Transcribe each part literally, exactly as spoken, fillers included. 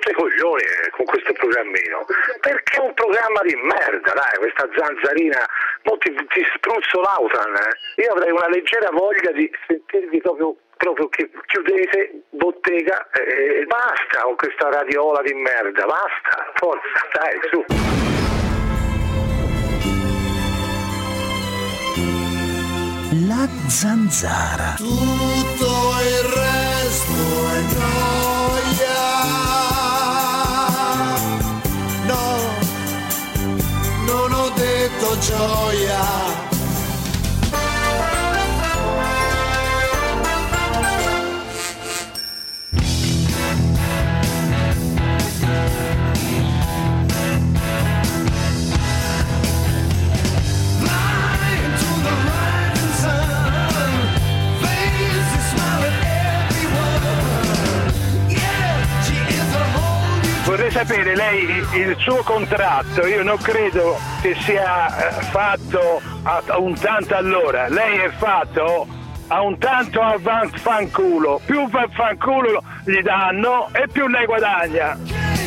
rotte i coglioni con questo programmino, perché è un programma di merda, dai, questa zanzarina, mo ti, ti spruzzo l'autan, eh. Io avrei una leggera voglia di sentirvi proprio proprio che chiudete bottega e eh, basta con questa radiola di merda, basta, forza, dai, su. La zanzara. Tutto il resto è gioia. No, non ho detto gioia. Vorrei sapere, lei il suo contratto, io non credo che sia fatto a un tanto all'ora, lei è fatto a un tanto a fanculo, più fanculo gli danno e più lei guadagna.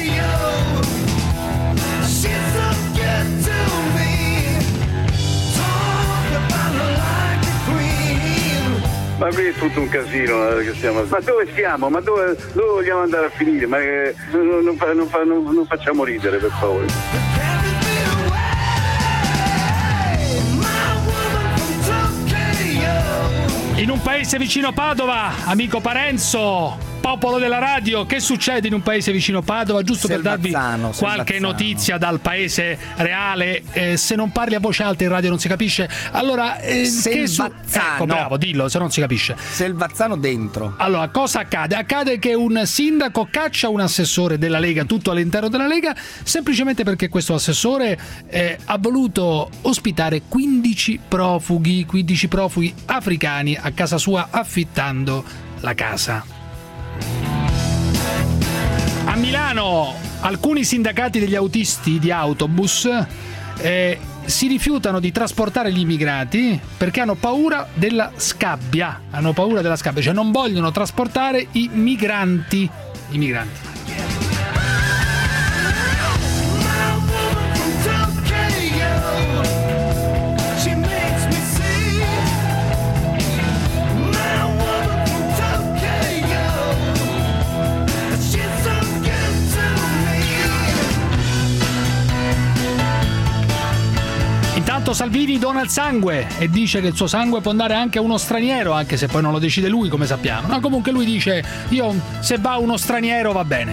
Ma qui è tutto un casino eh, che stiamo... Ma dove stiamo? Ma dove, dove vogliamo andare a finire? Ma eh, non, non, fa, non, fa, non, non facciamo ridere, per favore. In un paese vicino Padova, amico Parenzo, popolo della radio, che succede in un paese vicino Padova? Giusto Selvazzano, per darvi qualche Selvazzano. notizia dal paese reale, eh, se non parli a voce alta in radio non si capisce. Allora, eh, che su... ecco, bravo, dillo, se non si capisce. Selvazzano dentro. Allora, cosa accade? Accade che un sindaco caccia un assessore della Lega, tutto all'interno della Lega, semplicemente perché questo assessore eh, ha voluto ospitare quindici profughi, quindici profughi africani a casa sua, affittando la casa. A Milano alcuni sindacati degli autisti di autobus eh, si rifiutano di trasportare gli immigrati perché hanno paura della scabbia, hanno paura della scabbia, cioè non vogliono trasportare i migranti, i migranti. Intanto Salvini dona il sangue e dice che il suo sangue può andare anche a uno straniero, anche se poi non lo decide lui, come sappiamo. No, comunque lui dice: io se va uno straniero va bene.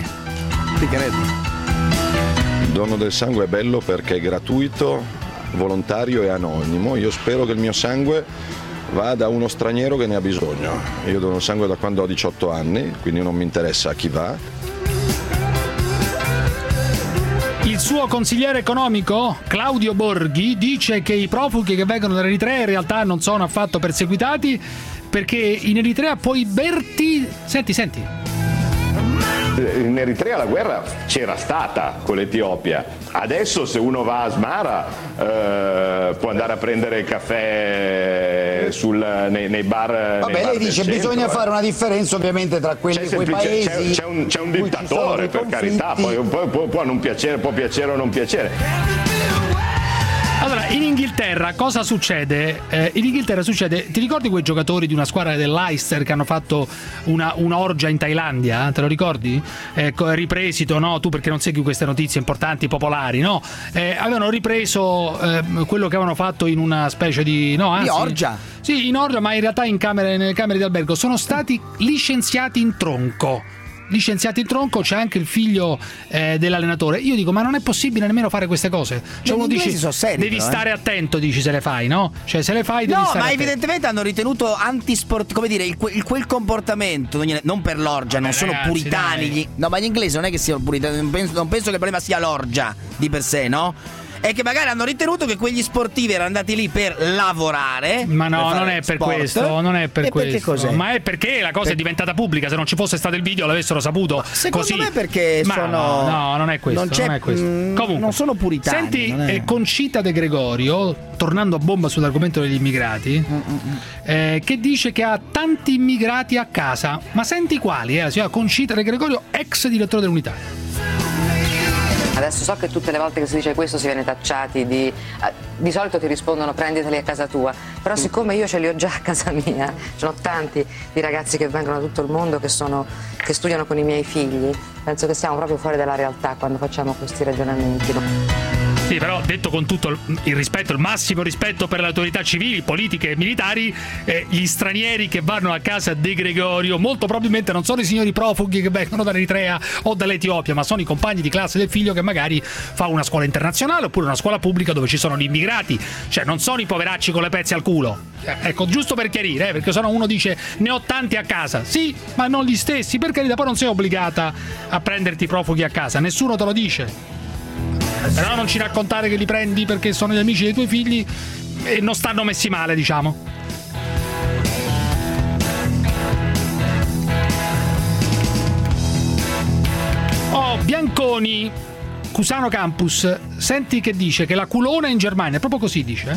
Il dono del sangue è bello perché è gratuito, volontario e anonimo. Io spero che il mio sangue vada a uno straniero che ne ha bisogno. Io dono sangue da quando ho diciotto anni, quindi non mi interessa a chi va. Il suo consigliere economico, Claudio Borghi, dice che i profughi che vengono dall'Eritrea in realtà non sono affatto perseguitati perché in Eritrea puoi berti... Senti, senti. In Eritrea la guerra c'era stata con l'Etiopia, adesso se uno va a Asmara eh, può andare a prendere il caffè sul, nei, nei bar. Vabbè, nei bar lei dice del bisogna centro, fare eh. una differenza ovviamente tra quelli, C'è, quei semplice- paesi. c'è, c'è un, c'è un in cui ci sono dittatore, dei per carità, poi, poi, poi può non piacere, può piacere o non piacere. Allora, in Inghilterra cosa succede? Eh, in Inghilterra succede, ti ricordi quei giocatori di una squadra dell'Leicester che hanno fatto una, un'orgia in Thailandia? Te lo ricordi? Eh, ripresito, no? Tu perché non segui queste notizie importanti, popolari, no? Eh, avevano ripreso eh, quello che avevano fatto in una specie di... No, anzi, Di orgia? Sì, in orgia, ma in realtà in camere, nelle camere di albergo. Sono stati licenziati in tronco. Licenziati in tronco, c'è anche il figlio eh, dell'allenatore. Io dico, ma non è possibile nemmeno fare queste cose. Cioè, Gli uno dice, inglesi sono seri, devi però, eh. stare attento, dici, se le fai, no? Cioè, se le fai devi No, stare ma attento. evidentemente hanno ritenuto antisport, come dire, il, il- quel comportamento, non per l'orgia, non sono ragazzi, puritani. dai. Gli- no, ma gli inglesi non è che siano puritani, non penso, non penso che il problema sia l'orgia di per sé, no? È che magari hanno ritenuto che quegli sportivi erano andati lì per lavorare. Ma no, per fare non è per sport. questo, non è per E questo. perché cos'è? Ma è perché la cosa Per- è diventata pubblica. Se non ci fosse stato il video l'avessero saputo. Secondo così. me perché Ma sono... no, no, non è questo. Non, c'è, non è questo. mm, Comunque, non sono puritani. Senti, non è- eh, Concita De Gregorio, tornando a bomba sull'argomento degli immigrati, eh, che dice che ha tanti immigrati a casa. Ma senti quali? Eh? La signora Concita De Gregorio, ex direttore dell'Unità. Adesso so che tutte le volte che si dice questo si viene tacciati di... Di solito ti rispondono prenditeli a casa tua, però siccome io ce li ho già a casa mia, ce ne ho tanti di ragazzi che vengono da tutto il mondo, che, sono, che studiano con i miei figli, penso che siamo proprio fuori dalla realtà quando facciamo questi ragionamenti. Sì, però detto con tutto il rispetto, il massimo rispetto per le autorità civili, politiche e militari, eh, gli stranieri che vanno a casa De Gregorio molto probabilmente non sono i signori profughi che vengono dall'Eritrea o dall'Etiopia, ma sono i compagni di classe del figlio che magari fa una scuola internazionale oppure una scuola pubblica dove ci sono gli immigrati, cioè non sono i poveracci con le pezze al culo. Eh, ecco, giusto per chiarire, eh, perché sennò uno dice ne ho tanti a casa. Sì, ma non gli stessi, per carità, poi non sei obbligata a prenderti i profughi a casa, nessuno te lo dice. Però non ci raccontare che li prendi perché sono gli amici dei tuoi figli e non stanno messi male, diciamo. Oh, Bianconi, Cusano Campus, senti che dice che la culona in Germania, proprio così dice,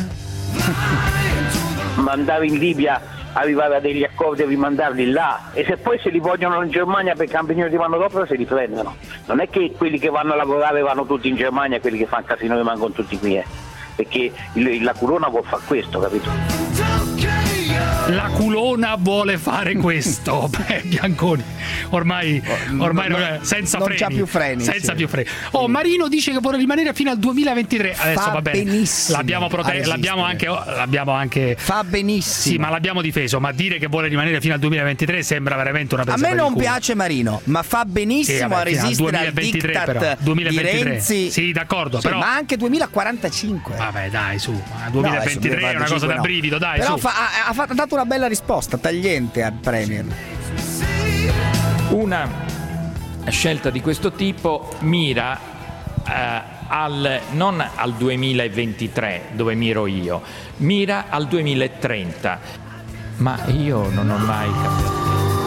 eh? Mandare in Libia arrivare a degli accordi e rimandarli là, e se poi se li vogliono in Germania per campioni di manodopera se li prendono. Non è che quelli che vanno a lavorare vanno tutti in Germania e quelli che fanno casino rimangono tutti qui, eh. Perché il, la culona può fare questo, capito? La culona vuole fare questo. Beh, Bianconi, ormai, ormai non, non è, senza non freni, c'ha più freni, senza sì. più freni. Oh, Marino dice che vuole rimanere fino al duemilaventitré. Adesso fa va bene. Benissimo l'abbiamo prote- l'abbiamo anche l'abbiamo anche fa benissimo. Sì, ma l'abbiamo difeso, ma dire che vuole rimanere fino al duemilaventitré sembra veramente una presa a me per il non culo. Piace Marino, ma fa benissimo sì, vabbè, a resistere al diktat però, duemilaventitré. di Renzi. Sì, d'accordo, sì, però ma anche duemilaquarantacinque. Vabbè, dai, su, duemilaventitré no, è una cosa da no. brivido, dai, però su. Fa, ha, ha, fatto, ha dato una bella risposta tagliente al Premier. Una scelta di questo tipo mira eh, al, non al duemilaventitré dove miro io, mira al duemilatrenta, ma io non ho mai capito.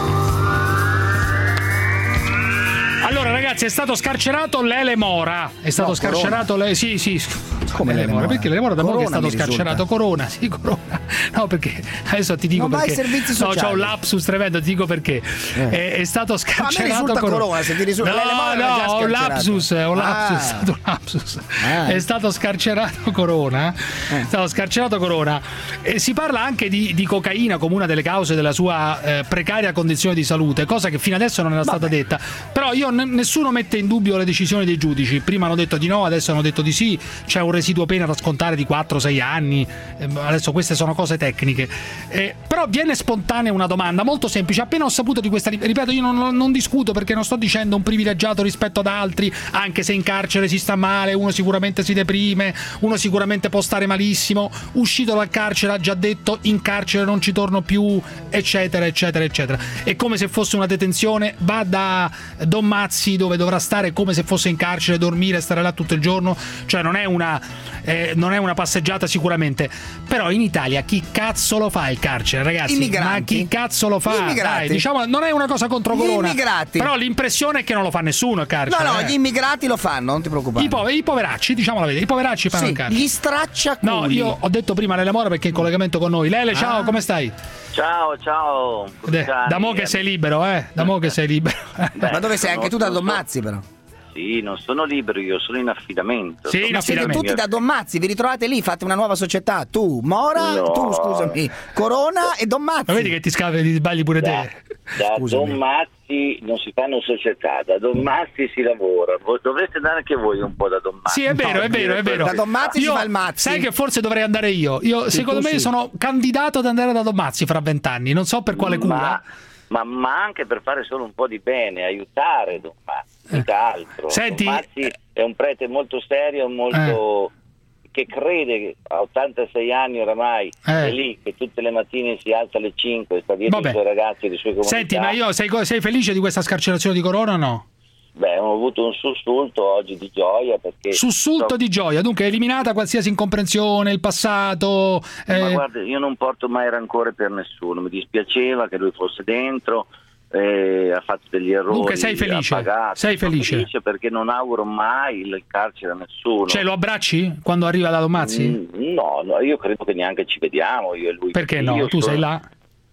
Allora ragazzi, è stato scarcerato Lele Mora. È stato no, scarcerato le... Sì, sì. Come Lele Mora? Perché Lele Mora da poco è stato risulta. scarcerato. Corona, sì, Corona. No, perché adesso ti dico non perché. vai ai servizi sociali. No, c'ho un lapsus tremendo, ti dico perché. Eh. È, è stato scarcerato. Ma a me risulta Corona. Corona, se ti risulta no, Lele Mora no, già ho un lapsus, ho un lapsus, ah. è stato un lapsus. Ah. È stato scarcerato Corona. Eh. È stato scarcerato Corona. E si parla anche di, di cocaina come una delle cause della sua eh, precaria condizione di salute, cosa che fino adesso non era stata Vabbè. detta. Però io n- nessuno mette in dubbio le decisioni dei giudici. Prima hanno detto di no, adesso hanno detto di sì. C'è un residuo pena da scontare di quattro sei anni. Eh, adesso queste sono cose tecniche. Eh, però viene spontanea una domanda molto semplice. Appena ho saputo di questa, ripeto, io non, non discuto perché non sto dicendo un privilegiato rispetto ad altri, anche se in carcere si sta male, uno sicuramente si deprime, uno sicuramente può stare malissimo, uscito dal carcere ha già detto in carcere non ci torno più, eccetera eccetera eccetera. È come se fosse una detenzione, va da Don Mazzi dove dovrà stare come se fosse in carcere, dormire, stare là tutto il giorno, cioè non è una eh, non è una passeggiata sicuramente. Però in Italia chi cazzo lo fa il carcere, ragazzi? Immigranti. Ma chi cazzo lo fa? Dai, diciamo, non è una cosa contro Gli Corona, immigrati. però l'impressione è che non lo fa nessuno il carcere. No, no, eh. gli immigrati lo fanno, non ti preoccupare. I, po- i poveracci, diciamo la verità, i poveracci fanno sì, il carcere. gli stracciaculi. No, io ho detto prima Lele Mora perché è in collegamento con noi. Lele, ciao, Ah. come stai? Ciao, ciao. De- da mo' che sei libero, eh? Da mo' che sei libero. Beh, Ma dove sei? sono- Anche tu da sono- Don Mazzi, però. Sì, non sono libero, io sono in affidamento. Sì, Sono- in Ma siete affidamento. tutti da Don Mazzi, vi ritrovate lì, fate una nuova società. Tu, Mora, No. tu, scusami, Corona e Don Mazzi. Ma vedi che ti scavi, ti sbagli pure Da, te. da Scusami. Don Mazzi non si fanno società, da Don Mazzi si lavora. Voi dovreste andare anche voi un po' da Don Mazzi. Sì, è vero, No, è vero, è vero. Da Don Mazzi Io- si fa il Mazzi. Sai che forse dovrei andare io. Io, Sì, secondo tu me, sì. sono candidato ad andare da Don Mazzi fra vent'anni. Non so per quale cura. Ma, ma, ma anche per fare solo un po' di bene, aiutare Don Mazzi, mica altro. Senti- Don Mazzi è un prete molto serio, molto... che crede che a ottantasei anni oramai Eh. è lì, che tutte le mattine si alza alle cinque, sta dietro Vabbè. i suoi ragazzi e le sue comunità. Senti, ma io sei, sei felice di questa scarcerazione di Corona o no? Beh, ho avuto un sussulto oggi di gioia perché... Sussulto so- di gioia, dunque è eliminata qualsiasi incomprensione, il passato. Ma eh, guarda, io non porto mai rancore per nessuno, mi dispiaceva che lui fosse dentro, eh, ha fatto degli errori. Dunque sei felice? ha pagato. Sei Sono felice? perché non auguro mai il carcere a nessuno. Cioè, lo abbracci quando arriva da Don Mazzi? Mm, no, no, io credo che neanche ci vediamo, io e lui. Perché Io no? Tu sono- sei là?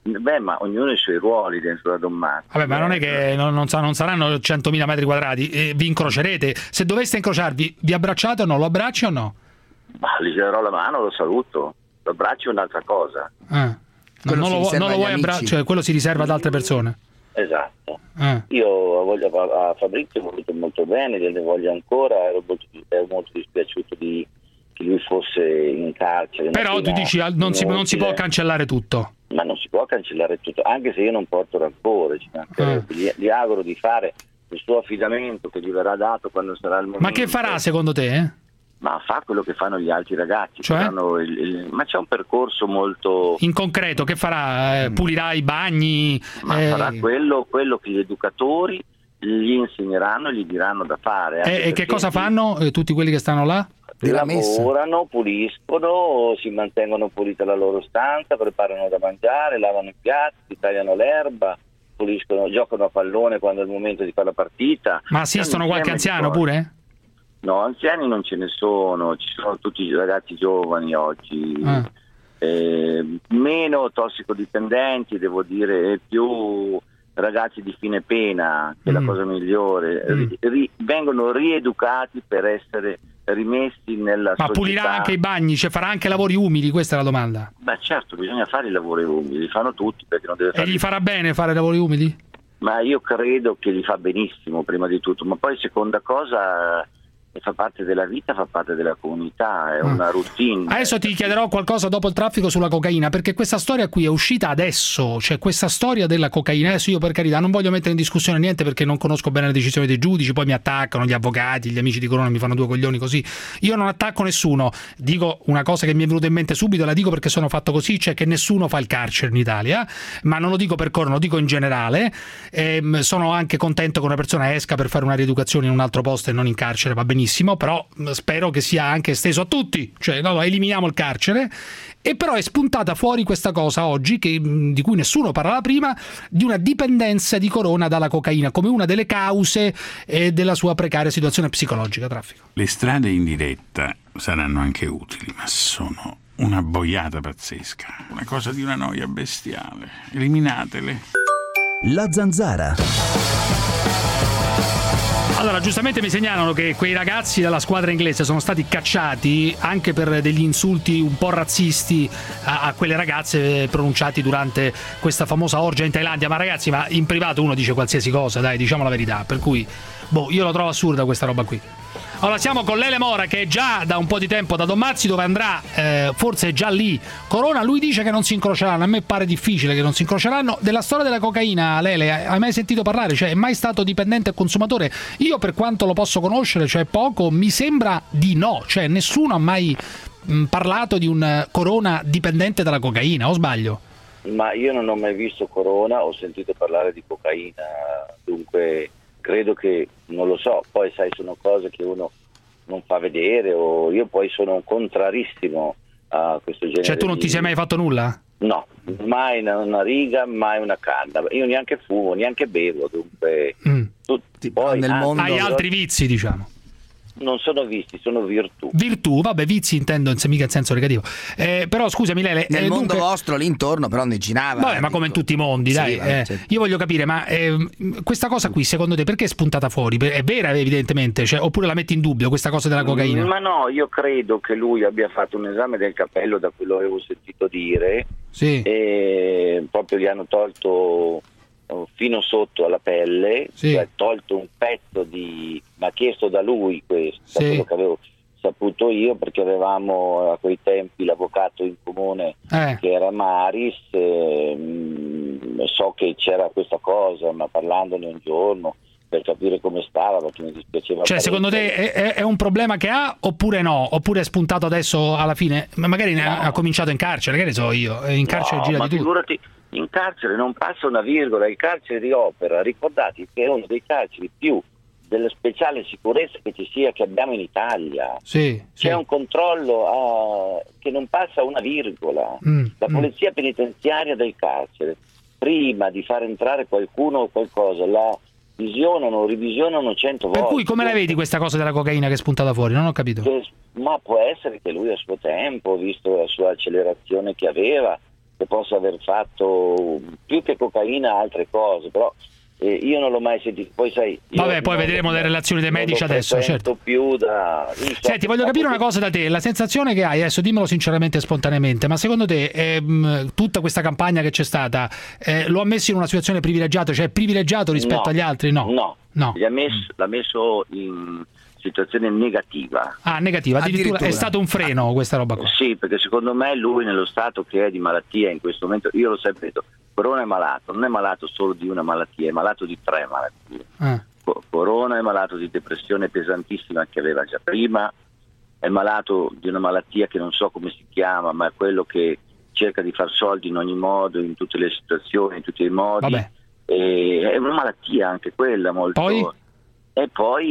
Beh, ma ognuno ha i suoi ruoli dentro la Don Mazzi. Vabbè, ma non è che non, non, sa- non saranno centomila metri quadrati, eh, vi incrocerete. Se doveste incrociarvi, vi abbracciate o no? Lo abbracci o no? Ma gli darò la mano, lo saluto. Lo abbraccio è un'altra cosa. Eh. No, non, lo, non lo vuoi abbracciare, cioè quello si riserva ad altre persone. Esatto. Eh. Io voglio, a Fabrizio ho voluto molto bene, gliene voglio ancora, ero molto, ero molto dispiaciuto di che lui fosse in carcere. Però tu dici non si, non si può cancellare tutto. Ma non si può cancellare tutto, anche se io non porto rancore, ci mancherebbe. Gli, gli auguro di fare il suo affidamento che gli verrà dato quando sarà il momento. Ma che farà secondo te? Eh? Ma fa quello che fanno gli altri ragazzi. Cioè? Il, il, ma c'è un percorso molto... In concreto, che farà? Eh, pulirà i bagni? Ma eh... farà quello, quello che gli educatori gli insegneranno e gli diranno da fare. E, e che cosa fanno eh, tutti quelli che stanno là? Lavorano, puliscono, si mantengono pulita la loro stanza, preparano da mangiare, lavano i piatti, tagliano l'erba, puliscono, giocano a pallone quando è il momento di fare la partita. Ma assistono qualche anziano pure? No, anziani non ce ne sono, ci sono tutti i ragazzi giovani oggi, ah. eh, meno tossicodipendenti, devo dire, e più ragazzi di fine pena, che è mm. la cosa migliore, mm. ri, ri, vengono rieducati per essere rimessi nella Ma società. Pulirà anche i bagni, cioè farà anche lavori umili, questa è la domanda. Beh certo, bisogna fare i lavori umili, li fanno tutti perché non deve fare. E gli farà bene fare lavori umili? Ma io credo che li fa benissimo prima di tutto, ma poi seconda cosa fa parte della vita, fa parte della comunità, è una routine. Adesso ti chiederò qualcosa dopo il traffico sulla cocaina, perché questa storia qui è uscita adesso, cioè questa storia della cocaina. Adesso io, per carità, non voglio mettere in discussione niente perché non conosco bene le decisioni dei giudici, poi mi attaccano gli avvocati, gli amici di Corona mi fanno due coglioni così. Io non attacco nessuno, dico una cosa che mi è venuta in mente subito, la dico perché sono fatto così, cioè che nessuno fa il carcere in Italia, ma non lo dico per Corona, lo dico in generale. Ehm, sono anche contento che una persona esca per fare una rieducazione in un altro posto e non in carcere, va benissimo, però spero che sia anche esteso a tutti, cioè no, eliminiamo il carcere. E però è spuntata fuori questa cosa oggi, che, di cui nessuno parlava prima, di una dipendenza di Corona dalla cocaina come una delle cause eh, della sua precaria situazione psicologica. Traffico. Le strade in diretta saranno anche utili, ma sono una boiata pazzesca, una cosa di una noia bestiale. Eliminatele. La Zanzara. Allora, giustamente mi segnalano che quei ragazzi della squadra inglese sono stati cacciati anche per degli insulti un po' razzisti a, a quelle ragazze pronunciati durante questa famosa orgia in Thailandia. Ma ragazzi, ma in privato uno dice qualsiasi cosa, dai, diciamo la verità. Per cui, boh, io lo trovo assurda questa roba qui. Allora, siamo con Lele Mora, che è già da un po' di tempo da Don Mazzi, dove andrà, eh, forse è già lì Corona. Lui dice che non si incroceranno, a me pare difficile che non si incroceranno. Della storia della cocaina, Lele, hai mai sentito parlare? Cioè, è mai stato dipendente e consumatore? Io, per quanto lo posso conoscere, cioè poco, mi sembra di no. Cioè, nessuno ha mai mh, parlato di un Corona dipendente dalla cocaina, o sbaglio? Ma io non ho mai visto Corona, ho sentito parlare di cocaina, dunque credo che, non lo so, poi sai, sono cose che uno non fa vedere, o io poi sono un contrarissimo a questo genere. Cioè tu non di... ti sei mai fatto nulla? No, mai una riga, mai una canna, io neanche fumo, neanche bevo, dunque mm. tutti, poi, nel mondo... Hai anche... altri vizi, diciamo. Non sono vizi, sono virtù. Virtù, vabbè, vizi intendo mica in senso negativo. Eh, però scusami Lele, nel eh, mondo dunque... vostro lì intorno però ne girava. Vabbè, ma come in tutti i mondi, dai. Sì, eh, certo. Io voglio capire, ma eh, questa cosa qui secondo te perché è spuntata fuori? È vera evidentemente, cioè, oppure la metti in dubbio questa cosa della cocaina? Ma no, io credo che lui abbia fatto un esame del capello, da quello che avevo sentito dire, sì. E proprio gli hanno tolto fino sotto alla pelle, sì. Cioè tolto un pezzo di, ma chiesto da lui questo, sì. Da quello che avevo saputo io, perché avevamo a quei tempi l'avvocato in comune eh. che era Maris, ehm, so che c'era questa cosa, ma parlandone un giorno per capire come stava, perché mi dispiaceva. Cioè secondo te è, è un problema che ha oppure no? Oppure è spuntato adesso alla fine? Ma magari no. ha, ha cominciato in carcere, che ne so io, in carcere no, gira ma di tutto. Figurati, in carcere non passa una virgola, il carcere di Opera, ricordate che è uno dei carceri più della speciale sicurezza che ci sia, che abbiamo in Italia. Sì, c'è sì. un controllo uh, che non passa una virgola. Mm, la polizia mm. penitenziaria del carcere, prima di far entrare qualcuno o qualcosa, la visionano, revisionano cento volte. Per cui come la vedi questa cosa della cocaina che è spuntata fuori? Non ho capito. Che, ma può essere che lui a suo tempo, visto la sua accelerazione che aveva, che possa aver fatto più che cocaina altre cose, però eh, io non l'ho mai sentito. Poi sai, vabbè, poi vedremo le relazioni dei medici adesso, certo. Più da... so Senti, voglio capire una cosa da te, la sensazione che hai, adesso dimmelo sinceramente e spontaneamente, ma secondo te ehm, tutta questa campagna che c'è stata eh, lo ha messo in una situazione privilegiata, cioè privilegiato rispetto no, agli altri? No, no, no. L'ha messo, l'ha messo in situazione negativa. Ah, negativa, addirittura, addirittura è stato un freno questa roba qua. Sì, perché secondo me lui nello stato che è di malattia in questo momento, io l'ho sempre detto, Corona è malato, non è malato solo di una malattia, è malato di tre malattie. Ah. Corona è malato di depressione pesantissima che aveva già prima, è malato di una malattia che non so come si chiama, ma è quello che cerca di far soldi in ogni modo, in tutte le situazioni, in tutti i modi. Vabbè. E è una malattia anche quella molto... Poi? E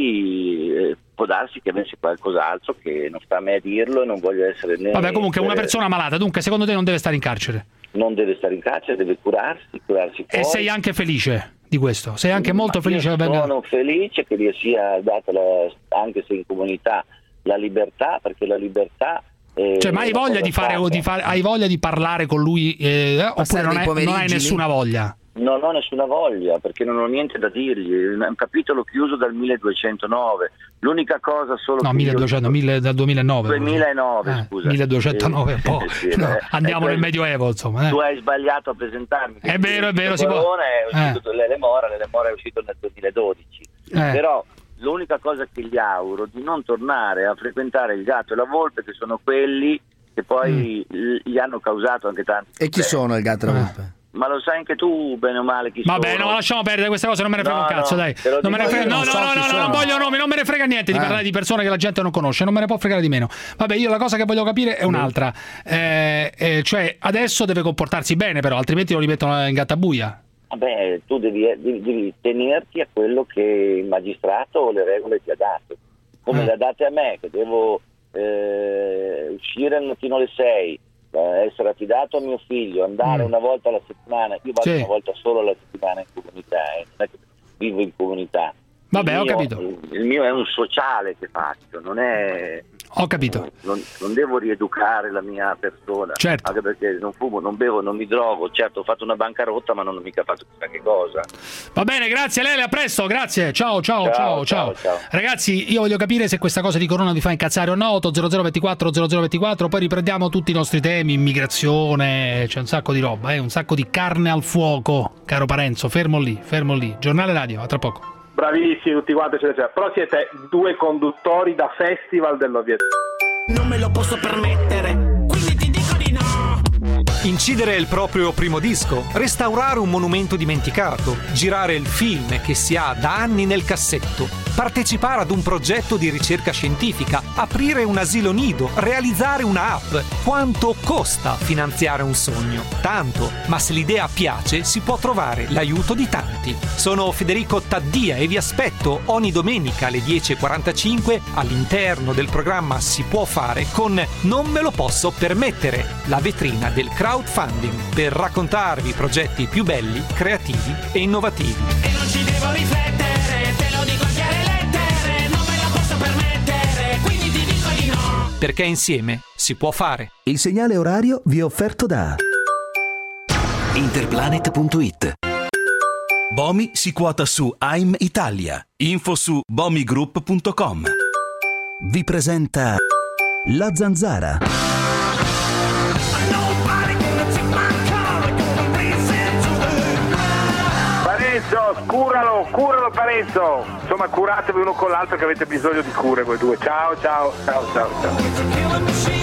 poi eh, può darsi che avesse qualcos'altro che non sta a me a dirlo e non voglio essere né... Vabbè, comunque è una persona malata, dunque secondo te non deve stare in carcere? Non deve stare in carcere, deve curarsi, curarsi poi. E sei anche felice di questo? Sei anche molto Ma felice io che venga... sono felice che gli sia data, la, anche se in comunità, la libertà, perché la libertà... È cioè, ma hai voglia di fare, o di fare, hai voglia di parlare con lui eh, oppure non, è, non hai nessuna voglia? Non ho nessuna voglia, perché non ho niente da dirgli, è un capitolo chiuso dal milleduecentonove, l'unica cosa solo... No, milleduecento, io... mille, dal duemilanove. duemilanove, eh, scusa. milleduecentonove, un po'. Sì, no, eh, andiamo nel quel... Medioevo, insomma. Eh. Tu hai sbagliato a presentarmi. È vero, è vero, si può. È uscito eh. l'Elemora, l'Elemora è uscito nel duemiladodici. Eh. Però l'unica cosa che gli auguro è di non tornare a frequentare il gatto e la volpe, che sono quelli che poi mm. gli hanno causato anche tanti problemi. E chi sono il gatto e la volpe? Ma lo sai anche tu bene o male chi Vabbè, sono. no, lasciamo perdere queste cose, non me ne frega no, un cazzo, no, dai. Non me ne frega, no, no, so no, no, no, non voglio nomi, non me ne frega niente di eh. parlare di persone che la gente non conosce, non me ne può fregare di meno. Vabbè, io la cosa che voglio capire è un'altra. Eh, eh, cioè, adesso deve comportarsi bene, però, altrimenti lo rimettono in gattabuia. Vabbè, tu devi, devi, devi tenerti a quello che il magistrato o le regole ti ha dato. Come eh. le ha date a me, che devo eh, uscire al mattino alle sei, essere affidato a mio figlio, andare mm. una volta alla settimana, io vado sì. una volta solo alla settimana in comunità, eh. non è che vivo in comunità. Vabbè, il ho mio, capito. Il, il mio è un sociale che faccio, non è... Ho capito. Non, non devo rieducare la mia persona, certo. Anche perché non fumo, non bevo, non mi drogo. Certo, ho fatto una bancarotta, ma non ho mica fatto chissà che cosa. Va bene, grazie Lele, a presto, grazie. Ciao, ciao, ciao, ciao, ciao. ciao, ciao. Ragazzi, io voglio capire se questa cosa di Corona vi fa incazzare o no. otto zero zero ventiquattro zero zero ventiquattro, poi riprendiamo tutti i nostri temi, immigrazione, c'è un sacco di roba, eh, un sacco di carne al fuoco, caro Parenzo, fermo lì, fermo lì. Giornale radio, a tra poco. Bravissimi tutti quanti, eccetera. Però siete due conduttori da Festival dell'Oviedo. Non me lo posso permettere, quindi ti dico di no. Incidere il proprio primo disco, restaurare un monumento dimenticato, girare il film che si ha da anni nel cassetto, partecipare ad un progetto di ricerca scientifica, aprire un asilo nido, realizzare una app. Quanto costa finanziare un sogno? Tanto, ma se l'idea piace si può trovare l'aiuto di tanti. Sono Federico Taddia e vi aspetto ogni domenica alle dieci e quarantacinque all'interno del programma Si può fare con Non me lo posso permettere, la vetrina del crowdfunding per raccontarvi i progetti più belli, creativi e innovativi. E non ci devo riflettere, te lo dico a chiare lettere, non me la posso permettere, quindi ti dico di no. Perché insieme si può fare. Il segnale orario vi è offerto da Interplanet punto it. Bomi si quota su A I M Italia. Info su bomigroup punto com. Vi presenta La Zanzara. Parenzo, curalo, curalo Parenzo. Insomma, curatevi uno con l'altro che avete bisogno di cure voi due. Ciao, ciao, ciao, ciao, ciao.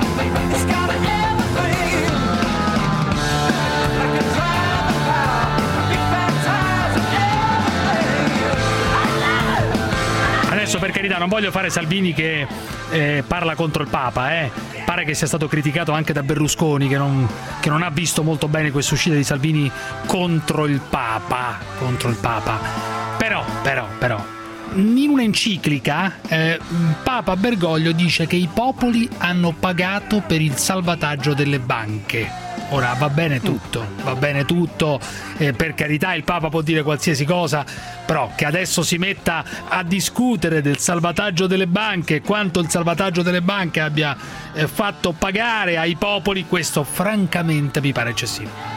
Adesso, per carità, non voglio fare Salvini che eh, parla contro il Papa, eh. Pare che sia stato criticato anche da Berlusconi, che non, che non ha visto molto bene questa uscita di Salvini contro il Papa. Contro il Papa. Però, però, però, in un'enciclica eh, Papa Bergoglio dice che i popoli hanno pagato per il salvataggio delle banche. Ora va bene tutto, va bene tutto, eh, per carità il Papa può dire qualsiasi cosa, però che adesso si metta a discutere del salvataggio delle banche, quanto il salvataggio delle banche abbia eh, fatto pagare ai popoli, questo francamente mi pare eccessivo.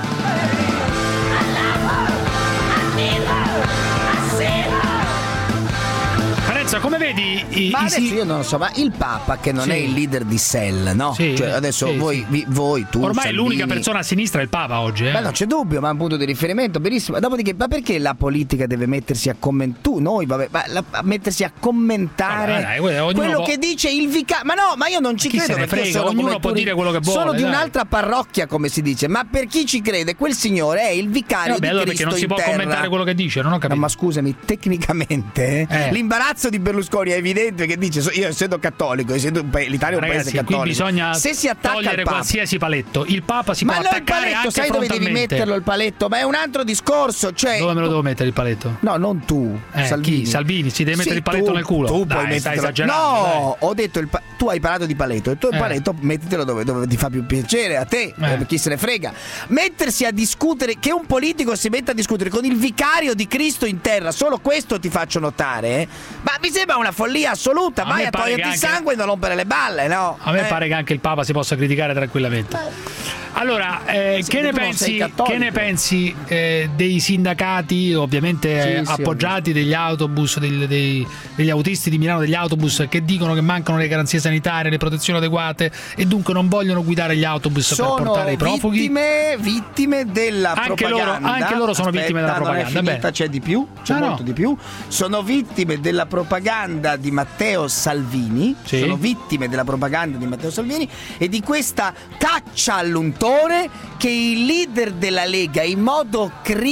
Come vedi i, ma i, adesso io non lo so, ma il Papa che non sì. è il leader di S E L, no? Sì, cioè adesso sì, voi, sì. Vi, voi tu ormai Salvini, l'unica persona a sinistra è il Papa oggi, eh? Beh, non c'è dubbio, ma è un punto di riferimento, benissimo. Dopodiché, ma perché la politica deve mettersi a commentare? Tu, noi, vabbè, ma la, a mettersi a commentare vabbè, dai, quello può... che dice il vicario? Ma no, ma io non ci chi credo, se ne perché frega, sono ognuno come può puri... dire quello che vuole. Sono di dai. un'altra parrocchia, come si dice, ma per chi ci crede, quel signore è il vicario vabbè, di allora Cristo perché non si in può terra. commentare quello che dice, non ho capito. No, ma scusami, tecnicamente eh. l'imbarazzo di Berlusconi è evidente, che dice io essendo cattolico, essendo un pa- l'Italia è un Ragazzi, paese cattolico, qui bisogna se si attacca togliere al Papa, qualsiasi paletto. Il Papa si ma può no, attaccare il paletto, anche sai dove devi frontalmente. metterlo il paletto? Ma è un altro discorso, cioè dove me lo devo mettere il paletto? No, non tu, eh, Salvini. Chi? Salvini, si deve mettere sì, il paletto tu, nel culo. Tu dai, puoi stai metterlo. esagerando. No, dai. ho detto il pa- tu hai parlato di paletto, e tu il Eh. paletto mettitelo dove, dove ti fa più piacere, a te, Eh. chi se ne frega. Mettersi a discutere, che un politico si metta a discutere con il vicario di Cristo in terra, solo questo ti faccio notare, eh? Ma mi sembra una follia assoluta. A Vai me a pare toglierti che il anche- sangue e non rompere le balle, no? A me Eh. pare che anche il Papa si possa criticare tranquillamente. Allora, eh, Sì, che, ne tu non pensi, sei cattolico. che ne pensi eh, dei sindacati, ovviamente Sì, eh, sì, appoggiati degli autobus, dei, dei- degli autisti di Milano, degli autobus, che dicono che mancano le garanzie sanitarie, le protezioni adeguate e dunque non vogliono guidare gli autobus Sono per portare i profughi? vittime, vittime della Anche loro- propaganda. anche loro sono vittime della Aspetta, non è propaganda, finita, bene. c'è di più, c'è Ah, no. molto di più. Sono vittime della propaganda di Matteo Salvini. Sì. Sono vittime della propaganda di Matteo Salvini e di questa caccia all'untore che il leader della Lega, in modo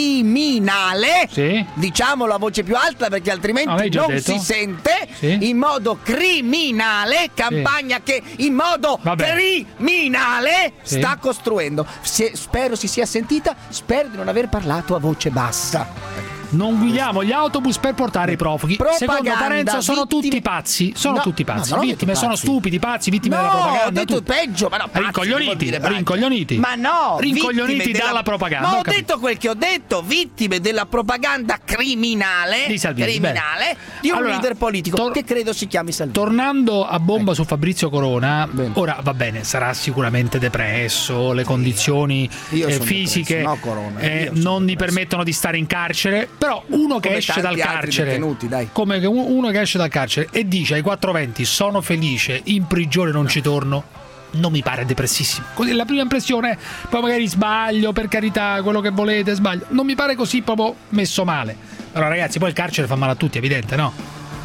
criminale, Sì. diciamolo a voce più alta perché Ah, altrimenti l'hai già non detto? si sente, Sì. in modo criminale, campagna che in modo Vabbè. criminale Sì. sta costruendo. Se- spero si sia sentita, spero di non aver parlato a voce bassa. Non guidiamo gli autobus per portare i profughi. Propaganda, Secondo Parenzo sono vittime- tutti pazzi. Sono No, tutti no, pazzi. non ho vittime, detto sono pazzi. stupidi, pazzi, vittime No, della propaganda. ho detto tutti. peggio, ma no, pazzi, che vuol rincoglioniti, dire pazzi? rincoglioniti. Ma no, rincoglioniti vittime dalla della- propaganda. Ma ho ho capito. detto quel che ho detto, vittime della propaganda criminale Di Salvini, criminale di un Allora, leader politico tor- che credo si chiami Salvini. Tornando a bomba su Fabrizio Corona, Bene. ora va bene, sarà sicuramente depresso, le condizioni Io eh, sono fisiche depresso, no, Corona, eh, io sono non gli permettono di stare in carcere, però uno che Come esce tanti dal altri carcere, detenuti, dai. come che un- uno che esce dal carcere e dice ai quattrocentoventi sono felice, in prigione non ci torno, non mi pare depressissimo. Così la prima impressione è, poi magari sbaglio, per carità, quello che volete, sbaglio. Non mi pare così proprio messo male. Allora ragazzi, poi il carcere fa male a tutti, è evidente, no?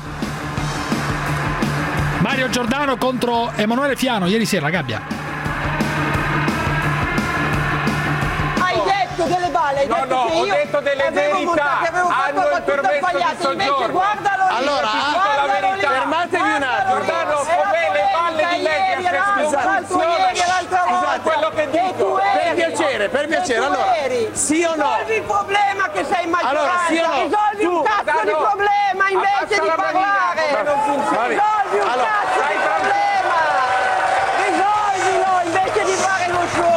Mario Giordano contro Emanuele Fiano ieri sera, la gabbia. Hai detto delle balle, hai No, detto no, che ho io detto delle avevo verità, montato, che avevo fatto hanno la il battuta permesso di sbagliata, invece soggiorno. guardalo lì, Allora, guardalo la verità. lì, Fermatevi un attimo. guardalo lì. Giordano, È la come le palle di polemica Mediaset ieri, non l'altro funzionano. ieri, l'altra Scusate, volta, quello che che dico. tu Per eri, piacere, per che piacere, tu allora, eri. sì o no? Risolvi il problema che sei in maggioranza, Allora, sì o no? risolvi un Tu, cazzo di Giordano, problema invece abbassa di la manina, parlare, come non funziona. risolvi un Allora, cazzo stai di problema, risolvilo invece di fare lo show.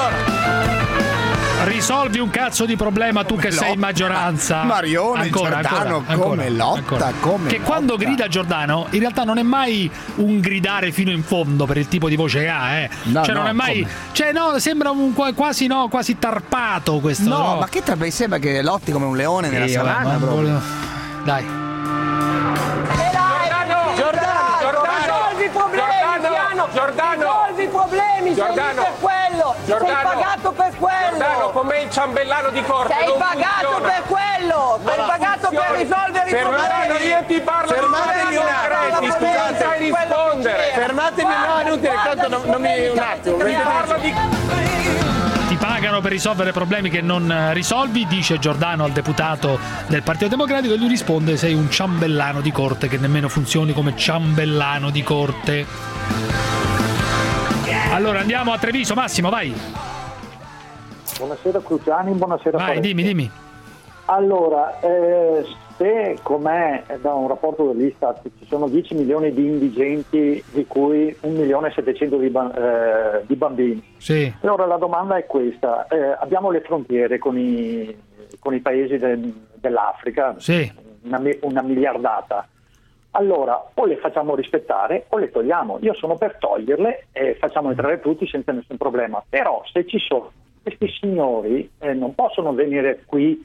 Risolvi un cazzo di problema tu che sei in maggioranza. Marione ancora, Giordano, ancora, come ancora, lotta, ancora. come Che quando lotta. grida Giordano in realtà non è mai un gridare fino in fondo per il tipo di voce che ha, eh. No, cioè non no, è mai come? cioè no, sembra un qua- quasi no, quasi tarpato questo. No, ma che tra me sembra che lotti come un leone nella Sì, vabbè, savana ma proprio. volevo- Dai. Giordano, Giordano, Giordano, risolvi i problemi, Giordano, Piano, Giordano, risolvi i problemi, Giordano, sei lì per quello, Giordano, sei pagato per quello. Giordano, come il ciambellano di corte. Sei non pagato funziona. per quello, sei Non pagato per funziona. risolvere i Giordano, problemi. io ti parlo di Fermatevi problemi un concreti, attimo, scusate, sai quello che rispondere. c'era. Fermatevi, no, è inutile, Guarda, tanto non, non mi un attimo. guarda, Ti parlo di Ti pagano per risolvere problemi che non eh, risolvi, dice Giordano al deputato del Partito Democratico e lui risponde sei un ciambellano di corte che nemmeno funzioni come ciambellano di corte. Allora andiamo a Treviso, Massimo, vai. Buonasera Cruciani, buonasera Vai, Parenzo. dimmi, dimmi. Allora, eh, sapete com'è da un rapporto dell'Istat? Ci sono dieci milioni di indigenti, di cui un milione e settecento di, ba- eh, di bambini. Sì. Allora la domanda è questa: eh, abbiamo le frontiere con i, con i paesi de- dell'Africa, sì. una, una miliardata. Allora o le facciamo rispettare o le togliamo. Io sono per toglierle e facciamo entrare tutti senza nessun problema. Però se ci sono questi signori eh, non possono venire qui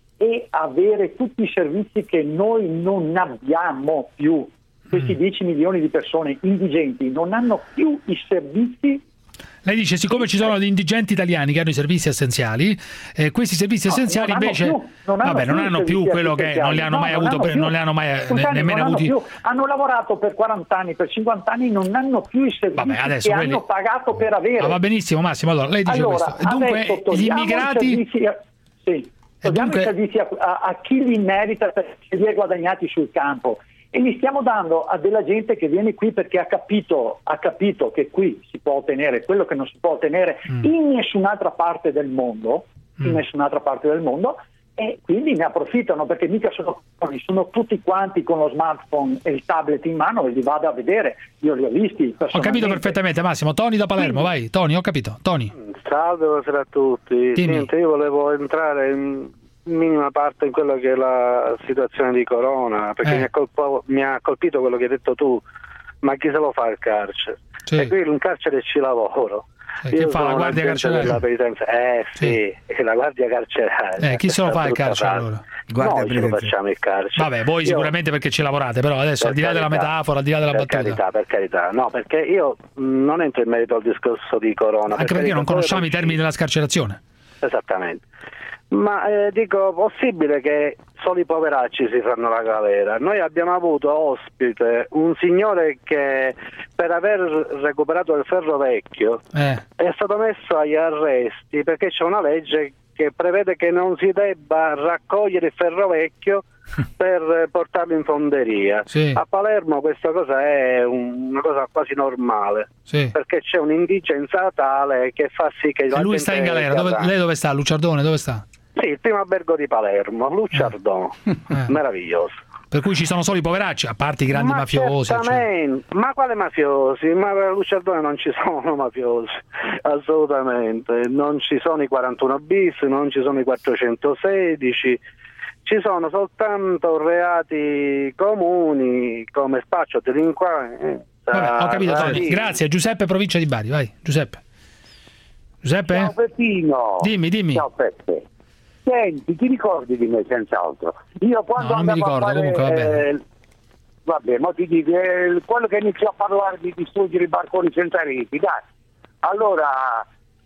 e avere tutti i servizi che noi non abbiamo più. Questi dieci milioni di persone indigenti non hanno più i servizi. Lei dice, siccome ci sono gli indigenti italiani che hanno i servizi essenziali, eh, questi servizi No, essenziali non hanno invece più, non hanno vabbè, non più hanno i più servizi quello che non li hanno essenziali. mai No, avuto, non per- hanno non li più. hanno mai ne- Scusate, nemmeno non hanno avuti. più. Hanno lavorato per quaranta anni, per cinquanta anni, non hanno più i servizi Vabbè, adesso che quelli- hanno pagato per avere. Ah, va benissimo, Massimo. Allora, lei dice Allora, questo. E dunque, adesso gli togliamo immigrati. i servizi a- sì, togliamo dunque- i servizi a, a- a chi li merita perché li ha guadagnati sul campo e li stiamo dando a della gente che viene qui perché ha capito, ha capito che qui si può ottenere quello che non si può ottenere Mm. in nessun'altra parte del mondo, in nessun'altra parte del mondo, e quindi ne approfittano perché mica sono, sono tutti quanti con lo smartphone e il tablet in mano e li vado a vedere. Io li ho visti Ho capito personalmente. perfettamente, Massimo. Tony da Palermo, vai. Tony, ho capito. Tony. Salve, buonasera a tutti. Dimmi. Niente, io volevo entrare in minima parte in quello che è la situazione di Corona, perché Eh. mi, ha colpo- mi ha colpito quello che hai detto tu, ma chi se lo fa il carcere? Sì. E qui in carcere ci lavoro. Eh, che Io fa, la sono un guardia agente carceraria? della penitenza. Eh sì, è la guardia carceraria. Eh, chi se lo fa il Brutta carcere frase. allora? Noi ce lo facciamo il carcere. Vabbè, voi Io- sicuramente perché ci lavorate, però adesso per al di là della carità, metafora, al di là della per battuta. carità, per carità, no, perché io mh, non entro in merito al discorso di Corona. Anche perché non conosciamo i termini della scarcerazione. Esattamente. Ma eh, dico, possibile che solo i poveracci si fanno la galera? Noi abbiamo avuto ospite un signore che per aver recuperato il ferro vecchio Eh. è stato messo agli arresti perché c'è una legge che prevede che non si debba raccogliere il ferro vecchio per eh, portarlo in fonderia. Sì. A Palermo questa cosa è un- una cosa quasi normale, Sì. perché c'è un'indigenza tale che fa sì che la E lui gente sta in galera. Dove- gasa- lei dove sta? Luciardone, dove sta? Sì, il primo albergo di Palermo, Lucciardon, meraviglioso. Per cui ci sono solo i poveracci, a parte i grandi Ma mafiosi. eccetera. certamente, ma quale mafiosi? Ma a Lucciardone non ci sono mafiosi, assolutamente. Non ci sono i quarantuno bis, non ci sono i quattrocentosedici, ci sono soltanto reati comuni come spaccio delinquenza. Vabbè, ho capito, Tony. rapina. Grazie. Giuseppe, provincia di Bari, vai. Giuseppe. Giuseppe? Ciao Peppino. Dimmi, dimmi. Ciao Peppe. Senti, ti ricordi di me senz'altro? Io quando No, non mi andavo ricordo, a fare, comunque, va bene. eh, vabbè, ma ti dico, eh, quello che iniziò a parlare di distruggere i barconi senza reti, dai. Allora,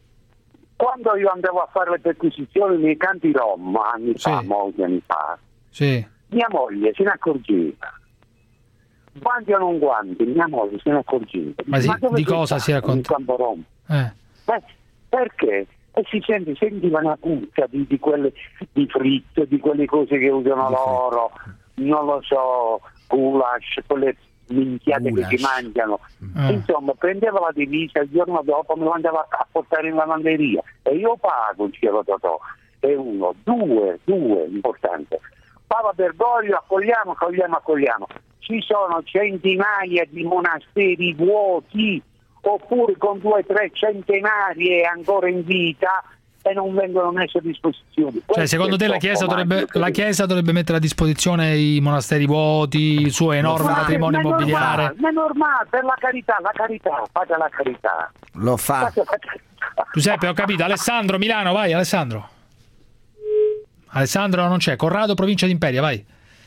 quando io andavo a fare le perquisizioni nei campi Rom, anni fa, Sì. molti anni fa, Sì. mia moglie se ne accorgeva. Guanti o non guanti, mia moglie se ne accorgeva. Ma sì, dove di sei cosa stato si racconta? in campo Rom? Eh. Beh, perché? E si sente, sentiva una punta di, di quelle di fritto, di quelle cose che usano loro, non lo so, goulash, quelle minchiate Goulash. che si mangiano. Eh. Insomma, prendeva la divisa, il giorno dopo me lo andava a portare in lavanderia e io pago, diceva Totò. E uno, due, due, importante. Papa Bergoglio, accogliamo, accogliamo, accogliamo. Ci sono centinaia di monasteri vuoti, oppure con due tre centenarie ancora in vita e non vengono messi a disposizione. Cioè, Questo secondo è te la troppo Chiesa, dovrebbe, magico. la Chiesa dovrebbe mettere a disposizione i monasteri vuoti, il suo enorme Ma- patrimonio ma è immobiliare? normale, ma è normale, per la carità, la carità, fate la carità. Lo fa. Fate la carità. Giuseppe, ho capito. Alessandro, Milano, vai, Alessandro. Alessandro non c'è. Corrado, provincia di Imperia, vai.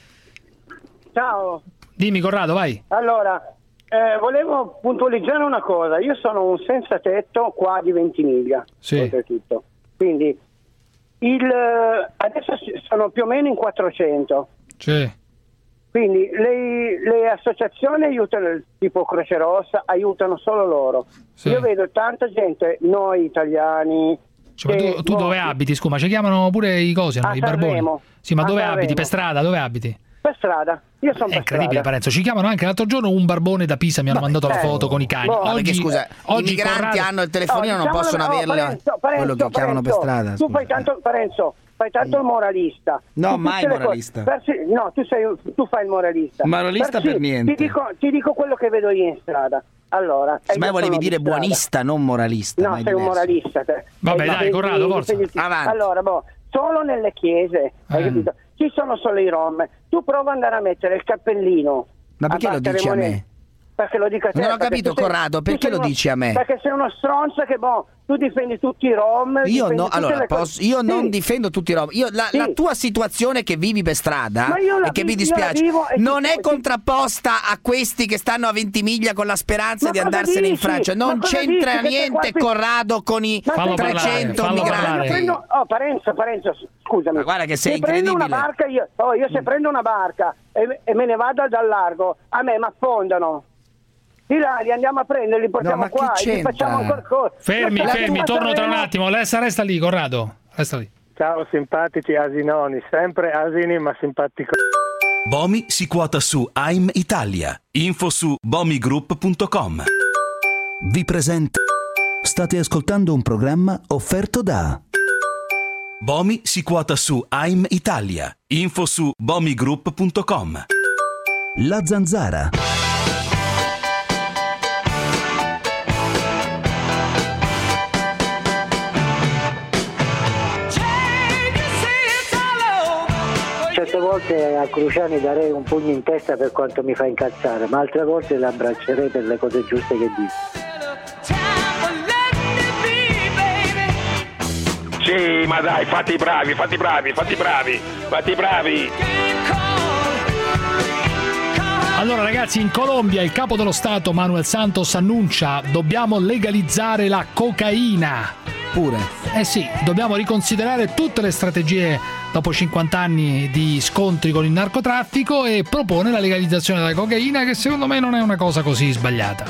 Ciao, Dimmi, Corrado, vai. allora, eh, volevo puntualizzare una cosa. Io sono un senza tetto qua di Ventimiglia, Sì. oltretutto. Quindi il, eh, adesso si- sono più o meno in quattrocento. Sì. Quindi le, le associazioni aiutano, tipo Croce Rossa, aiutano solo loro. Sì. Io vedo tanta gente, noi italiani... Cioè, ma che- tu, tu dove abiti? Scusa, ci chiamano pure i cosi, no? A I barboni. Sanremo. Sì, ma A dove Sanremo. abiti? Per strada, dove abiti? Per strada, io sono È per incredibile, strada. Parenzo. Ci chiamano anche l'altro giorno un barbone da Pisa, mi hanno mandato la eh, foto con i cani. boh. No, perché Oggi, scusa, oggi i migranti Corrado- hanno il telefonino, No, non diciamo possono la- oh, averlo Parenzo, Parenzo, quello che chiamano per Parenzo, strada. Tu scusa. fai tanto, Parenzo, fai tanto il moralista. No, Su mai tutte le moralista. cose. Persi- no, tu, sei, tu fai il moralista. Moralista Persi- per niente. Ti dico, ti dico quello che vedo io in strada. Allora, e Ma io volevi sono dire di strada. buonista, non moralista. No, ma è sei un diverso. moralista. Te. Vabbè, Eh, dai, difendi- Corrado, forza. difendi- Avanti. Allora, boh, solo nelle chiese, hai Eh. capito? Ci sono solo i rom. Tu prova ad andare a mettere il cappellino. Ma perché a lo battere dici a monete. me? Perché lo dico a te. Non ho perché capito, tu sei- Corrado, tu perché sei lo uno- dici a me? Perché sei uno stronzo che, boh, tu difendi tutti i rom. Io, difendi no, tutte allora, le cose- posso- io Sì. non difendo tutti i rom. Io, la, Sì. la tua situazione che vivi per strada Ma io la e che vi- mi io la dispiace vivo e non ti- è ti- contrapposta a questi che stanno a Ventimiglia con la speranza Ma di cosa andarsene in dici? Francia. Non Ma cosa c'entra dici? Che niente, quanti- Corrado, con i Ma Fallo se- parlare, trecento fallo migranti. parlare. Io prendo, oh, Parenzo, Parenzo, scusami. Ma guarda che sei se prendo una incredibile. barca, io, oh, io se prendo una barca e, e me ne vado dal largo, a me mi affondano. Di là li andiamo a prendere, li portiamo ma che qua, e li c'entra? facciamo ancora cosa. Fermi, La fermi, prima torno tra un Sanremo- attimo. Resta, resta lì, Corrado. Resta lì. Ciao simpatici asinoni, sempre asini ma simpatico. Bomi si quota su AIM Italia. Info su bomigroup punto com. Vi presenta. State ascoltando un programma offerto da Bomi si quota su AIM Italia. Info su bomigroup punto com. La Zanzara. Certe volte a Cruciani darei un pugno in testa per quanto mi fa incazzare, ma altre volte l'abbraccerei per le cose giuste che dice. Sì, ma dai, fatti bravi, fatti bravi, fatti bravi, fatti bravi. Allora ragazzi, in Colombia il capo dello Stato Manuel Santos annuncia: dobbiamo legalizzare la cocaina. Pure. Eh sì, dobbiamo riconsiderare tutte le strategie dopo cinquanta anni di scontri con il narcotraffico, e propone la legalizzazione della cocaina, che secondo me non è una cosa così sbagliata.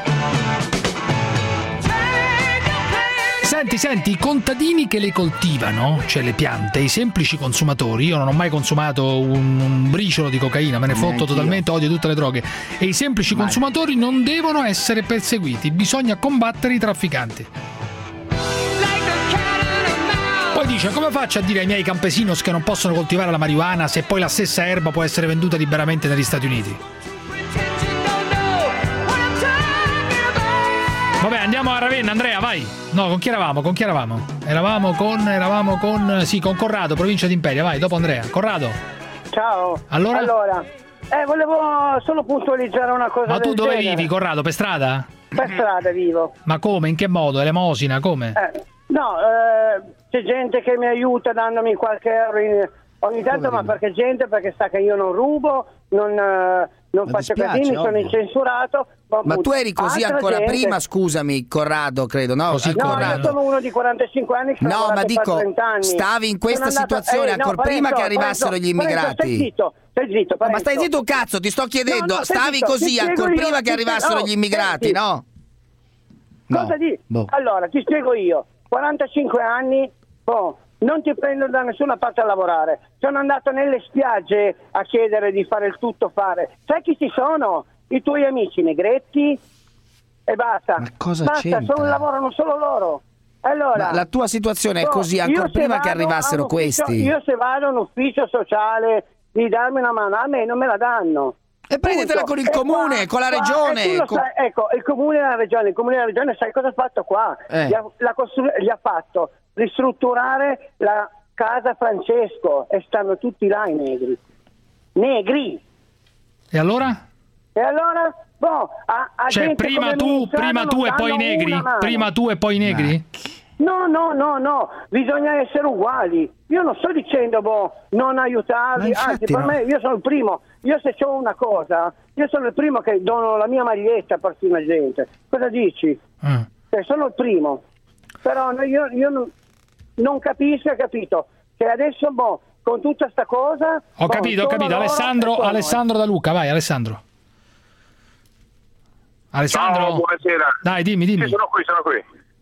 Senti, senti, i contadini che le coltivano, cioè le piante, i semplici consumatori, io non ho mai consumato un, un briciolo di cocaina, me ne fotto Neanch'io. totalmente, odio tutte le droghe, e i semplici Mai. consumatori non devono essere perseguiti, bisogna combattere i trafficanti. Poi dice: come faccio a dire ai miei campesinos che non possono coltivare la marijuana se poi la stessa erba può essere venduta liberamente negli Stati Uniti? Vabbè, andiamo a Ravenna, Andrea, vai. No, con chi eravamo? Con chi eravamo? Eravamo con, eravamo con, sì, con Corrado, provincia d'Imperia, vai, dopo Andrea. Corrado. Ciao. Allora? Allora, eh, volevo solo puntualizzare una cosa. Ma tu del dove genere. vivi, Corrado? Per strada? Per strada vivo. Ma come? In che modo? Elemosina, come? Eh, no, eh, c'è gente che mi aiuta dandomi qualche euro in- ogni tanto, ma perché gente, perché sa che io non rubo, non, eh, non faccio dispiace, casini, sono ovvio. incensurato. Ma appunto, tu eri così altra ancora gente- prima, scusami, Corrado, credo, no? Così Eh, No, Corrado. io sono uno di quarantacinque anni che sono No, ma lavorato per dico, trenta anni. stavi in questa Sono andato- situazione eh, no, ancora prima Parenzo, che arrivassero Parenzo, gli immigrati. Parenzo, stai zitto, stai zitto, No, ma Parenzo. stai zitto un cazzo, ti sto chiedendo, No, no, stai stavi zitto, così ti spiego ancora io, prima che ti arrivassero spiego- gli immigrati, senti. no? No. Cosa di? Boh. Allora, ti spiego io. quarantacinque anni, oh, non ti prendo da nessuna parte a lavorare. Sono andato nelle spiagge a chiedere di fare il tutto fare. Sai chi ci sono? I tuoi amici negretti e basta. Ma cosa basta, c'entra? solo lavorano solo loro. Allora, Ma la tua situazione è oh, così io ancora se prima che vado arrivassero a un ufficio- questi. Io se vado a un ufficio sociale di darmi una mano, a me non me la danno. E prendetela Punto. con il E comune, con la qua- regione, e tu lo con- sai, ecco, il comune e la regione, il comune e la regione, sai cosa ha fatto qua? Eh. Gli, ha, la costru- gli ha fatto ristrutturare la casa Francesco e stanno tutti là i negri. Negri! E allora? E allora? Boh, a, a Cioè, gente prima come tu, Ministrano prima non tu e poi i danno negri? una mano. Prima tu e poi i negri? No, no, no, no, bisogna essere uguali. Io non sto dicendo, boh, non aiutarli, Ma infatti anzi, per no. me, io sono il primo. Io se ho una cosa, io sono il primo che dono la mia maglietta per la gente. Cosa dici? Mm. Cioè, sono il primo. Però no, io, io non, non capisco, hai capito? Che adesso, boh, con tutta sta cosa... Ho boh, capito, ho sono capito. loro Alessandro, e sono Alessandro da Luca, vai Alessandro. Alessandro? Ciao, buonasera. Dai, dimmi, dimmi. Sì, sono qui, sono qui.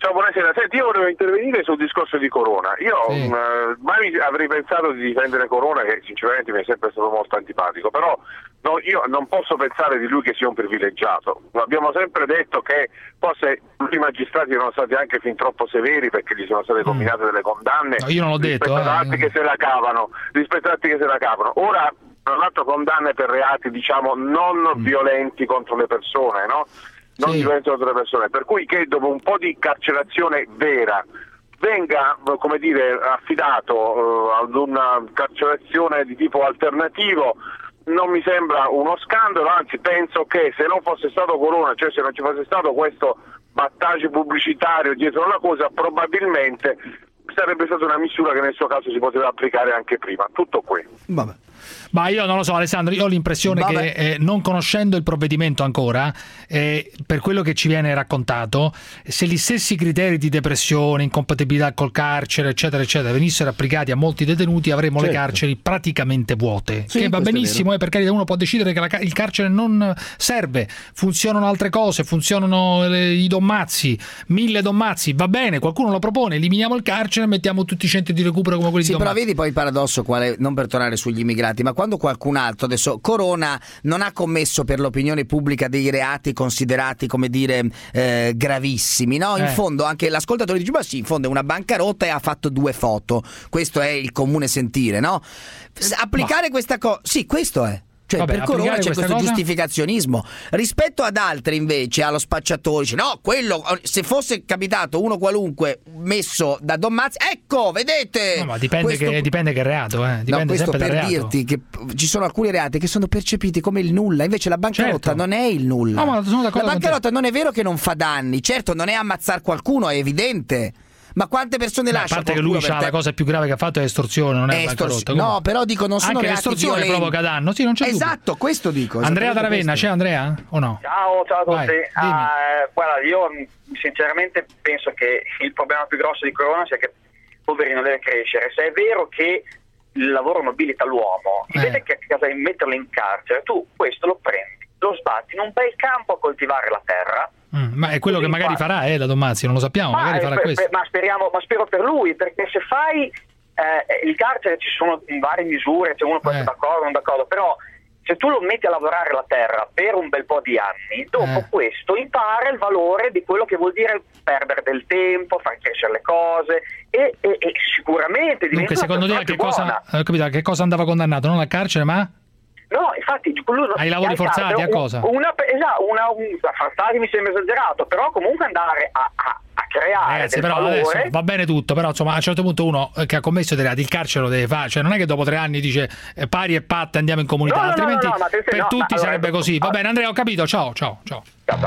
Ciao, buonasera. Senti, io volevo intervenire sul discorso di Corona. Io Sì. mh, mai avrei pensato di difendere Corona, che sinceramente mi è sempre stato molto antipatico, però no, io non posso pensare di lui che sia un privilegiato. Abbiamo sempre detto che forse i magistrati erano stati anche fin troppo severi perché gli sono state comminate delle condanne. No, io non l'ho detto. rispetto ad Eh. altri che se la cavano, rispetto ad altri che se la cavano. Ora, tra l'altro, condanne per reati, diciamo, non violenti contro le persone, no? Non Sì. violenti contro le persone. Per cui che dopo un po' di carcerazione vera venga, come dire, affidato eh, ad una carcerazione di tipo alternativo, non mi sembra uno scandalo, anzi penso che se non fosse stato Corona, cioè se non ci fosse stato questo battage pubblicitario dietro la cosa, probabilmente sarebbe stata una misura che nel suo caso si poteva applicare anche prima. Tutto qui. Vabbè. Ma io non lo so, Alessandro, io ho l'impressione Vabbè. che eh, non conoscendo il provvedimento ancora, eh, per quello che ci viene raccontato, se gli stessi criteri di depressione, incompatibilità col carcere, eccetera, eccetera, venissero applicati a molti detenuti, avremmo Certo. le carceri praticamente vuote. Sì, che va questo è benissimo, eh, per carità, uno può decidere che la ca- il carcere non serve, funzionano altre cose, funzionano le- i dommazzi, mille dommazzi, va bene, qualcuno lo propone, eliminiamo il carcere e mettiamo tutti i centri di recupero come quelli Sì, di però dommazzi. vedi poi il paradosso quale, non per tornare sugli immigrati, ma quando qualcun altro, adesso Corona non ha commesso per l'opinione pubblica dei reati considerati, come dire, eh, gravissimi, no? In Eh. fondo anche l'ascoltatore dice, ma sì, in fondo è una bancarotta e ha fatto due foto, questo è il comune sentire, no? S- Applicare questa cosa, sì, questo è. Cioè, Vabbè, per Corona applicare c'è questa questo cosa? giustificazionismo rispetto ad altri, invece, allo spacciatore dice no, quello, se fosse capitato uno qualunque messo da Don Mazzi, ecco, vedete, No, ma dipende, questo- che, dipende che reato, eh. No, dipende questo sempre per dal reato. dirti che p- ci sono alcuni reati che sono percepiti come il nulla, invece la bancarotta Certo. non è il nulla. No, ma sono d'accordo la con te. bancarotta non è vero che non fa danni, certo non è ammazzare qualcuno, è evidente. Ma quante persone Ma a lascia parte che qualcuno lui per c'ha te? la cosa più grave che ha fatto è estorsione, non è, È bancarotta. estorsione. No, comunque. però dico non sono anche reati l'estorsione violenti. provoca danno, sì, non c'è dubbio. Esatto, questo dico. Andrea esattamente da Ravenna, questo. c'è Andrea o no? Ciao, ciao a tutti. Vai, dimmi. Ah, guarda, io mh, sinceramente penso che il problema più grosso di Corona sia che poverino deve crescere. Se è vero che il lavoro nobilita l'uomo, Eh. invece che a casa di metterlo in carcere, tu questo lo prendi, lo sbatti in un bel campo a coltivare la terra. Mm, ma è quello che Così magari fa. farà, eh, da Don Mazzi, non lo sappiamo, Ma, magari eh, farà per- questo. per- ma speriamo, ma spero per lui, perché se fai eh, il carcere ci sono varie misure, cioè uno può Eh. essere d'accordo o non d'accordo, però se tu lo metti a lavorare la terra per un bel po' di anni, dopo Eh. questo impara il valore di quello che vuol dire perdere del tempo, far crescere le cose e, e- e sicuramente diventa Dunque, secondo una te a persona che più cosa, buona. eh, capito, a che cosa andava condannato? Non al carcere, ma No, infatti lui ai lavori forzati, a un- cosa? Una, esatto, una, un, forzati mi sembra esagerato, però comunque andare a, a, a creare Ragazzi, del però valore. adesso va bene tutto, però insomma a un certo punto uno eh, che ha commesso dei reati il carcere lo deve fare, cioè non è che dopo tre anni dice eh, pari e patta andiamo in comunità, No, no, no, altrimenti no, no, ma attenzione, per no, tutti ma allora- sarebbe così. Va bene, Andrea, ho capito, ciao, ciao, ciao.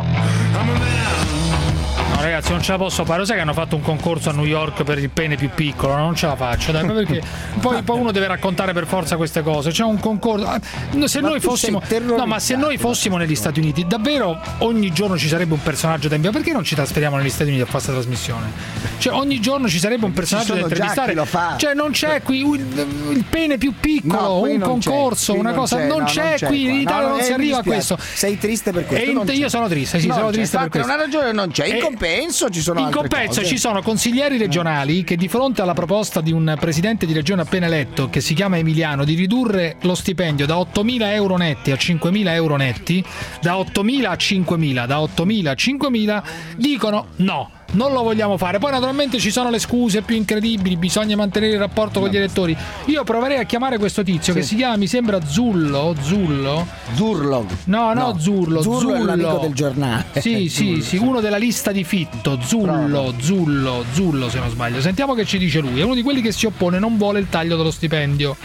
No, ragazzi, non ce la posso fare. Lo sai che hanno fatto un concorso a New York per il pene più piccolo? Non ce la faccio, dai, ma perché poi, poi uno deve raccontare per forza queste cose. C'è un concorso. ah, Se Ma noi tu fossimo sei No, ma se noi fossimo negli Stati Uniti, davvero ogni giorno ci sarebbe un personaggio da inviare. Perché non ci trasferiamo negli Stati Uniti a fare questa trasmissione? Cioè, ogni giorno ci sarebbe un personaggio da sono già intervistare. chi lo fa. Cioè, non c'è qui il, il pene più piccolo, No, qui un non c'è, concorso, qui una non cosa. c'è, non no, c'è non c'è qui qua. in Italia, No, non eh, si mi arriva a dispiace. questo. Sei triste per questo? E in- Non c'è. io sono triste, sì, Non sono c'è. triste per Infatti, questo. una ragione non c'è. In E- compenso ci sono In altre compenso cose. ci sono consiglieri regionali che di fronte alla proposta di un presidente di regione appena eletto che si chiama Emiliano di ridurre lo stipendio da ottomila euro netti a cinquemila euro netti, da ottomila a cinquemila, da ottomila a cinquemila, dicono no. Non lo vogliamo fare. Poi naturalmente ci sono le scuse più incredibili, bisogna mantenere il rapporto con gli elettori. Io proverei a chiamare questo tizio Sì. che si chiama, mi sembra Zullo, Zullo. Zurlo. No, no, No. Zurlo, Zurlo Zullo. è l'amico del giornale. Sì, sì, Zurlo. sì, uno della lista di Fitto, Zullo, Zullo, Zullo se non sbaglio. Sentiamo che ci dice lui. È uno di quelli che si oppone, non vuole il taglio dello stipendio.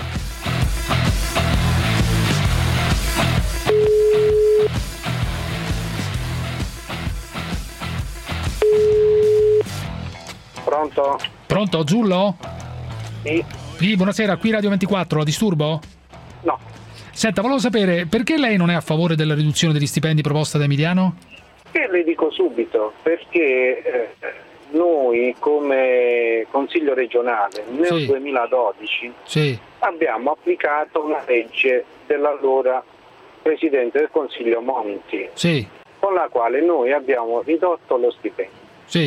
Pronto? Pronto, Zullo? Sì. Sì, buonasera, qui Radio ventiquattro, lo disturbo? No. Senta, volevo sapere, perché lei non è a favore della riduzione degli stipendi proposta da Emiliano? E le dico subito, perché eh, noi come Consiglio regionale nel Sì. duemiladodici Sì. abbiamo applicato una legge dell'allora Presidente del Consiglio Monti, Sì, con la quale noi abbiamo ridotto lo stipendio. sì.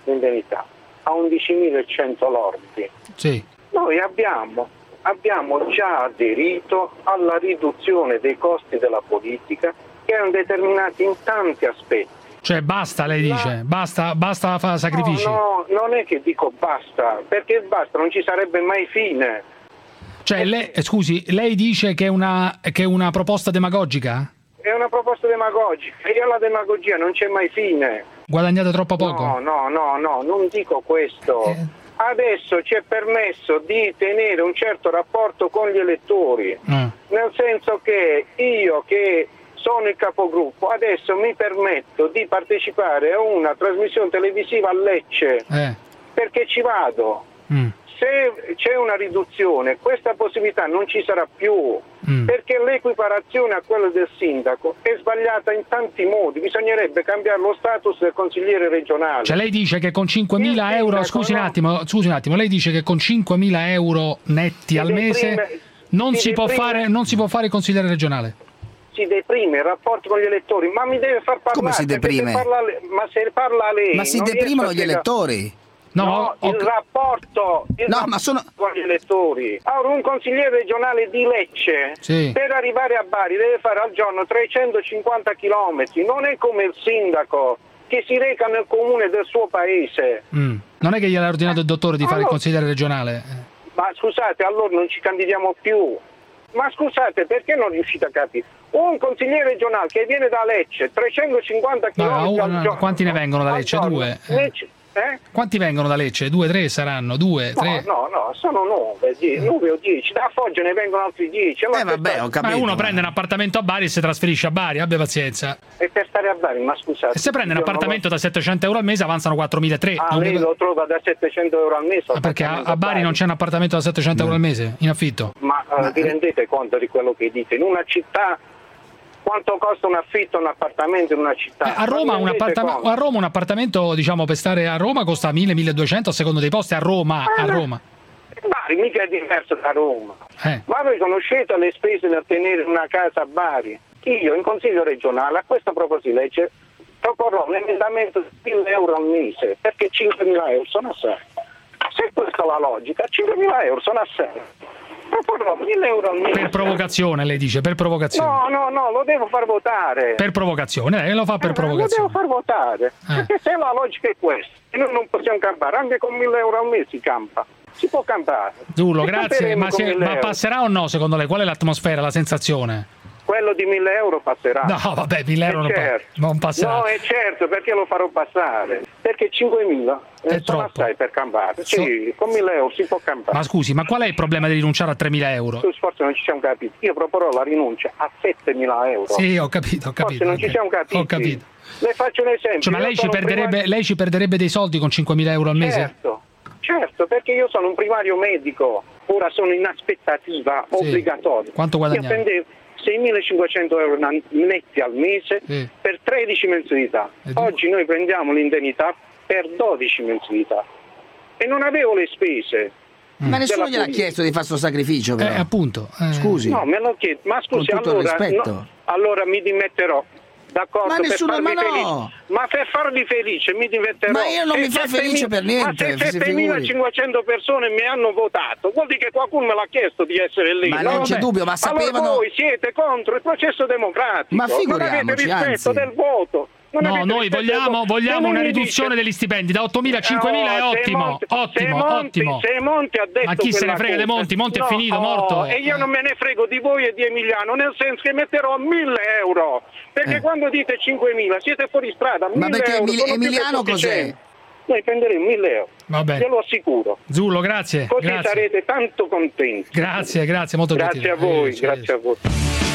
l'indennità a undicimilacento lordi. Sì. Noi abbiamo, abbiamo già aderito alla riduzione dei costi della politica che erano determinati in tanti aspetti. Cioè basta, lei dice, basta, basta fare sacrifici. No, no, non è che dico basta, perché il basta non ci sarebbe mai fine. Cioè, lei, eh, scusi, lei dice che è una, che è una proposta demagogica? È una proposta demagogica e alla demagogia non c'è mai fine. Guadagnate troppo poco? No, no, no, no, non dico questo. Eh. Adesso ci è permesso di tenere un certo rapporto con gli elettori, Mm. nel senso che io che sono il capogruppo adesso mi permetto di partecipare a una trasmissione televisiva a Lecce Eh. perché ci vado. Mm. Se c'è una riduzione questa possibilità non ci sarà più, Mm. perché l'equiparazione a quella del sindaco è sbagliata in tanti modi, bisognerebbe cambiare lo status del consigliere regionale. Cioè lei dice che con cinquemila euro, sindaco, scusi un no. attimo, scusi un attimo, lei dice che con cinquemila euro netti al mese deprime- non si si può deprime- fare, non si può fare il consigliere regionale? Si deprime il rapporto con gli elettori, ma mi deve far parlare. Come si perché deprime? se parla le- ma se parla lei... Ma si non deprimono riesco gli a spiegare- elettori. No, No, ho- il rapporto, il No, rapporto ma sono- con gli elettori. Allora, un consigliere regionale di Lecce Sì. per arrivare a Bari deve fare al giorno trecentocinquanta chilometri, non è come il sindaco che si reca nel comune del suo paese. Mm. Non è che gliel'ha ordinato il dottore di fare il Allora- consigliere regionale? Ma scusate, allora non ci candidiamo più. Ma scusate, perché non riuscite a capire? Un consigliere regionale che viene da Lecce, trecentocinquanta No, chilometri al una- giorno. quanti ne vengono da al Lecce? giorno. Due? Eh. Lecce- eh? Quanti vengono da Lecce? Due, tre saranno? Due, No, tre? no, no, sono nove, die- nove o dieci. Da Foggia ne vengono altri dieci. Allora Eh vabbè, per ho stare- capito. Ma uno prende un appartamento a Bari e si trasferisce a Bari, abbia pazienza. E per stare a Bari, ma scusate. E se prende un io non appartamento da settecento euro al mese avanzano quattromilatrecento. lo- Ah, lei lo trova da settecento euro al mese? Ah, perché a, appartamento a Bari non c'è un appartamento da settecento euro al mese in affitto? Ma, eh, vi rendete conto di quello che dite? In una città quanto costa un affitto, un appartamento in una città? Eh, a, Roma Ma vi un rendete appartama- conto? a Roma un appartamento, diciamo, per stare a Roma costa mille milleduecento a seconda dei posti. A Roma, a Roma. Bari mica è diverso da Roma. Eh. Ma voi conoscete le spese per tenere una casa a Bari? Io in consiglio regionale a questo proposito legge proporrò un emendamento di mille euro al mese, perché cinquemila euro sono assai. Se questa è la logica, cinquemila euro sono assai. Proporrò mille euro al mese. Per provocazione, lei dice, per provocazione. No, no, no, lo devo far votare. Per provocazione, lei lo fa per Eh, Lo provocazione. devo far votare. Eh. Perché se la logica è questa, e noi non possiamo campare, anche con mille euro al mese si campa. Si può campare. Zurlo, E grazie. camperemo Ma, con se- mille ma euro. passerà o no, secondo lei? Qual è l'atmosfera, la sensazione? Quello di mille euro passerà. No, vabbè, mille euro Eh, non, pa- certo. non passerà. No, è certo, perché lo farò passare. Perché cinquemila È eh, sono troppo. assai per campare. Sì, con mille euro si può campare. Ma scusi, ma qual è il problema di rinunciare a tremila euro? Tu forse non ci siamo capiti. Io proporrò la rinuncia a settemila euro. Sì, ho capito, ho capito. Forse non ci ok. siamo capiti. Ho capito. Le faccio un esempio. Cioè, ma Io lei ci, sono un perderebbe, primario- lei ci perderebbe dei soldi con cinquemila euro al mese? Certo, certo, perché io sono un primario medico. Ora sono in aspettativa Sì. obbligatoria. Quanto guadagniamo? Io prendevo seimilacinquecento euro na- netti al mese Sì. per tredici mensilità. E tu? Oggi noi prendiamo l'indennità per dodici mensilità e non avevo le spese. Ma nessuno della gliel'ha politica. chiesto di fare sto sacrificio, Eh, però. appunto. eh. Scusi. No, me lo chiedo. Ma scusi, Con tutto il allora, rispetto. no, allora mi dimetterò. D'accordo, Ma per nessuno- farvi ma no! felice. Ma per farvi felice mi dimetterò. Ma io non Se mi fa settemila felice per niente, Ma se si figuri. settemilacinquecento persone mi hanno votato, vuol dire che qualcuno me l'ha chiesto di essere lì. Ma no? non c'è Vabbè. dubbio, ma sapevano- Allora voi siete contro il processo democratico. Ma non avete figuriamoci, rispetto anzi. del voto. Non No, avete noi rispetto del vogliamo, voto. vogliamo Se una mi riduzione dice- degli stipendi da ottomila a cinquemila, è No, se ottimo, Monti- se ottimo, Monti- ottimo. se Monti ha detto Ma chi se ne quella frega di cosa- Monti? Monti è No, finito, oh, morto. E io non me ne frego di voi e di Emiliano, nel senso che metterò mille euro. Perché Eh. quando dite cinquemila siete fuori strada. Ma mille perché euro Emil- sono più che Emiliano cos'è? sufficienti. Noi prenderemo mille euro. Va bene. Ve lo assicuro. Zurlo, grazie. Così grazie. sarete tanto contenti. Grazie, grazie, molto Grazie gentile. a voi, Arrivederci, grazie a voi.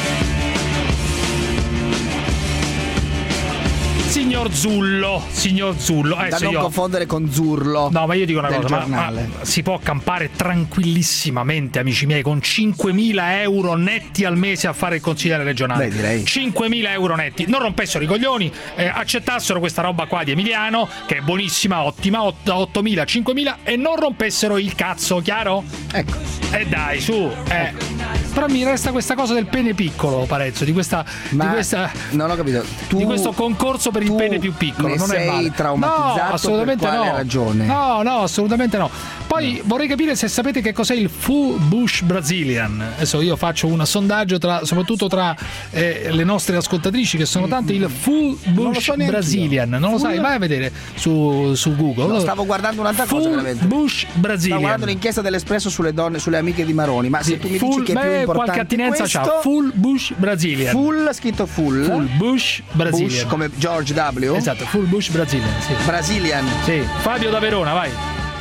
Signor Zullo, signor Zullo. Da Adesso non io- confondere con Zurlo. No, ma io dico una del cosa, ma, giornale. ma si può campare tranquillissimamente, amici miei, con cinquemila euro netti al mese a fare il consigliere regionale. Beh, direi. cinquemila euro netti. Non rompessero i coglioni, eh, accettassero questa roba qua di Emiliano, che è buonissima, ottima, ott- ottomila, cinquemila, e non rompessero il cazzo, chiaro? Ecco. E dai, su, eh. però mi resta questa cosa del pene piccolo, Parenzo, di questa, Ma di questa non ho capito. Tu, di questo concorso per il pene più piccolo. Ne non sei è male. traumatizzato no, assolutamente per quale no. ragione? No, no, assolutamente no. Poi vorrei capire se sapete che cos'è il Full Bush Brazilian. Adesso io faccio un sondaggio tra, soprattutto tra eh, le nostre ascoltatrici, che sono tante. Il Full Bush so Brazilian, non lo Full... sai? Vai a vedere su, su Google. No, stavo guardando un'altra Full cosa veramente. Bush Brazilian. Stavo guardando l'inchiesta dell'Espresso sulle donne, sulle amiche di Maroni. Ma se tu mi full, dici che è più beh, importante qualche attinenza questo, c'ha. Full Bush Brazilian. Full scritto full. Full Bush Brazilian. Bush come George W. Esatto, Full Bush Brazilian. Sì. Brazilian. Sì. Fabio da Verona, vai.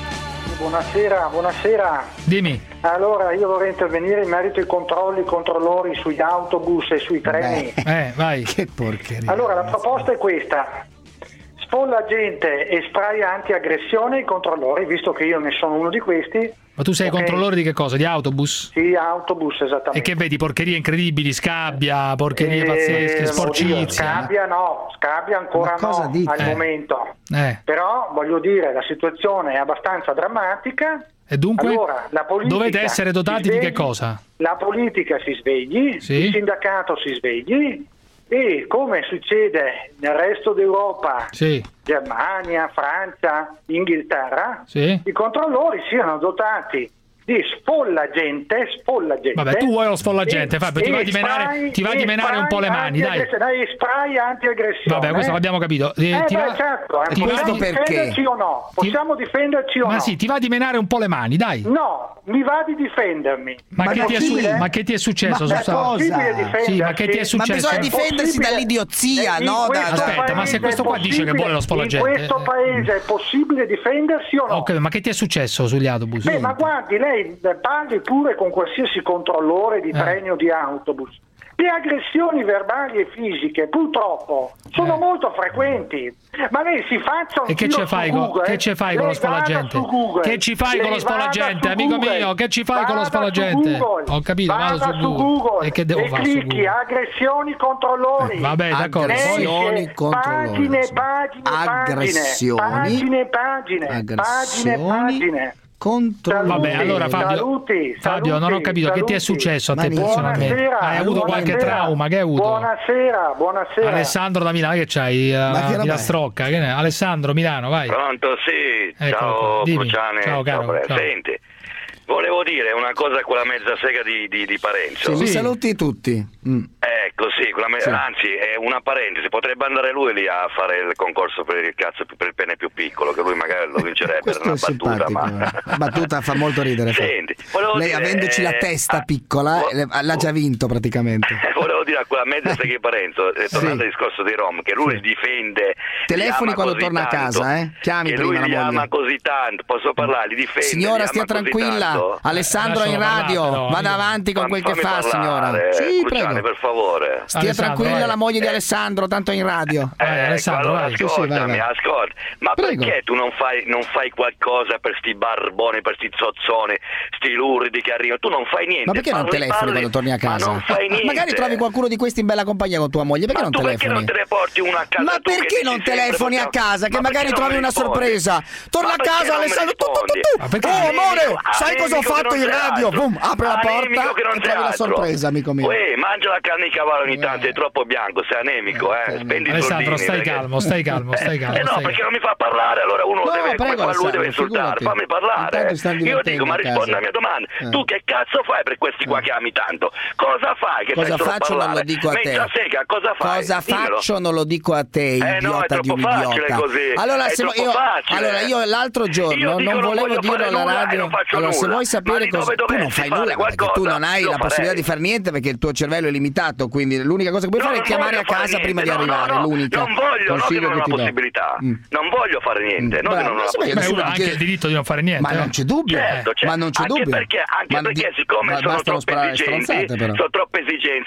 Buonasera, buonasera. Dimmi. Allora, io vorrei intervenire in merito ai controlli, controllori sugli autobus e sui treni. Eh, eh vai. Che porcheria. Allora, la proposta è questa. Sfolla gente e spray anti-aggressione ai controllori, visto che io ne sono uno di questi. Ma tu sei okay. controllore di che cosa? Di autobus? Sì, autobus, esattamente. E che vedi? Porcherie incredibili, scabbia, porcherie eh, pazzesche, sporcizia. Scabbia no, scabbia ancora no dite? al Eh. momento. Eh. Però, voglio dire, la situazione è abbastanza drammatica. E dunque allora, la politica dovete essere dotati si svegli, di che cosa? La politica si svegli, Sì. il sindacato si svegli e, come succede nel resto d'Europa, Sì. Germania, Francia, Inghilterra, Sì. i controllori siano dotati di sfollagente, sfollagente. Vabbè, tu vuoi lo sfollagente, Fabio, ti va di menare, ti va di menare un po' le mani, dai. Dai, spray anti-aggressione. Vabbè, questo l'abbiamo capito. Eh, Eh, ti beh, va- certo, eh, ti va possiamo di- difenderci o no? Possiamo difenderci o Ma no? sì, ti va di menare un po' le mani, dai. No, mi va di difendermi. Ma, Ma che è ti è, su- possibile? ma che ti è successo? Ma è Susa? possibile difendersi? Sì, ma che ti è Ma successo? bisogna difendersi possibile- dall'idiozia, in no? Da, questo Aspetta, ma se paese questo è qua dice che vuole lo sfollagente, In questo eh, paese è possibile difendersi o no? Ok, ma che ti è successo sugli autobus? Beh, ma guardi, lei eh, parli pure con qualsiasi controllore di Eh. treni o di autobus. Le aggressioni verbali e fisiche purtroppo sono Eh. molto frequenti, ma lei si faccia un E che giro ce fai su con, Google, che ci fai con lo lei vada sfollagente? su Google, Che ci fai con lei lo sfollagente, vada su amico Google, mio? Che ci fai con lo vada su sfollagente? Google, Ho capito, vado vada su su Google. Google E che devo e fare su clicchi Google? aggressioni controllori. Eh, vabbè, d'accordo. Aggressioni Esce controllori. Pagine, pagine, Aggressioni. pagine, pagine, pagine, Aggressioni pagine. contro. Vabbè, allora Fabio, saluti, Fabio, non ho saluti, capito che ti è saluti. successo a te Buonasera. personalmente. Hai avuto qualche buonasera. trauma? Che hai avuto? Buonasera, buonasera. Alessandro da Milano, che c'hai? Ma che Uh, roba la è? strocca, che ne? Alessandro, Milano, vai. Pronto, sì, Eccolo ciao qua, dimmi. Cruciane, Ciao, caro, Bre- ciao. Senti, volevo dire una cosa a quella mezza sega di, di, di Parenzo. Sì, mi saluti tutti. Mm. Ecco, sì, quella me- Sì. anzi è una parentesi, potrebbe andare lui lì a fare il concorso per il cazzo per il pene più piccolo, che lui magari lo vincerebbe per Questo una è battuta, simpatico. ma La battuta fa molto ridere. Fa. Senti, volevo Lei, dire, avendoci la eh, testa ah, piccola, vo- eh, l'ha già vinto praticamente. volevo dire a quella mezza sega di Parenzo, eh, tornando al discorso dei Rom, che lui li difende, Telefoni li ama quando così torna a tanto, casa, eh? Chiami che prima lui la li moglie. ama così tanto, posso parlare, li difende. Signora, li stia ama così tranquilla. tanto. Alessandro è in Lascialo radio. parlare, però, Vada amico. avanti con quel che Fammi fa, signora. parlare, Sì, Cruciane, prego. per favore. Stia Alessandro, tranquilla, vai. la moglie di Alessandro, tanto è in radio. Eh, Alessandro, allora vai. Sì, sì, vai, ascoltami, vai. ascolta. Ma Prego. perché tu non fai, non fai qualcosa per sti barboni, per sti zozzoni, sti luridi che arrivano? Tu non fai niente. Ma perché non parli, telefoni parli, quando torni a casa? Ma non fai niente. Magari trovi qualcuno di questi in bella compagnia con tua moglie, perché Ma non tu perché telefoni? non te ne porti una a casa? Ma tu che perché dici non sempre, telefoni a possiamo- casa? Che Ma magari perché non trovi mi una rispondi? sorpresa. Torna Ma a perché casa, non mi Alessandro. Tu, tu, tu, rispondi? tu. Ma perché- Oh, amore, Anemico, sai cosa ho anemico fatto che in non sei radio? altro. Boom, apre la Anemico porta che non e sei trovi la altro. sorpresa, amico mio. Uè, mangia la carne di cavallo ogni tanto, sei troppo bianco, sei anemico, eh. Spendi i Alessandro, soldini, stai perché- calmo, stai calmo, stai calmo. Eh no, stai perché calmo. non mi fa parlare, allora uno No, deve, come prego, fa lui deve Alessandro, insultare, figurati. fammi parlare. Intanto stanno Io divertendo dico, ma a rispondi casa. alla mia domanda, Eh. tu che cazzo fai per questi qua che ami tanto? Cosa fai che Cosa fai solo faccio non parlare? lo dico a te. Mezza sega, cosa fai? Cosa Dimmelo. faccio non lo dico a te, Eh no, è idiota di un troppo facile idiota. così, Allora, è se troppo io, facile. allora io l'altro Io giorno dico non non volevo voglio dirlo fare alla nulla e radio. non faccio Allora, se nulla. vuoi Ma sapere lì cosa dove tu non dovessi fai fare nulla perché tu qualcosa, non hai lo la possibilità farei. di fare niente perché il tuo cervello è limitato, quindi l'unica cosa che puoi No, fare è non chiamare a voglio fare casa prima di niente, no, arrivare, no, no, l'unica. non voglio, no che consiglio non ho che la ti do. possibilità, Mm. non voglio fare niente, non che Bravo, non ho la ma sai, possibilità. Beh, uno nessuno ha ti anche chiede- il diritto di non fare niente. Ma eh. non c'è dubbio, Certo, certo. ma non c'è anche dubbio. perché, anche Ma perché di- siccome ma sono basta non troppe sparare esigenze, stronzate, però. sono troppe esigenze, mi devi dire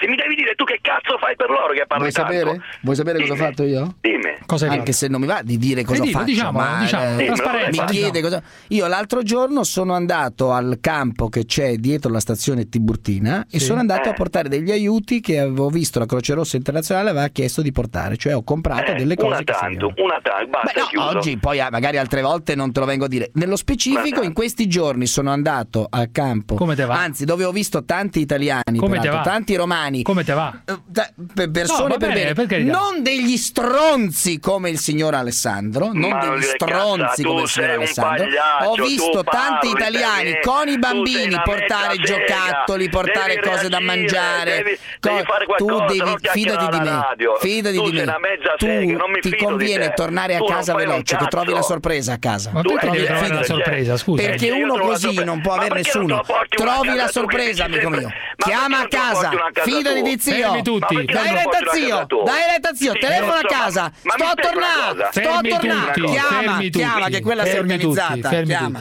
e tu che cazzo fai per loro che parli Vuoi sapere? tanto? Vuoi sapere Dimmi. cosa ho fatto io? Dimmi. Cosa hai Anche fatto? se non mi va di dire cosa Eh, ho dillo, fatto, diciamo, ma diciamo, eh, trasparenza, mi chiede diciamo. cosa. Io l'altro giorno sono andato al campo che c'è dietro la stazione Tiburtina e Sì. sono andato Eh. a portare degli aiuti che avevo visto la Croce Rossa Internazionale aveva chiesto di portare, cioè ho comprato Eh, delle cose una che tanto, servivano. una tanto, basta, Beh, no, chiuso. oggi poi ah, magari altre volte non te lo vengo a dire. Nello specifico Ma- in questi giorni sono andato al campo, Come te va? anzi dove ho visto tanti italiani, Come te peraltro, va? tanti romani, Come te va? eh, da- per persone No, va per bene, bene, per carità. non degli stronzi come il signor Alessandro, non Ma non degli dire stronzi cazzate, come tu il signor sei un Alessandro. pagliaccio, Ho tu visto tanti parli italiani per me, con i tu sei bambini una portare mezza sega, giocattoli, portare devi cose da reagire, mangiare. devi- Co- devi fare qualcosa, tu devi non fidati chiacchierare di alla me, radio. fidati Tu di sei me. una mezza Tu sega, non mi ti fido di conviene te. tornare a Tu non casa fai un veloce, che cazzo. trovi la sorpresa a casa. Ma perché Trovi- devi trovare la fidati. sorpresa? Scusa. Perché Eh, io uno trovo la così sorpresa. non può Ma avere perché non nessuno. te lo porti una Trovi casa la tu che sorpresa, dici amico sempre- mio. Ma Chiama a perché non te lo casa, porti una casa fidati tu? di zio. Fermi tutti. Ma perché Dai non retta porti una zio, casa tu? dai retta zio, Sì, telefono a posso, casa. ma- ma Sto mi a spieghi una tornare, cosa? sto a Fermi tornare. tutti, Chiama, fermi chiama tutti, che quella si è fermi tutti, organizzata. fermi Chiama.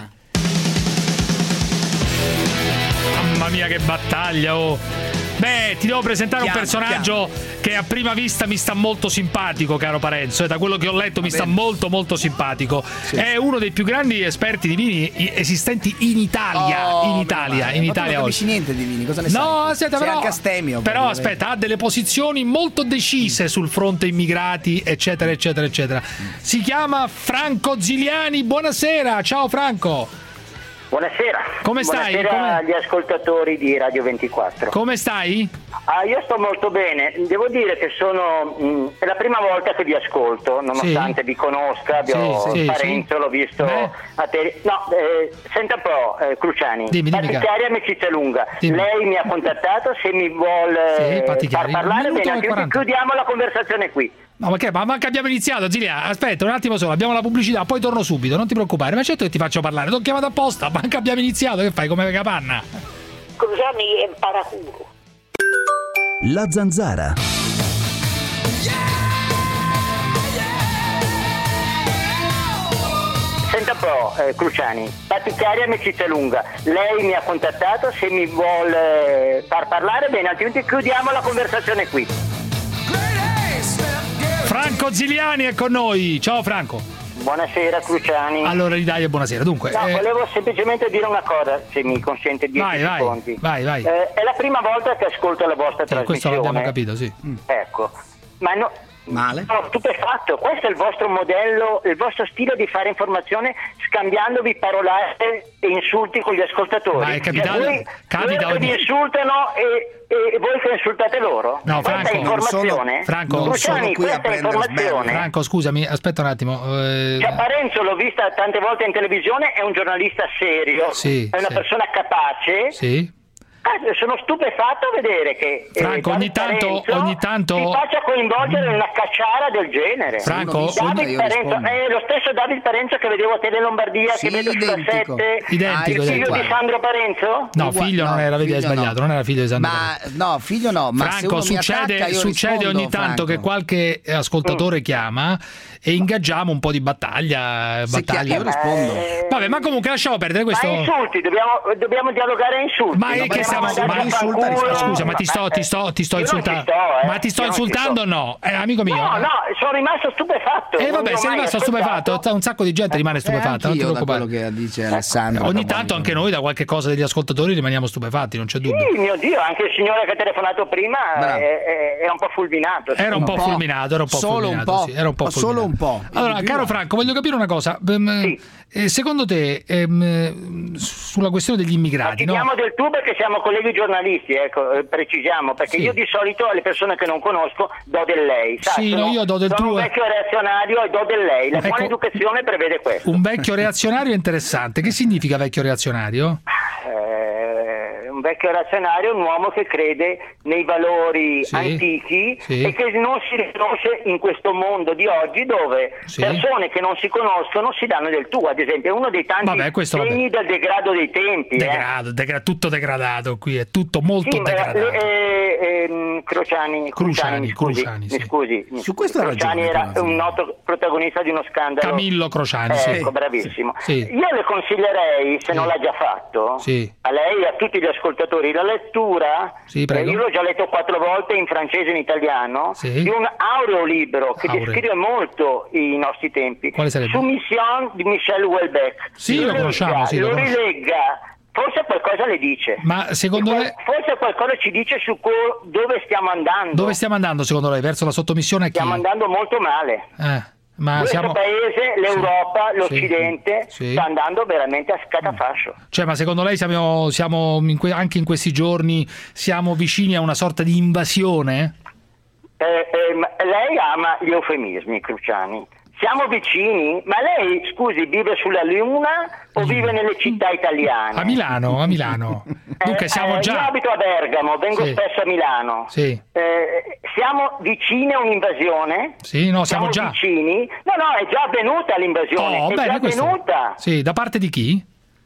Mamma mia che battaglia, oh. Beh, ti devo presentare Chiama, un personaggio che a prima vista mi sta molto simpatico, caro Parenzo, e da quello che ho letto mi sta molto molto simpatico. È uno dei più grandi esperti di vini esistenti in Italia, Oh, in meno Italia, male. in Ma tu Italia non oggi. capisci niente di vini, cosa ne No, sai? aspetta, Sei però, anche astemio. però proprio, aspetta, ha delle posizioni molto decise sul fronte immigrati, eccetera, eccetera, eccetera. Si chiama Franco Ziliani. Buonasera, ciao Franco. Buonasera. Come stai? Buonasera Come- agli ascoltatori di Radio ventiquattro. Come stai? Ah, io sto molto bene. Devo dire che sono mh, è la prima volta che vi ascolto, nonostante Sì. vi conosca, abbiamo Sì, sì, Parenzo, sì. l'ho visto Beh. a te. No, eh, senta un po', eh, Cruciani. Dimmi, dimmi, Patti cara. chiari, amicizia lunga. Dimmi. Lei mi ha contattato, se mi vuole Sì, patti far chiari. parlare, Un minuto bene, e altrimenti quaranta. chiudiamo la conversazione qui. No, ma che? Ma manca abbiamo iniziato, Zilia. Aspetta un attimo solo, abbiamo la pubblicità, poi torno subito, non ti preoccupare. Ma certo che ti faccio parlare, ti ho chiamato apposta, manca abbiamo iniziato, che fai come capanna? Cruciani è paraculo. La Zanzara. Senta un po', eh, Cruciani, patti chiari, amicizia lunga. Lei mi ha contattato, se mi vuole far parlare, bene, altrimenti chiudiamo la conversazione qui. Franco Ziliani è con noi. Ciao Franco. Buonasera Cruciani. Allora, ridai e buonasera. Dunque, No, eh, volevo semplicemente dire una cosa, se mi consente dieci Vai, vai, secondi. vai, vai. Eh, è la prima volta che ascolto la vostra sì, questo trasmissione. l'abbiamo capito, sì. Mm. Ecco, ma no, Male? sono stupefatto, questo è il vostro modello, il vostro stile di fare informazione scambiandovi parolate e insulti con gli ascoltatori. Ma è capitato- Cioè, voi, capita loro che ogni- vi insultano e, e voi che insultate loro. No, questa Franco, è informazione. non sono- Franco, non Cruciani, sono qui a questa è prendere informazione. Franco, scusami, aspetta un attimo. eh, Cioè, Parenzo l'ho vista tante volte in televisione, è un giornalista serio, Sì, è una sì. persona capace. Sì. Ah, sono stupefatto a vedere che eh, Franco, ogni David tanto- Parenzo ogni tanto- si faccia coinvolgere in una cacciara del genere. Franco, David io Parenzo, rispondo. è lo stesso David Parenzo che vedevo a Tele Lombardia, Sì, che vedo sulla identico. sette, Identico, il figlio identico. di Sandro Parenzo? No, Uguale- figlio non no, era, vedi, hai figlio sbagliato, no. non era figlio di Sandro. Ma no, figlio no, ma se Franco, uno mi succede, attacca, io succede rispondo, ogni tanto Franco. che qualche ascoltatore chiama e ingaggiamo un po' di battaglia. Se battaglia. chiama, io rispondo. Eh, Vabbè, ma comunque lasciamo perdere questo. Ma insulti, dobbiamo, dobbiamo dialogare a insulti. Ma è non che possiamo stiamo. mandarci Ma, a insulta, fanculo. scusa, ma ti sto, Ma- ti sto, ti sto io non ci insultando. sto, eh. Ma ti sto Io non ci insultando o sto. no? Eh, amico mio. No, no, sono rimasto stupefatto. E non vabbè, vi ho sei mai rimasto ascoltato. stupefatto, un sacco di gente rimane Eh, stupefatta, non ti anch'io da preoccupare. quello che dice Alessandro. Ogni tanto anche noi da qualche cosa degli ascoltatori rimaniamo stupefatti, non c'è dubbio. Sì, mio Dio, anche il signore che ha telefonato prima Bravo. è, è- è un po' fulminato. Era un po' po'. fulminato, era un po' Solo un fulminato, po'. sì, era un po' Solo fulminato. un po'. Allora, Di più caro no. Franco, voglio capire una cosa. Ehm, Sì. eh, secondo te, ehm, sulla questione degli immigrati, no? Chiediamo del tu perché siamo colleghi giornalisti, ecco, eh, precisiamo, perché Sì. io di solito alle persone che non conosco do del lei. Sai, Sì, no, sono- io do del sono tu, un eh. vecchio reazionario e do del lei. La Ecco, buona educazione prevede questo. Un vecchio reazionario interessante. Che significa vecchio reazionario? Eh, un vecchio reazionario è un uomo che crede nei valori Sì, antichi sì. e che non si riconosce in questo mondo di oggi dove Sì. persone che non si conoscono si danno del tu. Ad esempio, è uno dei tanti Vabbè, questo vabbè. segni del degrado dei tempi. eh. Degrado, degra- tutto degradato qui, è tutto molto Sì, ma, degradato. eh, ehm, Crociani, Cruciani, mi scusi, Cruciani, mi sì. scusi. Su questo ha Crociani ragione, era però, un noto protagonista di uno scandalo. Camillo Crociani, Ecco, sì. bravissimo. Sì. Io le consiglierei, se Sì. non l'ha già fatto, Sì. a lei e a tutti gli ascoltatori ascoltatori la lettura, Sì, prego. eh, io l'ho già letto quattro volte in francese e in italiano, Sì. di un aureo libro che Aureo. descrive molto i nostri tempi. Quale sarebbe? Soumission di Michel Houellebecq. Sì, lo legga, conosciamo, sì, lo lo conosciamo. rilegga, forse qualcosa le dice. Ma secondo lei Forse qualcosa ci dice su co- dove stiamo andando. dove stiamo andando secondo lei? Verso la sottomissione a chi? Stiamo andando molto male. Eh, ma Questo siamo paese, l'Europa, Sì. l'Occidente Sì. sta andando veramente a scatafascio. Cioè, ma secondo lei siamo, siamo in que- anche in questi giorni siamo vicini a una sorta di invasione? Eh, eh, ma lei ama gli eufemismi, Cruciani. Siamo vicini? Ma lei, scusi, vive sulla Luna o vive nelle città italiane? A Milano, a Milano. Dunque siamo Eh, Io già abito a Bergamo, vengo Sì. spesso a Milano. Sì. Eh, siamo vicini a un'invasione? Sì, no, siamo già. vicini? No, no, è già avvenuta l'invasione, Oh, è bene, già questo- avvenuta. Sì, da parte di chi?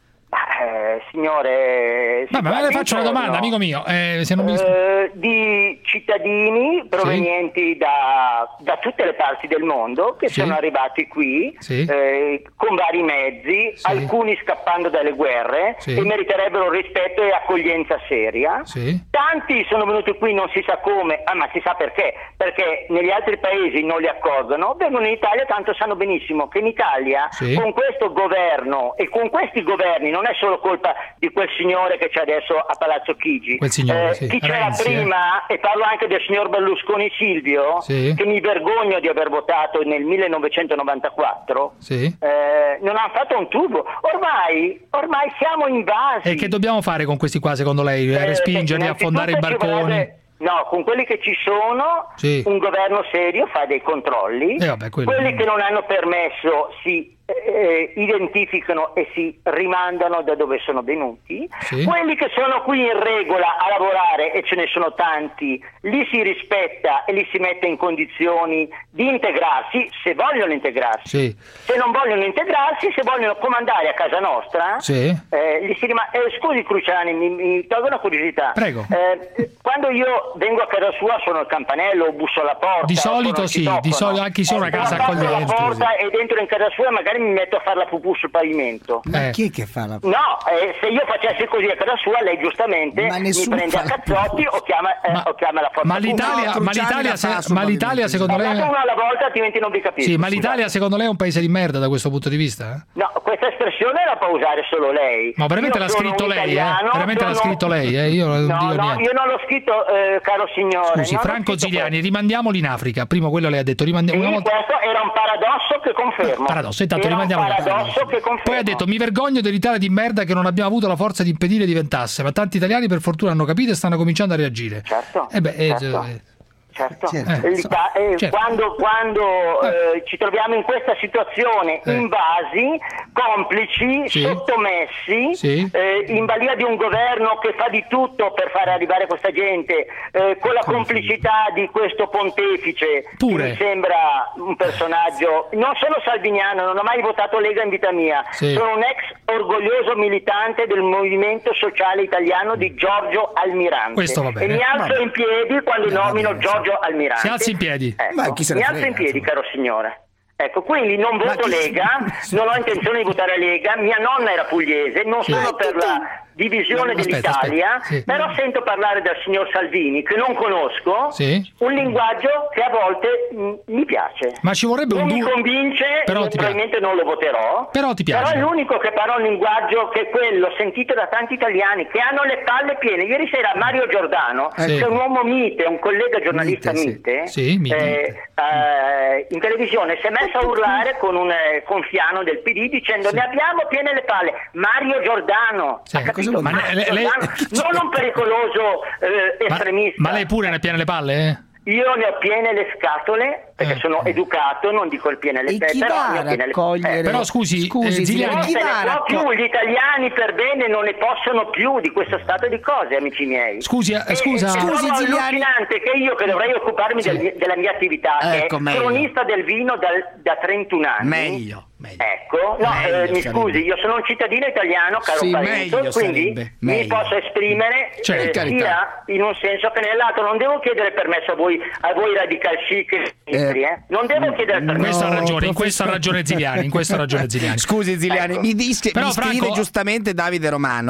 Eh, signore... Vabbè, ma le faccio una domanda, no. amico mio. Eh, se non mi... Eh, di cittadini provenienti da, da tutte le parti del mondo che Sì. sono arrivati qui Sì. eh, con vari mezzi, Sì. alcuni scappando dalle guerre Sì. e meriterebbero rispetto e accoglienza seria. Sì. Tanti sono venuti qui non si sa come, ah, ma si sa perché, perché negli altri paesi non li accolgono, vengono in Italia, tanto sanno benissimo che in Italia Sì. con questo governo e con questi governi non è solo colpa di quel signore che c'è adesso a Palazzo Chigi. Quel signore, Eh, sì. chi c'era Renzi, prima, e parlo anche del signor Berlusconi Silvio, Sì. che mi vergogno di aver votato nel millenovecentonovantaquattro, Sì. eh, non ha fatto un tubo. Ormai, ormai siamo invasi. E che dobbiamo fare con questi qua secondo lei? Eh, Respingerli, innanzitutto affondare i ci barconi? vorrebbe- No, con quelli che ci sono, Sì. un governo serio fa dei controlli, Eh, vabbè, quello- quelli che non hanno permesso si eh, identificano e si rimandano da dove sono venuti, Sì. quelli che sono qui in regola a lavorare, e ce ne sono tanti, li si rispetta e li si mette in condizioni di integrarsi, se vogliono integrarsi. Sì. Se non vogliono integrarsi, se vogliono comandare a casa nostra, Sì. eh, gli si rima- eh, scusi Cruciani, mi, mi tolgo una curiosità. Prego. Eh, quando io vengo a casa sua suono il campanello o busso alla porta. Di solito suono il sì, citofono. di solito anche se una Eh, casa apro la accogliente, porta e dentro in casa sua magari mi metto a fare la pupù sul pavimento. Ma Eh. chi è che fa la... No, eh, se io facessi così a casa sua, lei giustamente Ma mi nessuno prende a fa la cazzotti pupù. o chiama, eh, Ma- o chiama la forza Ma pubblica. l'Italia, No, ma Cruciani l'Italia, la fa se- ma l'Italia probabilmente. secondo lei... Parlate una alla volta, altrimenti non vi capisco. Sì, ma scusate. l'Italia secondo lei è un paese di merda da questo punto di vista? No, questa espressione la può usare solo lei. Ma veramente Io l'ha sono scritto un lei, eh? italiano, Veramente l'ha sono- scritto lei, eh? Io non No, dico no, niente. io non l'ho scritto, eh, caro signore. Scusi, non l'ho Franco scritto Ziliani, rimandiamoli in Africa. Primo quello lei ha detto, rimandiamo Sì, una volta... questo era un paradosso che confermo. Paradosso, intanto era rimandiamo un in paradosso che confermo. Poi ha detto, mi vergogno dell'Italia di merda che non abbiamo avuto la forza di impedire diventasse, ma tanti italiani per fortuna hanno capito e stanno cominciando a reagire. Certo, Eh beh, eh, certo. eh, Certo. Certo. L'Ita- eh, Certo. Quando, quando eh, ci troviamo in questa situazione, Eh. invasi, complici, Sì. sottomessi, Sì. eh, in balia di un governo che fa di tutto per fare arrivare questa gente, eh, con la complicità di questo pontefice, Pure. che mi sembra un personaggio. Non sono salviniano, non ho mai votato Lega in vita mia, Sì. sono un ex orgoglioso militante del movimento sociale italiano di Giorgio Almirante. Questo va bene. E mi alzo Va in piedi quando nomino Giorgio Almirante. Si alzi in piedi. Ecco, Ma chi se ne mi frega, alzo in piedi, insomma. caro signore. Ecco, quindi non voto chi- Lega, non ho intenzione di votare Lega, mia nonna era pugliese, non Sì. sono per la divisione Aspetta, dell'Italia, aspetta, sì. però sento parlare dal signor Salvini, che non conosco, Sì. un linguaggio che a volte mh, mi piace. Ma ci vorrebbe non un mi duo- convince, Però io ti probabilmente non lo voterò, Però ti piace. però è l'unico che parla un linguaggio che è quello sentito da tanti italiani che hanno le palle piene. Ieri sera Mario Giordano, Sì. che è un uomo mite, un collega giornalista Mite, sì. mite, Sì, mite. eh, eh, in televisione si è messo a urlare con un eh, confiano del P D dicendo ne abbiamo piene le palle. Mario Giordano, Sì, ha capito? cosa vuol- ma Mario lei- lei- Giordano, non un pericoloso eh, Ma, estremista. ma lei pure ne ha piene le palle, eh? Io ne ho piene le scatole perché Eh. sono educato, non dico il piene le E tette, chi però va ne ho a piene le raccogliere... eh, Però scusi, Scusi, eh, Ziliani, non chi se va a ne può racco- più, gli italiani per bene non ne possono più di questo stato di cose, amici miei. Scusi, eh, E- scusa. e Scusi, trovo Ziliani. allucinante che io che dovrei occuparmi Sì. del- della mia attività, Ecco, che è meglio. cronista del vino dal- da trentuno anni. Meglio, meglio. Ecco, no, Meglio eh, mi sarebbe. scusi, io sono un cittadino italiano, caro Sì, Parenzo, meglio quindi sarebbe, mi meglio. posso esprimere Cioè, eh, carità. sia in un senso che nell'altro. Non devo chiedere permesso a voi, a voi radical chic e sinistri, eh. Non devo chiedere In permesso. questo ha No, ragione, in professor- questo ha ragione Ziliani, in questo ha ragione Ziliani. Scusi Ziliani, Ecco. mi, dis- Però, mi scrive Franco- giustamente Davide Romano, che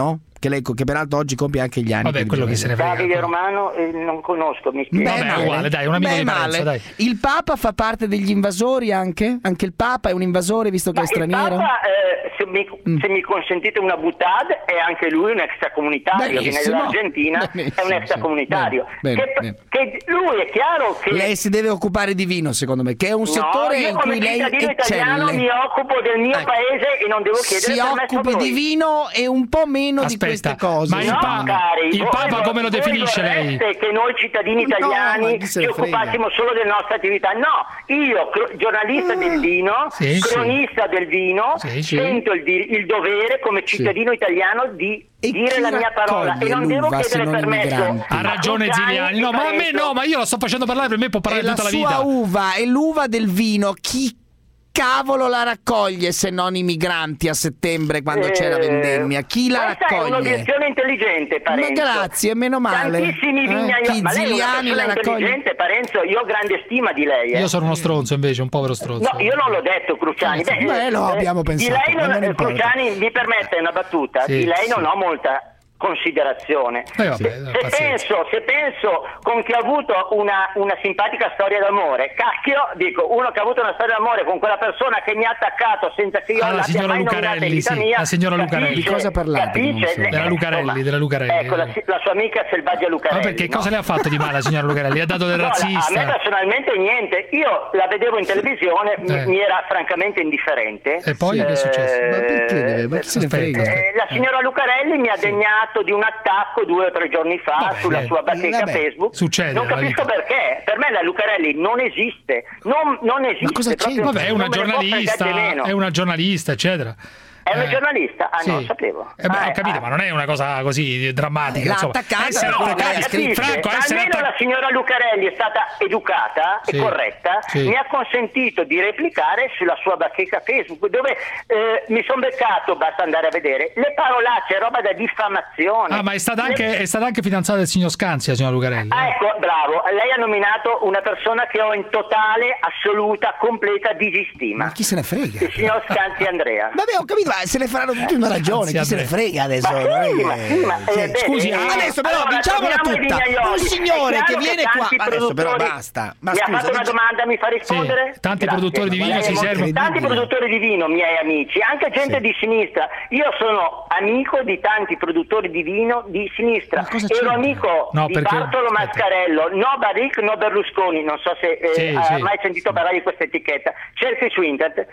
che lei che peraltro oggi compie anche gli anni. Vabbè, quello che se ne frega. Davide Romano eh, non conosco, mi spiego. Beh, Vabbè, male. uguale, dai, un amico Beh, di Parenzo, male. dai. Il Papa fa parte degli invasori anche? Anche il Papa è un invasore visto che Ma è straniero? Il Papa, eh, se, mi, Mm. se mi consentite una buttata, è anche lui un extracomunitario, viene Benissimo. dall'Argentina, è un Benissimo, extracomunitario. bene, Che, bene. che lui è chiaro che... Lei si deve occupare di vino, secondo me, che è un No, settore io in come cui lei cittadino italiano eccelle. mi occupo del mio Ecco. paese e non devo chiedere Si permesso a occupi voi. di vino e un po' meno di Aspetta, queste cose. ma il No, Papa- cari, il voi Papa vo- come lo voi definisce lei? vorreste che noi cittadini No, italiani ma chi se ne ci frega? occupassimo solo delle nostre attività. No, io, cro- giornalista del vino, Sì, cronista del vino, Sì, sì. sento il, di- il dovere come cittadino italiano di E dire chi la mia parola e raccoglie non devo l'uva se chiedere non i permesso. migranti? Ha ragione a Cruciani, Ziliani. No, ma a me Parenzo. no, ma io lo sto facendo parlare, per me può E parlare la tutta la sua vita. uva e l'uva del vino, chi cavolo la raccoglie se non i migranti a settembre quando Eh, c'è la vendemmia? Chi la Questa è raccoglie? un'obiezione intelligente, Ma Parenzo. grazie, meno male. Tantissimi Eh, vignaioli. chi Ma lei è una Ziliani persona la raccoglie? intelligente, Parenzo, io ho grande stima di lei. Eh. Io sono uno stronzo invece, un povero stronzo. No, io non l'ho detto, Cruciani. Eh, beh, lo abbiamo pensato, Di lei ma non, non importa. Cruciani, mi permette una battuta. Sì, di lei sì. non ho molta considerazione. Eh, vabbè, se, se pazienza. penso, se penso con chi ha avuto una, una simpatica storia d'amore, cacchio, dico, uno che ha avuto una storia d'amore con quella persona che mi ha attaccato senza che io Ah, la l'abbia signora mai nominata in Lucarelli, vita sì, mia, la signora capisce- Lucarelli. Di cosa parlate, che non capisce? so? Eh, Della Lucarelli, insomma, della Lucarelli. Ecco, la, la sua amica selvaggia Lucarelli. Ma perché no? cosa le ha fatto di male la signora Lucarelli? Ha dato del No, la- a me razzista? personalmente niente, io la vedevo in televisione, mi- Eh. mi era francamente indifferente. E poi che è successo? Ma perché? Ma chi se ne Aspetta, frega? Eh, la signora Lucarelli mi ha degnato di un attacco due o tre giorni fa Vabbè, sulla eh, sua bacheca vabbè, Facebook. succede Non nella capisco vita. perché. Per me la Lucarelli non esiste. Non, non esiste. cosa proprio, c'entra? Vabbè, è non una me ne può fregare giornalista, nemmeno. è una giornalista, eccetera. È una Eh, giornalista? Ah, sì. non lo sapevo. Eh beh, Ah, ho capito, ah. ma non è una cosa così drammatica. L'ha insomma. attaccata, Essere no, attaccati- lei ha scritto. Franco, essere Almeno attac- la signora Lucarelli è stata educata Sì, e corretta, sì. mi ha consentito di replicare sulla sua bacheca Facebook, dove eh, mi sono beccato, basta andare a vedere, le parolacce, roba da diffamazione. Ah, ma è stata, Le- anche, è stata anche fidanzata del signor Scanzi, la signora Lucarelli. Ah, ecco, bravo, lei ha nominato una persona che ho in totale, assoluta, completa disistima. Ma chi se ne frega? Il signor Scanzi Andrea. Vabbè, ho capito, ma se ne faranno tutti una ragione, chi se ne frega adesso? Ma non è sì, che- ma sì, ma, eh, Cioè, beh, scusi, eh, adesso però allora, diciamola torniamo ai tutta. vignaioli. Un signore È che chiaro viene che qua, tanti adesso però produttori- basta. Ma mi ha scusa, fatto una dice- domanda, mi fa rispondere? Sì, tanti Grazie. produttori di vino Lei è si molto- servono. Tanti produttori di vino, miei amici, anche gente Sì. di sinistra. Io sono amico di tanti produttori di vino di sinistra. Ma cosa Ero c'entra? amico No, di perché- Bartolo aspetta. Mascarello, no Barrick, no Berlusconi. Non so se eh, Sì, ha sì. mai sentito parlare di questa etichetta. Cerchi su internet.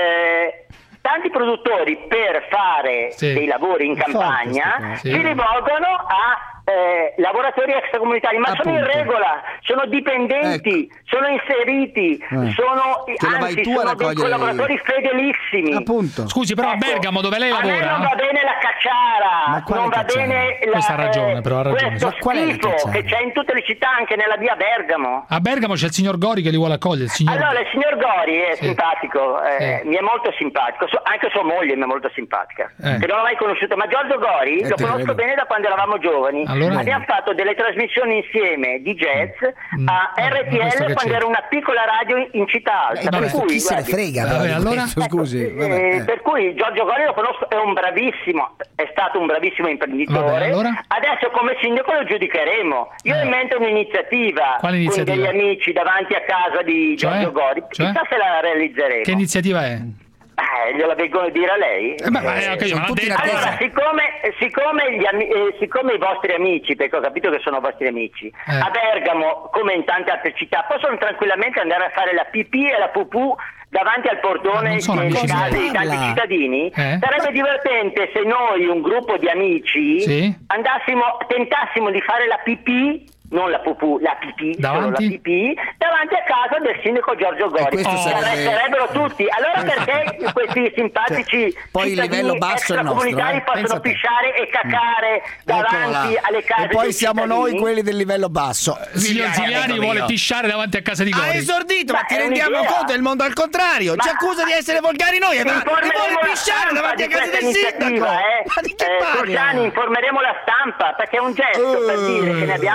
Eh, tanti produttori per fare Sì. dei lavori in È forte campagna sta cosa. Sì. si rivolgono a eh, lavoratori extracomunitari, ma sono in Appunto. regola, sono dipendenti, sono inseriti, Eh. sono, Che la vai anzi, tu a sono dei raccogliere- collaboratori fedelissimi. Appunto. Scusi, però a Ecco, Bergamo, dove lei A me non lavora... va bene la cacciara, Ma quale non va cacciara? bene la, Questa ha ragione, però ha ragione. questo Ma qual è la schifo cacciara? che c'è in tutte le città, anche nella via Bergamo. A Bergamo c'è il signor Gori che li vuole accogliere. Il signor... Allora, il signor Gori è Sì. simpatico, eh, Sì. mi è molto simpatico, so- anche sua moglie mi è molto simpatica, Eh. che non ho mai conosciuto, ma Giorgio Gori Eh, lo te conosco credo. bene da quando eravamo giovani. Allora? Abbiamo fatto delle trasmissioni insieme di jazz Mm. a Vabbè, ma questo R T L che quando c'entra? era una piccola radio in città alta. Eh, ma per questo cui, chi se ne guardi, frega? Vabbè, però di allora? questo, scusi. eh, vabbè, eh. per cui Giorgio Gori lo conosco, è un bravissimo, è stato un bravissimo imprenditore. Vabbè, allora? Adesso come sindaco lo giudicheremo. Io Eh. ho in mente un'iniziativa Quale con iniziativa? degli amici davanti a casa di Cioè? Giorgio Gori. Cioè? Chissà se la realizzeremo. Che iniziativa è? Eh, gliela vengo a dire a lei. Eh, ma- ma- Eh, ok, ma l'ha tutti in detto. attesa. allora, siccome, siccome, gli ami- eh, siccome i vostri amici, perché ho capito che sono vostri amici, Eh. a Bergamo, come in tante altre città, possono tranquillamente andare a fare la pipì e la pupù davanti al Ma portone non sono delle amici case miei. di tanti Parla. cittadini. Eh? Sarebbe divertente se noi, un gruppo di amici, Sì. andassimo, tentassimo di fare la pipì, non la pupù, la pipì, solo la Davanti? pipì, davanti a casa del sindaco Giorgio Gori. questo Si sarebbe- arresterebbero tutti. Allora perché questi simpatici Cioè, poi il cittadini livello basso è il nostro, extracomunitari eh? Pensa possono a te. pisciare e cacare davanti Eccola. alle case E poi dei siamo cittadini? noi quelli del livello basso. Signor Ziliani amico vuole mio. pisciare davanti a casa di Ha Gori. esordito, ma Ma ti è rendiamo un'idea. conto? È il mondo al contrario. Ma- Ci accusa di essere volgari noi e, va- e Informeremo vuole la pisciare stampa davanti a di casa questa del iniziativa, sindaco. eh. Ma di che Eh, parla? Cruciani, informeremo la stampa perché è un gesto per Eh. dire che ne abbiamo piene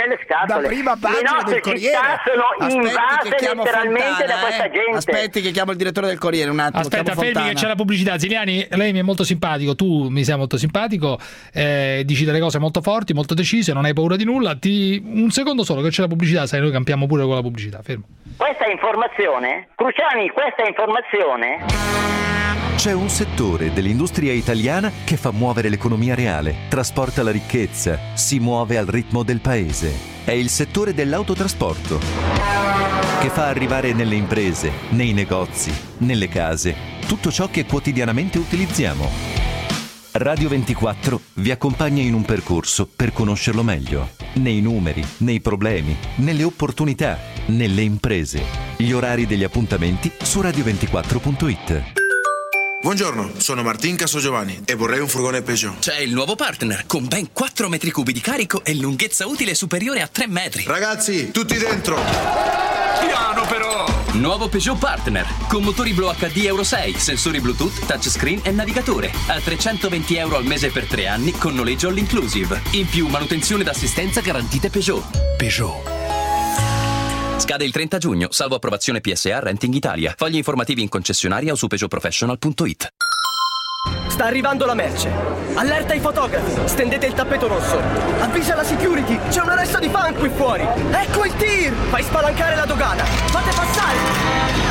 nelle scatole. Da prima pagina Le nostre del Corriere. città sono Aspetti invase che chiamo letteralmente Fontana, da questa eh. gente. Aspetti che chiamo il direttore del Corriere un attimo. Aspetta, chiamo fermi Fontana. che c'è la pubblicità. Ziliani, lei mi è molto simpatico, tu mi sei molto simpatico, eh, dici delle cose molto forti, molto decise, non hai paura di nulla. Ti... Un secondo solo che c'è la pubblicità, sai, noi campiamo pure con la pubblicità. Fermo. Questa è informazione? Cruciani, questa è informazione? C'è un settore dell'industria italiana che fa muovere l'economia reale, trasporta la ricchezza, si muove al ritmo del paese. È il settore dell'autotrasporto, che fa arrivare nelle imprese, nei negozi, nelle case, tutto ciò che quotidianamente utilizziamo. Radio ventiquattro vi accompagna in un percorso per conoscerlo meglio. Nei numeri, nei problemi, nelle opportunità, nelle imprese. Gli orari degli appuntamenti su radio ventiquattro punto it. Buongiorno, sono Martin Casogiovanni e vorrei un furgone Peugeot. C'è il nuovo partner con ben quattro metri cubi di carico e lunghezza utile superiore a tre metri. Ragazzi, tutti dentro! Piano però! Nuovo Peugeot Partner con motori Blu H D Euro sei, sensori Bluetooth, touchscreen e navigatore. A trecentoventi euro al mese per tre anni con noleggio all inclusive. In più manutenzione d'assistenza garantite Peugeot. Peugeot. Scade il trenta giugno, salvo approvazione P S A Renting Italia. Fogli informativi in concessionaria o su peugeot professional punto it. Sta arrivando la merce. Allerta ai fotografi. Stendete il tappeto rosso. Avvisa la security. C'è un arresto di fan qui fuori. Ecco il tir. Fai spalancare la dogana. Fate passare.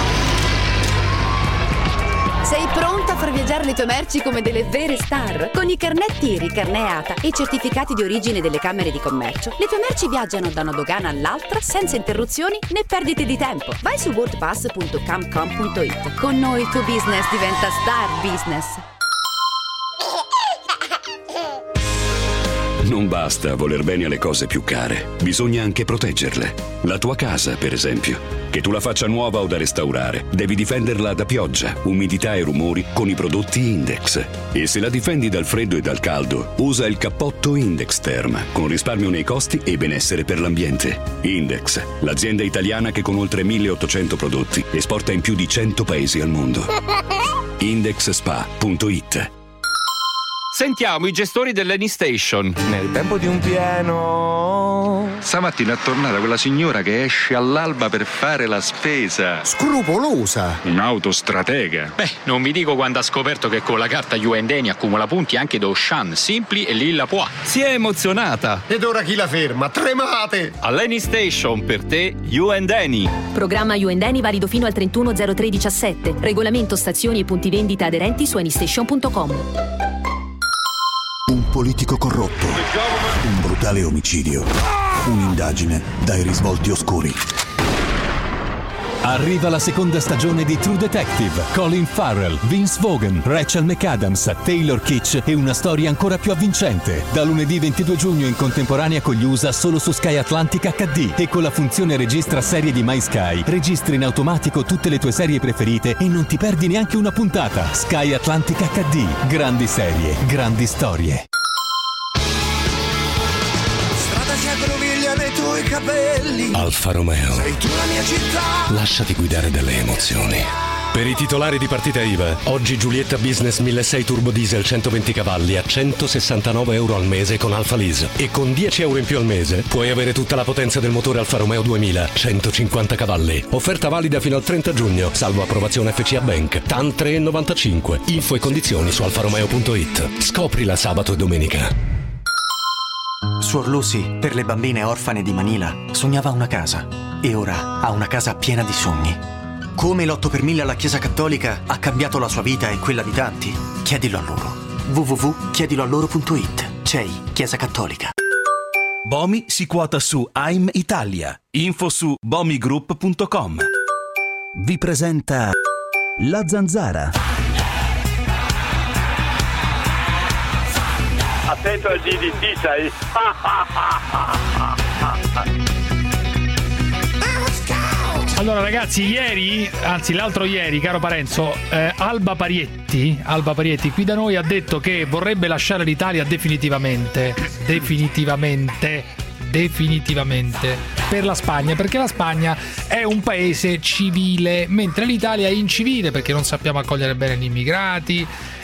Sei pronta a far viaggiare le tue merci come delle vere star? Con i carnetti I R I, Carneata e i certificati di origine delle camere di commercio, le tue merci viaggiano da una dogana all'altra senza interruzioni né perdite di tempo. Vai su worldpass punto camcom punto it. Con noi il tuo business diventa star business. Non basta voler bene alle cose più care, bisogna anche proteggerle. La tua casa, per esempio. Che tu la faccia nuova o da restaurare, devi difenderla da pioggia, umidità e rumori con i prodotti Index. E se la difendi dal freddo e dal caldo, usa il cappotto Index Therm, con risparmio nei costi e benessere per l'ambiente. Index, l'azienda italiana che con oltre milleottocento prodotti esporta in più di cento paesi al mondo. index spa punto it. Sentiamo i gestori dell'Anystation. Nel tempo di un pieno. Stamattina è tornata quella signora che esce all'alba per fare la spesa. Scrupolosa. Un'autostratega. Beh, non vi dico quando ha scoperto che con la carta U and Any accumula punti anche da Ocean, Simply e Lilla Pois. Si è emozionata. Ed ora chi la ferma? Tremate! All'Anystation per te U and Any. Programma U and Any valido fino al trentuno zero tre diciassette. Regolamento stazioni e punti vendita aderenti su anystation punto com. Un politico corrotto, un brutale omicidio, un'indagine dai risvolti oscuri. Arriva la seconda stagione di True Detective. Colin Farrell, Vince Vaughn, Rachel McAdams, Taylor Kitsch e una storia ancora più avvincente. Da lunedì ventidue giugno in contemporanea con gli U S A solo su Sky Atlantic acca di e con la funzione registra serie di MySky. Registri in automatico tutte le tue serie preferite e non ti perdi neanche una puntata. Sky Atlantic acca di. Grandi serie, grandi storie. Si aggroviglia nei tuoi capelli. Alfa Romeo. Sei tu la mia città. Lasciati guidare dalle emozioni. Per i titolari di partita I V A, oggi Giulietta Business milleseicento Turbo Diesel centoventi cavalli a centosessantanove euro al mese con Alfa Lease. E con dieci euro in più al mese puoi avere tutta la potenza del motore Alfa Romeo duemila, centocinquanta cavalli. Offerta valida fino al trenta giugno, salvo approvazione F C A Bank. T A N tre virgola novantacinque. Info e condizioni su alfa romeo punto it. Scoprila sabato e domenica. Suor Lucy, per le bambine orfane di Manila, sognava una casa e ora ha una casa piena di sogni. Come l'otto per mille alla Chiesa Cattolica ha cambiato la sua vita e quella di tanti? Chiedilo a loro. w w w punto chiedilo a loro punto it. C E I, Chiesa Cattolica. Bomi si quota su A I M Italia. Info su bomi group punto com. Vi presenta La Zanzara. Attento al D D T, sai? Allora ragazzi, ieri, anzi l'altro ieri, caro Parenzo, eh, Alba Parietti, Alba Parietti qui da noi ha detto che vorrebbe lasciare l'Italia definitivamente, definitivamente, definitivamente per la Spagna, perché la Spagna è un paese civile, mentre l'Italia è incivile perché non sappiamo accogliere bene gli immigrati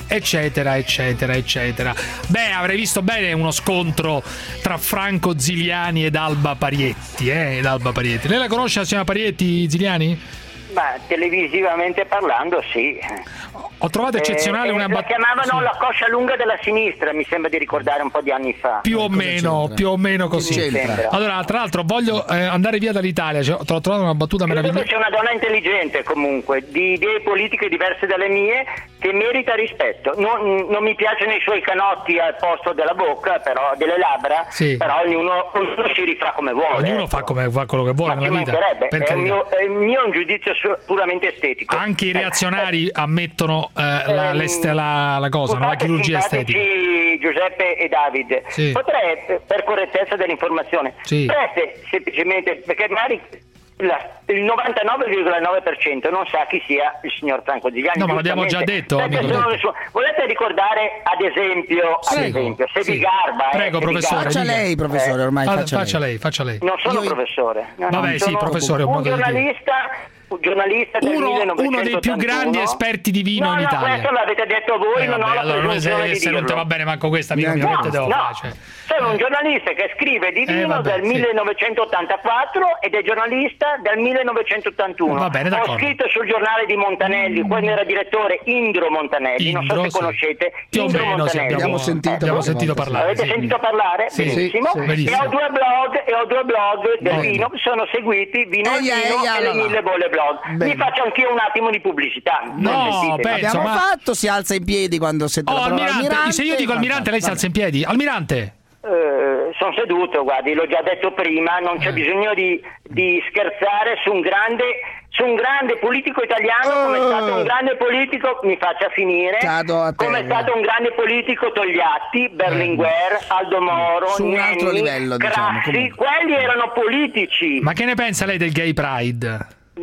eccetera eccetera eccetera. Beh, avrei visto bene uno scontro tra Franco Ziliani ed Alba Parietti, eh, ed Alba Parietti. Lei la conosce la signora Parietti, Ziliani? Ma televisivamente parlando, sì. Ho trovato eccezionale eh, una la bat- chiamavano sì. la coscia lunga della sinistra, mi sembra di ricordare un po' di anni fa. Più o meno, più o meno così. Allora, tra l'altro voglio eh, andare via dall'Italia, cioè, ho trovato una battuta Credo meravigliosa. che c'è una donna intelligente comunque, di idee politiche diverse dalle mie, che merita rispetto. Non, non mi piacciono i suoi canotti al posto della bocca, però delle labbra, Sì. però ognuno, ognuno si rifà come vuole. Ognuno fa come fa quello che vuole Ma ci nella vita. mancherebbe, Per è, un carità. mio, è il mio è un giudizio su- puramente estetico. Anche i Eh, reazionari ammettono eh, la, Ehm, l'este- la, la cosa, no? La scusate, chirurgia estetica. simpatici Giuseppe e Davide, Sì. potrei, per correttezza dell'informazione, Sì. potreste semplicemente, perché magari la- il novantanove virgola nove per cento non sa chi sia il signor Franco Ziliani. No, ma l'abbiamo già giustamente, detto, perché amico, sono detto. le sue- Volete ricordare ad esempio, ad Prego, esempio se sì. vi garba, eh, Prego, se vi professore, garba- dica. lei, professore, ormai Fa- faccia, faccia lei. lei, faccia lei. Non sono Io- professore, no, no, Vabbè, sì, sono professore, è un un modo di dire. giornalista, un giornalista del Uno, millenovecentottantuno. uno dei più grandi esperti di vino no, in no, Italia. questo l'avete detto voi, Eh, non vabbè, ho la allora, non- presunzione se, di se non dirlo. te va bene manco questa, amico mio, No, che te devo no. fare? Cioè. Sono un giornalista che scrive di vino vabbè, dal sì. millenovecentottantaquattro ed è giornalista dal millenovecentottantuno. Va bene, Ho d'accordo. scritto sul giornale di Montanelli, quando era direttore Indro Montanelli, non so Indro, se sì. conoscete. Più o Indro meno, sì, Montanelli. abbiamo- Abbiamo sentito, abbiamo qualche sentito volta, parlare. Avete sì. sentito parlare? Sì, Benissimo. sì, E benissimo. ho due blog e ho due blog del Bene. vino che sono seguiti, Vino e Eia, Vino eia, e le là, là. Mille Bolle Blog. Bene. Vi faccio anch'io un attimo di pubblicità. No, Sentite. penso, Abbiamo ma- fatto, si alza in piedi quando sente Oh, la parola almirante, almirante. se io dico almirante, lei si alza in piedi. Almirante! Eh, sono seduto, guardi, l'ho già detto prima, non c'è Eh. bisogno di, di scherzare su un grande su un grande politico italiano come è stato un grande politico, mi faccia finire, Cado a come è terra. stato un grande politico Togliatti, Berlinguer, Aldo Moro, Su un altro Nenni, livello, diciamo, Craxi, comunque. quelli erano politici. Ma che ne pensa lei del gay pride?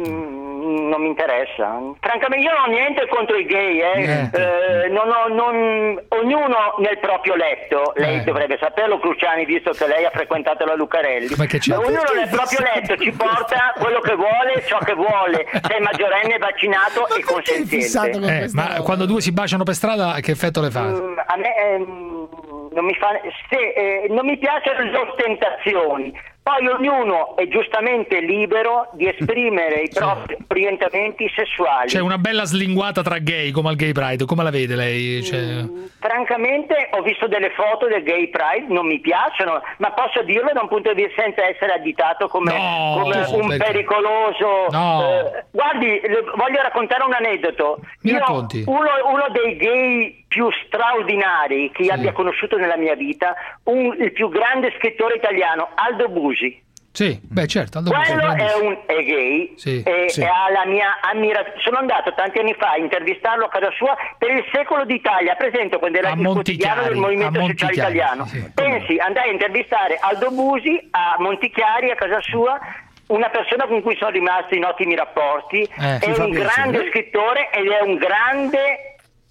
Mm, non mi interessa. Francamente io non ho niente contro i gay, eh. Niente. Eh, non ho- non- ognuno nel proprio letto, lei Eh. dovrebbe saperlo Cruciani, visto che lei ha frequentato la Lucarelli. Ma che c'è? Ognuno nel proprio letto ci porta quello che vuole, ciò che vuole, se è maggiorenne, vaccinato e consenziente. Eh, ma quando due si baciano per strada, che effetto le fa? Mm, a me ehm, non mi fa se, eh, non mi piacciono le ostentazioni. Poi ognuno è giustamente libero di esprimere i propri orientamenti sessuali. C'è una bella slinguata tra gay, come al gay pride, come la vede lei? Cioè... Francamente ho visto delle foto del gay pride, non mi piacciono, ma posso dirlo da un punto di vista senza essere additato come, No, come Gesù, un perché? pericoloso. No. eh, guardi, le- voglio raccontare un aneddoto. Mi Io, racconti. uno, uno dei gay più straordinari che io abbia conosciuto nella mia vita, un- il più grande scrittore italiano, Aldo Busi. Sì, beh certo. Aldo Busi, Quello è, grandissimo. un, è gay Sì, e, sì. e ha la mia ammirazione. Sono andato tanti anni fa a intervistarlo a casa sua per il Secolo d'Italia, presente quando era A il quotidiano del Montichiari, Movimento a Sociale Montichiari, Italiano. sì, sì. Pensi, andai a intervistare Aldo Busi a Montichiari, a casa sua, una persona con cui sono rimasti in ottimi rapporti, Eh, è ci fa un piacere. grande scrittore ed è un grande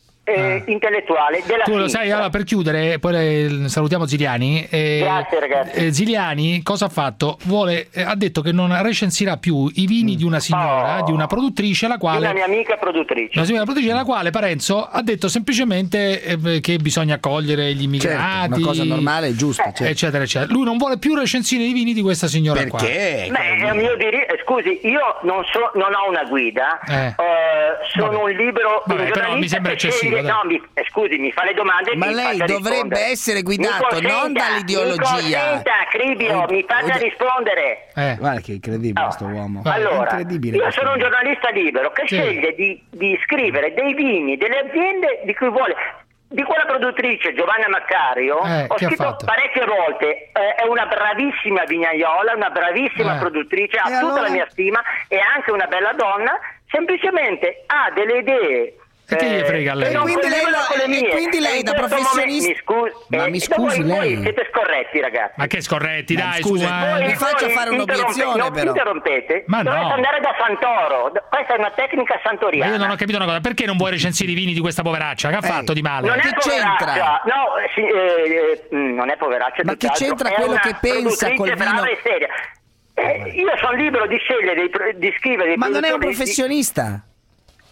eh, intellettuale della Tu lo sinistra. sai, allora per chiudere, poi eh, salutiamo Ziliani. eh, Grazie, ragazzi. eh, Ziliani cosa ha fatto? Vuole, eh, ha detto che non recensirà più i vini di una signora, Oh. di una produttrice, la quale Una mia amica produttrice. una signora produttrice, la quale Parenzo ha detto semplicemente eh, che bisogna accogliere gli immigrati, Certo, una cosa normale e giusta, certo. eccetera, eccetera. Lui non vuole più recensire i vini di questa signora qua. Perché? Beh, è un mio diritto. Scusi, io non, so, non ho una guida, Eh. eh, sono Vabbè. un libro. Vabbè, un però giornalista mi sembra che eccessivo, sceglie- dai. no, mi, eh, scusi, mi fa le domande e Ma mi lei faccia dovrebbe rispondere. essere guidato Mi non consenta, dall'ideologia. Mi consenta, Cribio, mi faccia Ode- rispondere. Eh. Guarda che incredibile questo uomo. Allora, incredibile io questo sono un uomo. giornalista libero che Sì. sceglie di, di scrivere dei vini, delle aziende di cui vuole. Di quella produttrice Giovanna Maccario Eh, ho che ha scritto fatto? parecchie volte, eh, è una bravissima vignaiola, una bravissima Eh. produttrice, ha E tutta allora? la mia stima, è anche una bella donna, semplicemente ha delle idee. E che gli eh, frega a lei? che non Quindi lei collegano lo- con le e mie. quindi lei E in da questo professionista- momento- mi scusi, Ma eh, mi scusi voi, lei. voi siete scorretti, ragazzi. Ma che scorretti, Ma dai, scusi, su, eh. voi- mi faccia voi fare un'obiezione, interrompe- non però. interrompete? Ma no. Dovete andare da Santoro. Questa è una tecnica Ma santoriana. io non ho capito una cosa, perché non vuoi recensire i vini di questa poveraccia? Che ha Eh, fatto di male? Non è Che c'entra? poveraccia, no, sì, eh, eh, mm, non è poveraccia. Ma che tutt'altro, c'entra è quello una che pensa produttrice col brava vino? e seria. Eh, io sono libero di scegliere, dei pro- di scrivere dei Ma non è un produttori di- professionista.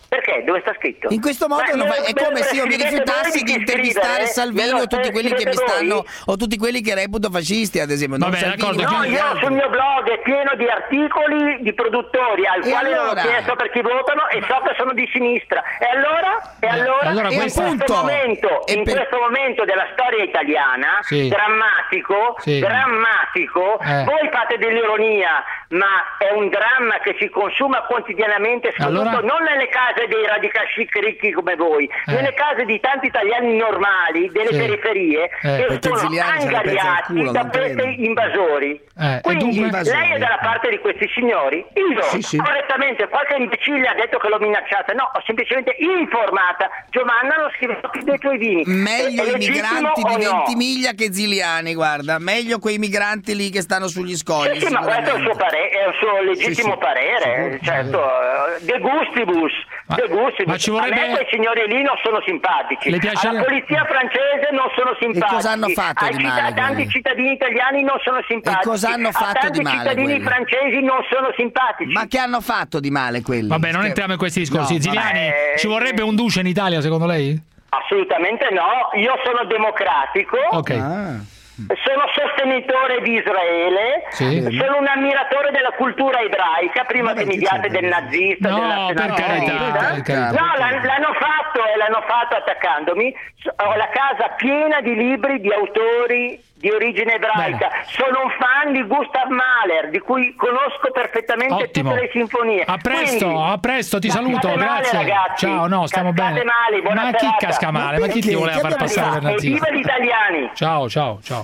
Perché? Dove sta scritto? In questo modo Ma non me- fa- è me lo come se io mi scrivete rifiutassi voi di intervistare scrivere, Salvini me lo o tutti quelli che mi scrivete stanno voi? o tutti quelli che reputo fascisti, ad esempio. Non Vabbè, Salvini, d'accordo, ma No, anche io altri. sul mio blog è pieno di articoli di produttori al E quale non allora? ho chiesto per chi votano e so che sono di sinistra. E allora? E allora? allora in questa- questo momento, E in per- questo momento della storia italiana, Sì. drammatico, Sì. drammatico, Eh. voi fate dell'ironia, ma è un dramma che si consuma quotidianamente, soprattutto Allora? non nelle case dei radical chic ricchi come voi, Eh. nelle case di tanti italiani normali delle Sì. periferie Eh. che Perché sono Ziliani se la pensa al angariati culo, da non questi credo. invasori. Eh, e Quindi dunque? Invasori. lei è dalla parte di questi signori? Io Sì, sì. correttamente, qualche imbecille ha detto che l'ho minacciata, no, ho semplicemente informata. Giovanna non scrive più dei tuoi vini. Meglio È i legittimo migranti o di no? Ventimiglia che Ziliani, guarda, meglio quei migranti lì che stanno sugli scogli. Sì, sì, ma questo è il suo, pare- è il suo legittimo Sì, sì. parere, certo, eh, de gustibus, Ma- de gustibus. ma ci vorrebbe- A me quei signori lì non sono simpatici, Le piace- alla polizia francese non sono simpatici, cosa hanno fatto ai di male citt- a tanti quelli? cittadini italiani non sono simpatici, E cosa hanno a fatto tanti di male cittadini quelli? francesi non sono simpatici. Ma che hanno fatto di male quelli? Vabbè, non Che- entriamo in questi discorsi. No, Ziliani, vabbè. ci vorrebbe un duce in Italia, secondo lei? Assolutamente no, io sono democratico. Ok. Ah. Sono sostenitore di Israele, Sì. sono un ammiratore della cultura ebraica, prima Vabbè, che mi che diate c'entra? del nazista, No, del per nazionalista. carità, per carità. No, l'han- l'hanno fatto e l'hanno fatto attaccandomi. S- Ho la casa piena di libri di autori di origine ebraica. Bene. Sono un fan di Gustav Mahler, di cui conosco perfettamente Ottimo. tutte le sinfonie. A presto, Quindi, a presto, ti cascate saluto, male, grazie. ragazzi. Ciao, no, stiamo Cascate bene. male, buona Ma chi serata. casca male? Ma chi ti perché? voleva Che far abbiamo passare per fatto? nazista? Evviva gli italiani! Ciao, ciao, ciao.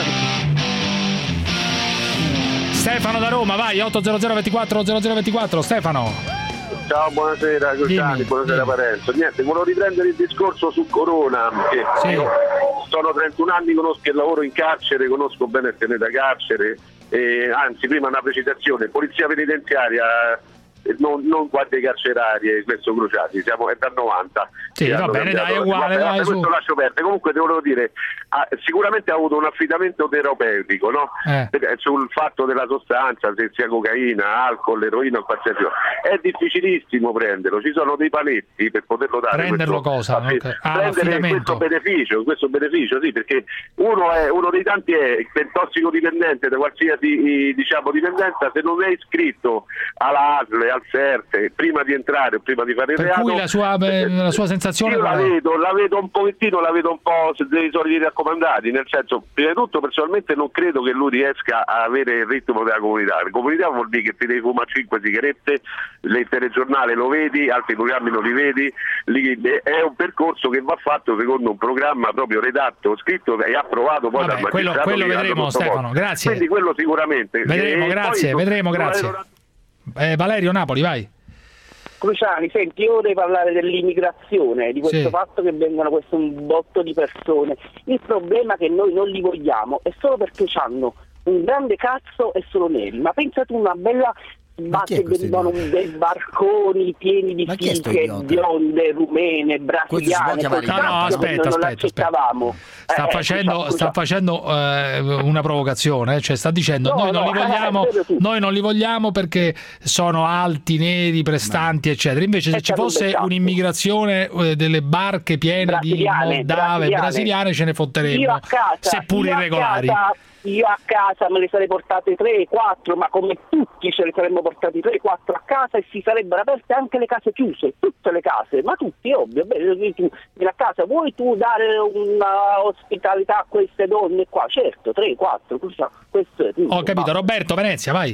Stefano da Roma, vai, otto zero zero ventiquattro zero zero ventiquattro, Stefano. Ciao, buonasera Cruciani, Dimmi, buonasera dimmi. Parenzo. Niente, volevo riprendere il discorso su Corona, che Sì. io sono trentuno anni, conosco il lavoro in carcere, conosco bene il pianeta carcere, e, anzi prima una precisazione, polizia penitenziaria, eh, non, non guardie carcerarie, questo Cruciati, siamo, è dal novanta. Sì, che va hanno bene, cambiato- dai, è uguale, vabbè, dai, vabbè, su. questo lascio perdere. Comunque te volevo dire, ah, sicuramente ha avuto un affidamento terapeutico, no? Eh. Perché sul fatto della sostanza, se sia cocaina, alcol, eroina o qualsiasi cosa. È difficilissimo prenderlo, ci sono dei paletti per poterlo dare. Prenderlo questo, cosa? affi- Ok. Ah, prendere l'affidamento. questo beneficio, questo beneficio, sì, perché uno è uno dei tanti è per tossicodipendente da qualsiasi diciamo dipendenza, se non è iscritto alla A S L, al S E R T, prima di entrare o prima di fare il Per reato. cui la sua, beh, la sua sensazione Io la qual è? vedo, la vedo un pochettino, la vedo un po' dei soliti raccomandati, nel senso, prima di tutto personalmente non credo che lui riesca a avere il ritmo della comunità. La comunità vuol dire che ti devi fumare cinque sigarette, il telegiornale lo vedi, altri programmi non li vedi, lì è un percorso che va fatto secondo un programma proprio redatto, scritto e approvato poi Vabbè, dal quello- magistrato. quello che hanno vedremo, sottoposto. Stefano, grazie. Quindi quello sicuramente. Vedremo, E grazie, poi- vedremo, grazie. Eh, Valerio Napoli, vai. Cruciani, senti, io vorrei parlare dell'immigrazione, di questo Sì. fatto che vengono questo un botto di persone. Il problema è che noi non li vogliamo è solo perché hanno un grande cazzo e sono neri. Ma pensa tu una bella Ma chi è che questo venivano dei barconi pieni di Ma chi è sto fiche, idiota? bionde, rumene, Questo si può brasiliane, chiamare col No, no, cazzo che aspetta, non aspetta, l'accettavamo. Sta Eh, facendo, scusa, sta scusa. facendo eh, una provocazione, eh, cioè sta dicendo No, noi non no, li vogliamo, eh, tu. noi non li vogliamo perché sono alti, neri, prestanti, eccetera. Invece se È ci stato un fosse beccato. un'immigrazione eh, delle barche piene di Brasiliane, moldave, brasiliane. brasiliane, ce ne Io fotteremo, a casa, seppur io a irregolari. casa- io a casa me le sarei portate tre quattro, ma come tutti ce le saremmo portati tre quattro a casa e si sarebbero aperte anche le case chiuse, tutte le case, ma tutti, ovvio. Beh, tu vieni a casa, vuoi tu dare una ospitalità a queste donne qua? Certo, tre quattro, questo è tutto. Ho capito, Roberto Venezia, vai.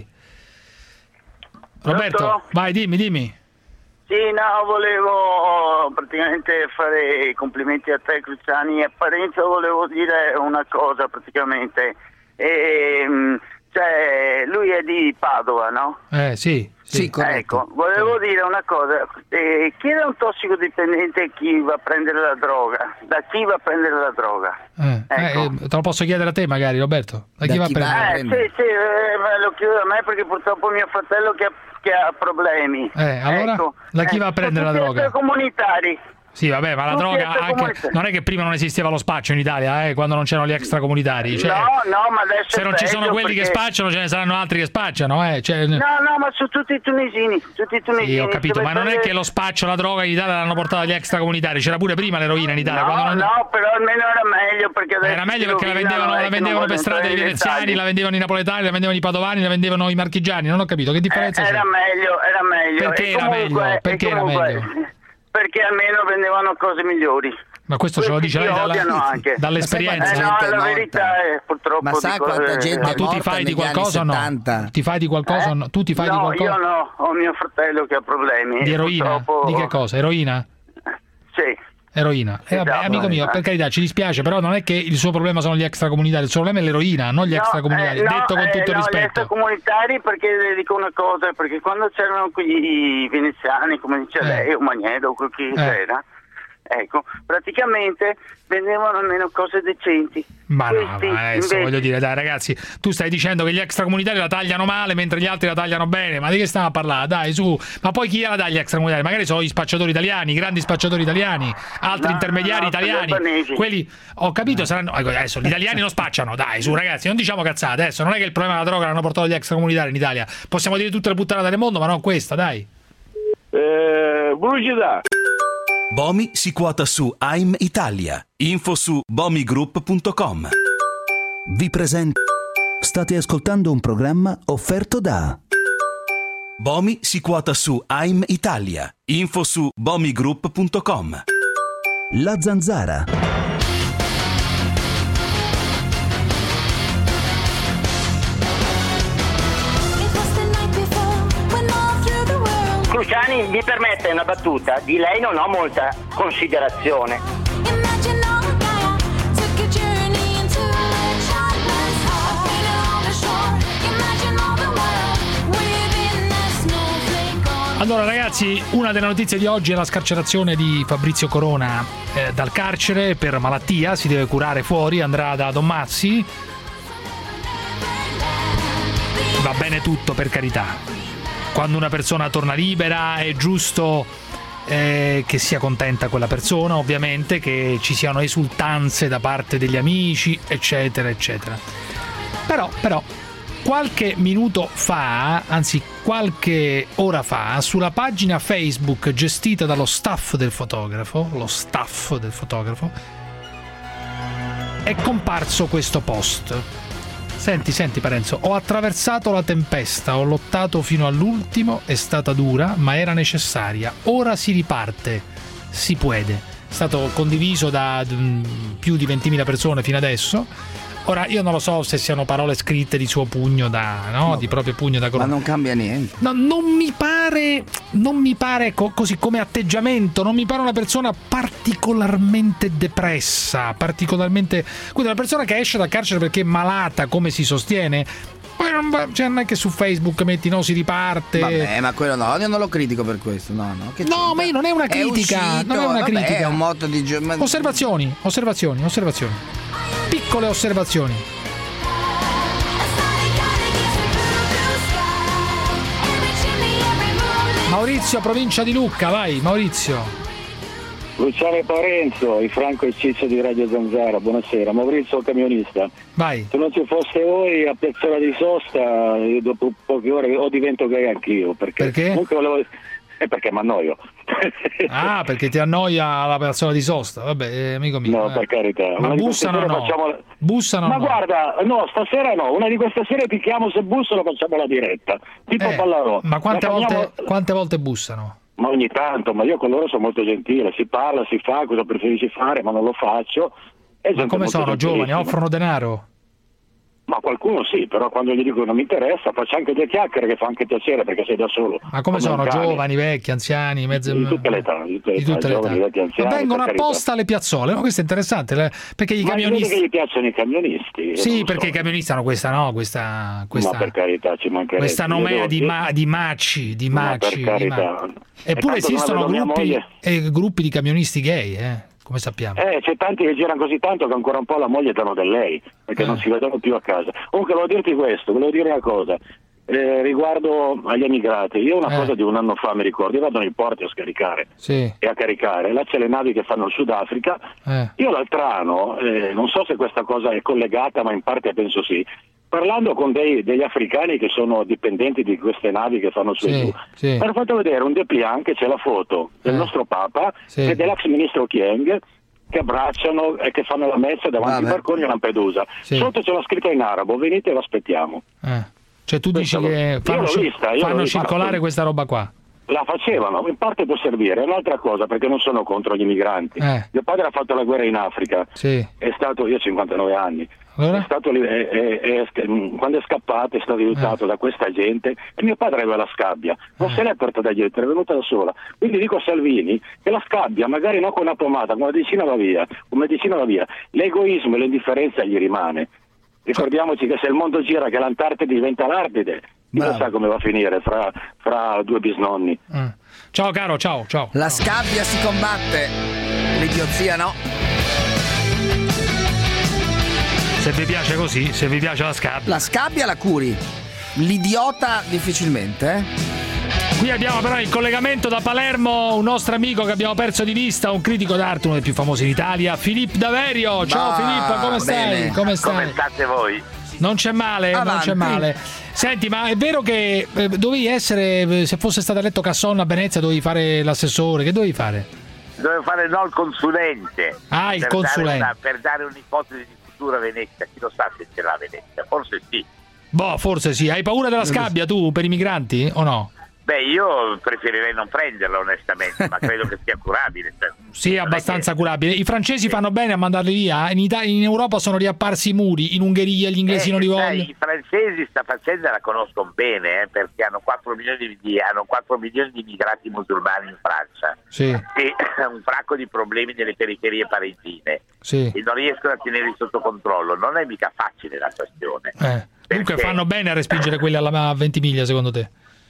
Roberto, Pronto? vai, dimmi, dimmi. Sì, no, volevo praticamente fare i complimenti a te Cruciani e a Parenzo volevo dire una cosa praticamente. Ehm, cioè, lui è di Padova, no? Eh, sì, sì. Ecco, volevo dire una cosa, eh, chi è un tossicodipendente chi va a prendere la droga? Da chi va a prendere la droga? Eh, Ecco. eh, te lo posso chiedere a te magari, Roberto? Da, chi va a prendere? Eh, sì, sì, eh, me lo chiedo a me perché purtroppo mio fratello che ha, che ha problemi. Eh, allora? Ecco. Da chi Eh, va a prendere la sono droga? tutti comunitari. Sì, vabbè, ma la droga anche, non è che prima non esisteva lo spaccio in Italia, eh, quando non c'erano gli extracomunitari. Cioè, no, no, ma adesso se non ci sono quelli perché... che spacciano, ce ne saranno altri che spacciano, eh. Cioè... No, no, ma su tutti i tunisini, tutti i tunisini. Sì, ho capito, ma non è che lo spaccio, la droga in Italia l'hanno portata gli extracomunitari, c'era pure prima l'eroina in Italia. No, quando non... no, però almeno era meglio perché adesso era meglio perché la vendevano, la vendevano per strada i veneziani, la vendevano i napoletani, la vendevano i padovani, la vendevano i marchigiani, non ho capito che differenza eh, c'è. Era meglio, era meglio. Perché e era comunque, meglio? Perché era comunque, meglio? Perché almeno vendevano cose migliori. Ma questo ce lo dice lei dalla, dall'esperienza. Eh no, la verità è purtroppo. Ma sa quanta gente Ma tu ti fai di qualcosa o no? Ti fai di qualcosa o no? Tu ti fai no, di qualcosa? Io no, ho mio fratello che ha problemi. Di eroina? Purtroppo... Di che cosa? Eroina? Sì. Eroina. E eh, vabbè, esatto, amico mio, per carità, ci dispiace, però non è che il suo problema sono gli extracomunitari, il suo problema è l'eroina, non gli no, extracomunitari. Eh, no, detto con tutto eh, il no, rispetto. Gli extracomunitari, perché le dico una cosa, perché quando c'erano quegli veneziani, come dice eh. lei, o Magneto, quel che eh. era, ecco, praticamente vendevano almeno cose decenti. Ma Questi, no, ma adesso invece... voglio dire, dai ragazzi, tu stai dicendo che gli extracomunitari la tagliano male mentre gli altri la tagliano bene, ma di che stiamo a parlare? Dai, su, ma poi chi la dà gli extracomunitari? Magari sono gli spacciatori italiani, i grandi spacciatori italiani, altri no, intermediari no, italiani, quelli, ho capito, saranno, adesso gli italiani non spacciano, dai, su ragazzi, non diciamo cazzate, adesso non è che il problema della droga l'hanno portato gli extracomunitari in Italia, possiamo dire tutte le puttanate del mondo, ma non questa, dai. Eh, pubblicità. Bomi si quota su A I M Italia. Info su bomigroup punto com. Vi presento. State ascoltando un programma offerto da Bomi si quota su A I M Italia. Info su bomigroup punto com. La Zanzara. Cruciani, mi permette una battuta, di lei non ho molta considerazione. Allora ragazzi, una delle notizie di oggi è la scarcerazione di Fabrizio Corona eh, dal carcere per malattia, si deve curare fuori, andrà da Don Mazzi. Va bene tutto, per carità. Quando una persona torna libera è giusto eh, che sia contenta quella persona, ovviamente, che ci siano esultanze da parte degli amici, eccetera, eccetera. Però, però, qualche minuto fa, anzi qualche ora fa, sulla pagina Facebook gestita dallo staff del fotografo, lo staff del fotografo, è comparso questo post. Senti, senti Parenzo, ho attraversato la tempesta, ho lottato fino all'ultimo, è stata dura, ma era necessaria. Ora si riparte, si puede. È stato condiviso da um, più di ventimila persone fino adesso. Ora, io non lo so se siano parole scritte di suo pugno da, no? no di proprio pugno da Corona. Ma non cambia niente. No, non mi pare, non mi pare co- così come atteggiamento, non mi pare una persona particolarmente depressa, particolarmente, quindi una persona che esce dal carcere perché è malata, come si sostiene. Poi non, va, cioè non è che su Facebook metti no, si riparte. Vabbè, ma quello no, io non lo critico per questo, no, no. Che no, ma io non è una critica, è uscito, non è una vabbè, critica. È un motto di gio- ma... Osservazioni, osservazioni, osservazioni. Piccole osservazioni. Maurizio, provincia di Lucca, vai Maurizio. Luciano Parenzo, il Franco e Ciccio di Radio Zanzara, buonasera. Maurizio, camionista. Vai. Se non ci foste voi a Piazzola di Sosta, io dopo poche ore o divento gay anch'io. Perché? Perché? Comunque volevo... Eh, perché mi annoio. Ah, perché ti annoia la Piazzola di Sosta, vabbè, eh, amico mio. No, eh. per carità. Ma una bussano o no? Facciamo... Bussano Ma no? guarda, no, stasera no, una di queste sere ti chiamo, se bussano facciamo la diretta. Tipo eh, Ballarò. Ma quante, la volte, chiamiamo... quante volte bussano? Ma ogni tanto, ma io con loro sono molto gentile, si parla, si fa, cosa preferisci fare, ma non lo faccio. E ma come sono giovani? Offrono denaro? Ma qualcuno sì, però quando gli dico non mi interessa, faccio anche due chiacchiere che fa anche piacere perché sei da solo. Ma come sono? Giovani, vecchi, anziani, mezze... Di tutte le età, di tutte le di tutte età, le giovani, età. vecchi, anziani, Ma vengono per apposta alle piazzole, no? Questo è interessante, perché i ma camionisti... che gli piacciono i camionisti? Sì, perché so. I camionisti hanno questa, no? Questa, questa... Ma per carità, ci mancherebbe. Questa nomea di, ma, di maci, di maci. Ma per carità. Ma... Eppure esistono gruppi, eh, gruppi di camionisti gay, eh? Come sappiamo. Eh, c'è tanti che girano così tanto che ancora un po' la moglie danno del lei, perché eh. non si vedono più a casa. Comunque volevo dirti questo, volevo dire una cosa. eh, riguardo agli emigrati, io una Eh. cosa di un anno fa mi ricordo, io vado nei porti a scaricare Sì. e a caricare, là c'è le navi che fanno il Sudafrica, Eh. io l'altro anno, eh, non so se questa cosa è collegata, ma in parte penso sì, parlando con dei, degli africani che sono dipendenti di queste navi che fanno su e Sì, giù, sì. mi hanno fatto vedere un dépliant che c'è la foto del Eh. nostro Papa Sì. e dell'ex ministro Chieng che abbracciano e che fanno la messa davanti ai barconi a Lampedusa. Sì. Sotto c'è la scritta in arabo, venite e lo aspettiamo. Eh. Cioè tu dici Questa che l'ho- fanno, io l'ho ci- vista, io fanno l'ho vista. circolare questa roba qua. La facevano, in parte può servire, è un'altra cosa perché non sono contro gli immigranti. Eh. Mio padre ha fatto la guerra in Africa, Sì. è stato, io ho cinquantanove anni, Allora? è stato lì, è- è- è- quando è scappato è stato aiutato Eh. da questa gente e mio padre aveva la scabbia, non se l'è portata dietro, è venuta da sola. Quindi dico a Salvini che la scabbia, magari non con una pomata, con medicina va via, con medicina va via, l'egoismo e l'indifferenza gli rimane. Ricordiamoci che se il mondo gira che l'Antartide diventa l'Artide, chi lo sa come va a finire fra, fra due bisnonni. Eh. Ciao caro, ciao, ciao. La scabbia si combatte, l'idiozia no. Se vi piace così, se vi piace la scabbia. La scabbia la curi, l'idiota difficilmente, eh? Qui abbiamo però in collegamento da Palermo un nostro amico che abbiamo perso di vista, un critico d'arte, uno dei più famosi in Italia, Filippo Daverio. Ciao Bah, Filippo, come stai? bene. Come stai? Come state voi? Non c'è male, non Avanti. c'è male. Senti, ma è vero che eh, dovevi essere, eh, se fosse stato eletto Casson a Venezia, dovevi fare l'assessore, che dovevi fare? Dovevo fare no il consulente. Ah, il per consulente. Dare una, per dare un'ipotesi di futuro a Venezia. Chi lo sa se ce l'ha Venezia? Forse sì. Boh, forse sì. Hai paura della scabbia tu per i migranti o no? Beh, io preferirei non prenderla onestamente, ma credo che sia curabile. Cioè, Sì, è abbastanza curabile. I francesi fanno bene a mandarli via. In, Italia, in Europa sono riapparsi i muri. In Ungheria gli inglesi Eh, non li sai, vogliono. I francesi sta faccenda la conoscono bene, eh, perché hanno quattro milioni di, hanno quattro milioni di immigrati musulmani in Francia Sì, e un fracco di problemi nelle periferie parigine sì. e non riescono a tenerli sotto controllo. Non è mica facile la questione. Eh. Dunque Perché? fanno bene a respingere quelli alla a Ventimiglia, secondo te?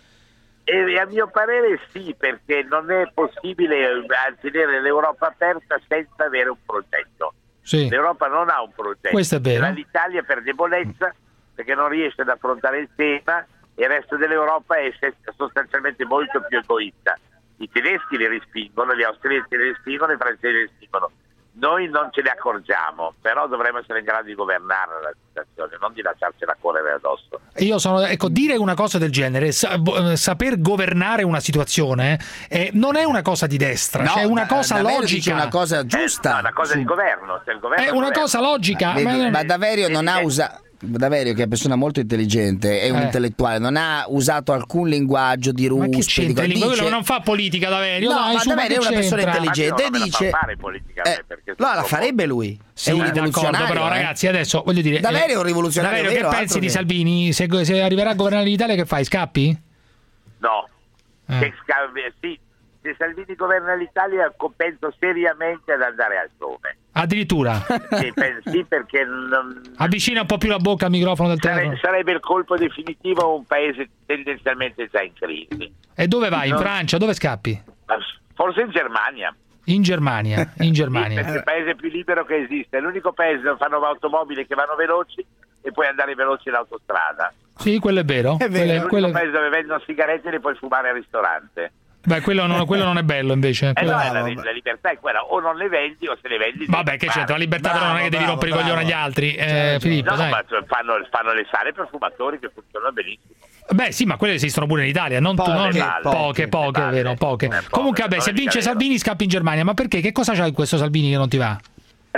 E a mio parere sì, perché non è possibile eh, tenere l'Europa aperta senza avere un progetto. Sì. L'Europa non ha un progetto. Questo è vero. L'Italia per debolezza, perché non riesce ad affrontare il tema, e il resto dell'Europa è se- sostanzialmente molto più egoista. I tedeschi li respingono, gli austriaci li respingono, i francesi li respingono. Noi non ce ne accorgiamo, però dovremmo essere in grado di governare la situazione, non di lasciarcela correre addosso. Io sono, ecco, dire una cosa del genere, sa- bo- saper governare una situazione, eh, non è una cosa di destra, No, cioè è una da- cosa Daverio logica. dice una cosa giusta. Eh, no, è una cosa di governo. Cioè il governo È una governa. cosa logica. Vedi, ma- ma Daverio non ha usato. Daverio, che è una persona molto intelligente, è un Eh. intellettuale, non ha usato alcun linguaggio di Ma che ruspe. di c'entra? co- Quello dice- non fa politica, Daverio. No, dai, ma su, ma Daverio che è una persona c'entra? intelligente e Ma non me la dice. fa fare politica a me, Eh, perché no, la sono farebbe lui. Sì, è un d'accordo, rivoluzionario. però eh. ragazzi, adesso voglio dire, Daverio è un eh, rivoluzionario Daverio, vero, che altro pensi di che- Salvini? Se, se arriverà a governare l'Italia, che fai? Scappi? No. Eh. Che sca- sì, se Salvini governa l'Italia penso seriamente ad andare altrove. Addirittura. Sì, pen- sì, perché non- Avvicina un po' più la bocca al microfono del sare- telefono. sarebbe il colpo definitivo a un paese tendenzialmente già in crisi. E dove vai? In No. Francia? Dove scappi? Ma forse in Germania. In Germania. In Sì, Germania. perché è il paese più libero che esiste, è l'unico paese dove fanno automobili che vanno veloci e puoi andare veloci in autostrada. Sì, quello è vero. È vero. Quello È è- l'unico quello è- paese dove vendono sigarette e le puoi fumare al ristorante. Beh, quello non, quello non è bello invece. Eh Quello- no, è la, la libertà è quella, o non le vendi o se le vendi. Vabbè, devi che fare. c'entra? La libertà però non è che devi Bravo, rompere i coglioni agli bravo. altri. Eh, Certo. Filippo, No, dai. ma cioè, fanno, fanno le sale per fumatori che funzionano benissimo. Beh, sì, ma quelle esistono pure in Italia, non tu, Poche, non- palle, poche, poche, palle. è vero, poche. Eh, poche, Comunque, vabbè, non se è mica vince vero. Salvini scappi in Germania, ma perché? Che cosa c'ha questo Salvini che non ti va?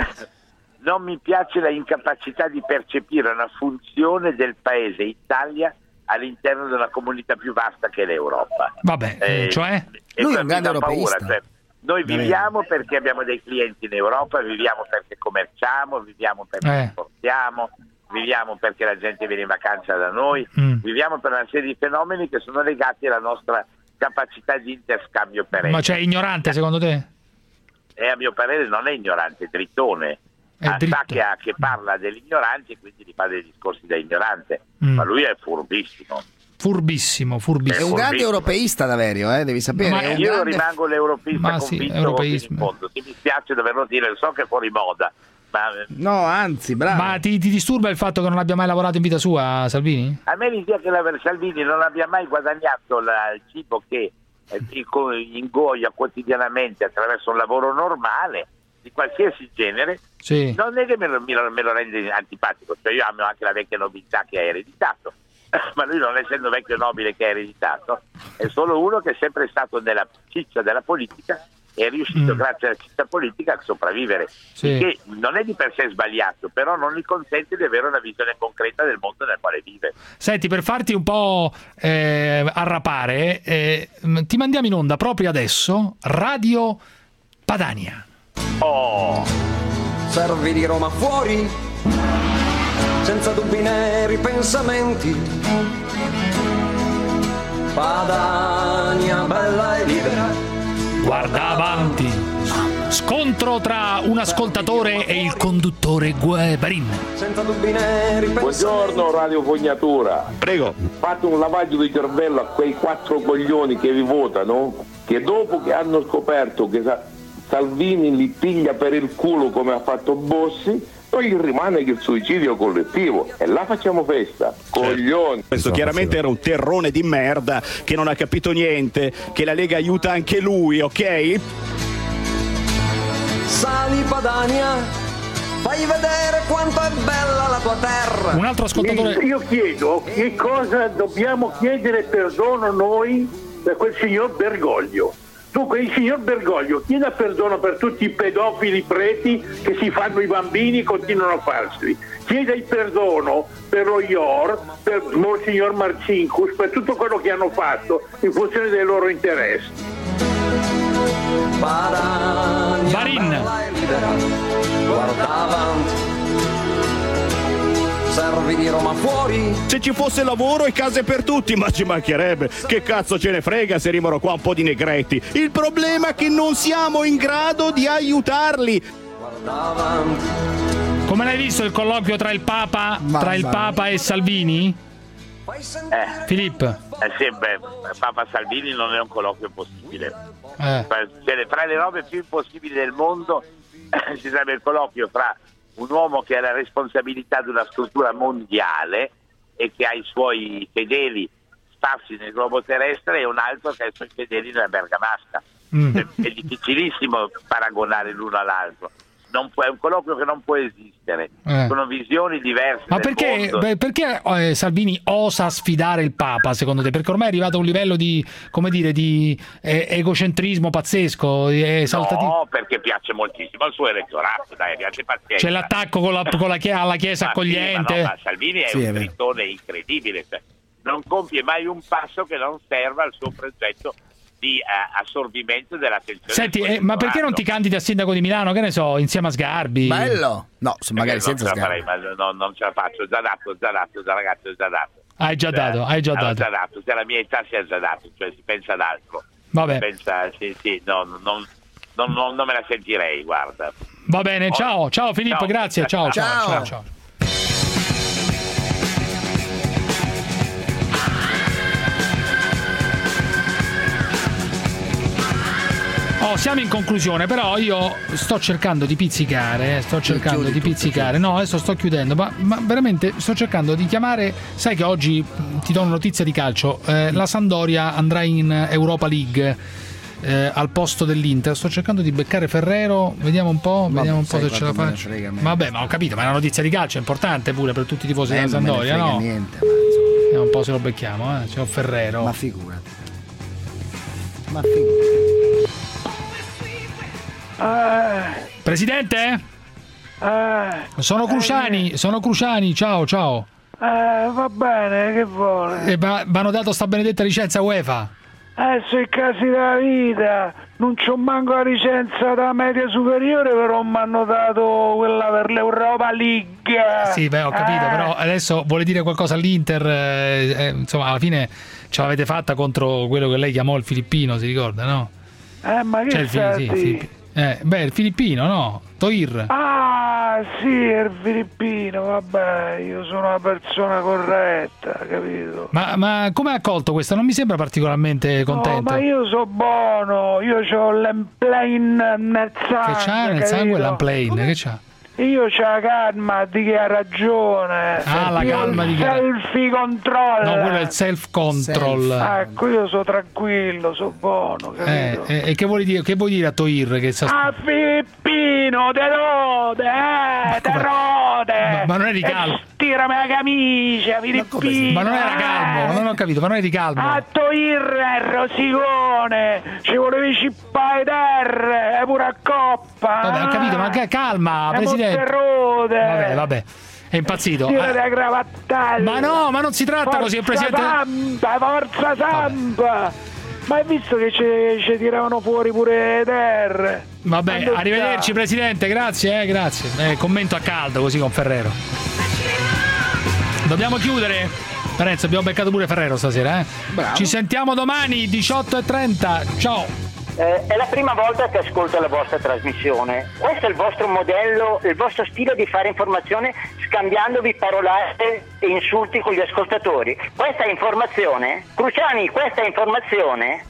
Non mi piace la incapacità di percepire una funzione del paese Italia all'interno di una comunità più vasta che è l'Europa. Vabbè, eh, cioè? e Lui è questo un mi grande dà paura, europeista. cioè, noi Davvero. viviamo perché abbiamo dei clienti in Europa, viviamo perché commerciamo, viviamo perché Eh. esportiamo, viviamo perché la gente viene in vacanza da noi, Mm. viviamo per una serie di fenomeni che sono legati alla nostra capacità di interscambio perenne. Ma c'è ignorante secondo te? E a mio parere non è ignorante, è drittone. È Ah, dritto. sa che, ha, che parla degli ignoranti e quindi gli fa dei discorsi da ignorante, Mm. ma lui è furbissimo. Furbissimo, È furbissimo. un grande Bellissimo. europeista, Daverio, eh, devi sapere. Ma è un Io grande- rimango l'europeista Ma sì, convinto europeismo. fino in fondo. Sì, mi spiace doverlo dire, so che è fuori moda, ma ma... No, anzi, bravo. Ma ti, ti disturba il fatto che non abbia mai lavorato in vita sua, Salvini? A me mi dice che la Salvini non abbia mai guadagnato la, il cibo che eh, ingoia quotidianamente attraverso un lavoro normale, di qualsiasi genere, sì. Non è che me lo, me, lo, me lo rende antipatico, cioè io amo anche la vecchia nobiltà che ha ereditato, ma lui non essendo vecchio nobile che ha ereditato, è solo uno che è sempre stato nella ciccia della politica e è riuscito mm. grazie alla ciccia politica a sopravvivere, sì. Che non è di per sé sbagliato, però non gli consente di avere una visione concreta del mondo nel quale vive. Senti, per farti un po' eh, arrapare, eh, ti mandiamo in onda proprio adesso Radio Padania. Oh, servi di Roma fuori, senza dubbi né ripensamenti. Padania bella e libera, guarda avanti. Scontro tra un ascoltatore e il conduttore Guevarin. Senza dubbi né ripensamenti. Buongiorno Radio Fognatura. Prego. Fate un lavaggio di cervello a quei quattro coglioni che vi votano, che dopo che hanno scoperto che Salvini li piglia per il culo come ha fatto Bossi, poi rimane che il suicidio collettivo e là facciamo festa, coglioni. Questo chiaramente era un terrone di merda che non ha capito niente, che la Lega aiuta anche lui, ok? Sali Padania, fai vedere quanto è bella la tua terra. Un altro ascoltatore. Io chiedo che cosa dobbiamo chiedere perdono noi da quel signor Bergoglio. Dunque il signor Bergoglio chieda perdono per tutti i pedofili preti che si fanno i bambini e continuano a farseli. Chieda il perdono per lo I O R, per Monsignor Marcinkus, per tutto quello che hanno fatto in funzione dei loro interessi. Varin. Guarda avanti. Servi di Roma fuori. Se ci fosse lavoro e case per tutti, ma ci mancherebbe. Che cazzo ce ne frega se rimano qua un po' di negretti. Il problema è che non siamo in grado di aiutarli. Come l'hai visto il colloquio tra il Papa, Mamma. tra il Papa e Salvini? Eh. Filippo. Eh sì, beh, Papa Salvini non è un colloquio possibile. Eh. Fra le robe più impossibili del mondo eh, ci sarebbe il colloquio fra un uomo che ha la responsabilità di una struttura mondiale e che ha i suoi fedeli sparsi nel globo terrestre e un altro che ha i suoi fedeli nella Bergamasca. Mm. È, è difficilissimo paragonare l'uno all'altro. Non può, è un colloquio che non può esistere, eh. sono visioni diverse. Ma del perché, mondo. beh, perché eh, Salvini osa sfidare il Papa, secondo te? Perché ormai è arrivato a un livello di, come dire, di eh, egocentrismo pazzesco, eh, saltati... No, perché piace moltissimo al suo elettorato, dai, abbiate pazienza. C'è l'attacco con la, con la chiesa, alla chiesa ma accogliente. Sì, ma, no, ma Salvini è sì, un è drittone incredibile, cioè, non compie mai un passo che non serva al suo progetto di uh, assorbimento dell'attenzione. Senti, eh, ma perché non ti candidi a sindaco di Milano, che ne so, insieme a Sgarbi? Bello! No, se magari perché senza non Sgarbi. Farei, ma no, non ce la faccio, già dato, già dato, già ragazzo, già dato. Hai già dato, hai già dato. già dato, se la mia età si è già dato, cioè si pensa ad altro. Vabbè. Si pensa, sì, sì, no, non, non, non, non me la sentirei, guarda. Va bene, Oh. ciao, ciao Filippo, Ciao. grazie, ciao, ciao, Ciao. ciao, ciao. Oh, siamo in conclusione, però io sto cercando di pizzicare, sto cercando chiudi di tutto, pizzicare, no, adesso sto chiudendo, ma, ma veramente sto cercando di chiamare, sai che oggi ti do una notizia di calcio, eh, la Sampdoria andrà in Europa League eh, al posto dell'Inter, sto cercando di beccare Ferrero, vediamo un po', Vabbè, vediamo un po' sai se ce la quanto me ne faccio. frega a me. Vabbè, ma ho capito, ma è una notizia di calcio, è importante pure per tutti i tifosi Eh, della non me ne Sampdoria, frega no? niente, Vediamo un po' se lo becchiamo, eh, c'è un Ferrero. Ma figurati. Ma figurati. Presidente? Eh, Sono Cruciani, sono Cruciani, ciao, ciao. eh, va bene, che vuole? E va, vanno dato sta benedetta licenza UEFA. Eh, sono i casi della vita, non c'ho manco la licenza da media superiore, però mi hanno dato quella per l'Europa League. Sì, beh, ho capito, Eh. però adesso vuole dire qualcosa all'Inter, eh, eh, insomma, alla fine ce l'avete fatta contro quello che lei chiamò il filippino, si ricorda, no? Eh, ma che Cioè, il, stai? sì, il Filippi- eh, beh, il filippino, no? Toir. Ah, sì, è il filippino, vabbè, io sono una persona corretta, capito? Ma, ma come ha accolto questa? Non mi sembra particolarmente contento. No, ma io so buono, io c'ho l'emplane nel sangue. Che c'ha nel sangue capito? l'Amplane? Che c'ha? Io c'ho la calma di chi ha ragione. Ah, la io calma il di chi ha- selfie control. No, quello è il self control. Ecco, io sono tranquillo, sono buono, Eh, capito? eh, e che vuol dire, che vuol dire a Toir che sa... Ah, Filippino, te rode, eh, te rode. Ma- ma non eri E calmo? Stirami la camicia, Filippino. Ma non era calmo, non ho capito, ma non eri calmo. A Toir è rosicone, ci volevi cippare terre, e pure a coppa. Vabbè, ho capito, ma che- calma, E presidente. Monterode. Vabbè, vabbè. È impazzito. Tira Eh, da cravattella. Ma no, ma non si tratta così, il presidente- Sampa, forza Sampa. Ma hai visto che ci, ci tiravano fuori pure terre? Vabbè, Quando arrivederci sta? presidente, grazie, eh, grazie. Eh, commento a caldo così con Ferrero. Dobbiamo chiudere. Parenzo, abbiamo beccato pure Ferrero stasera, eh? Bravo. Ci sentiamo domani diciotto e trenta. Ciao. Eh, è la prima volta che ascolto la vostra trasmissione. Questo è il vostro modello, il vostro stile di fare informazione scambiandovi parolate e insulti con gli ascoltatori. Questa è informazione? Cruciani, questa è informazione?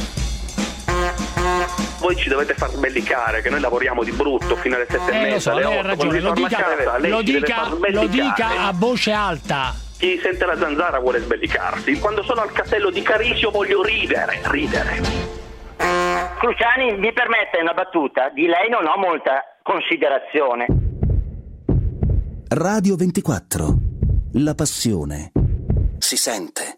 Voi ci dovete far sbellicare che noi lavoriamo di brutto fino alle sette e Eh, lo mezza, so, alle lei ha otto, ragione, quando lo vi dica, torna a casa, lei lo ci deve dica, far lo sbellicare. dica a voce alta. Chi sente la zanzara vuole sbellicarsi. Quando sono al castello di Carisio voglio ridere, ridere. Cruciani, mi permette una battuta? Di lei non ho molta considerazione. Radio ventiquattro. La passione si sente.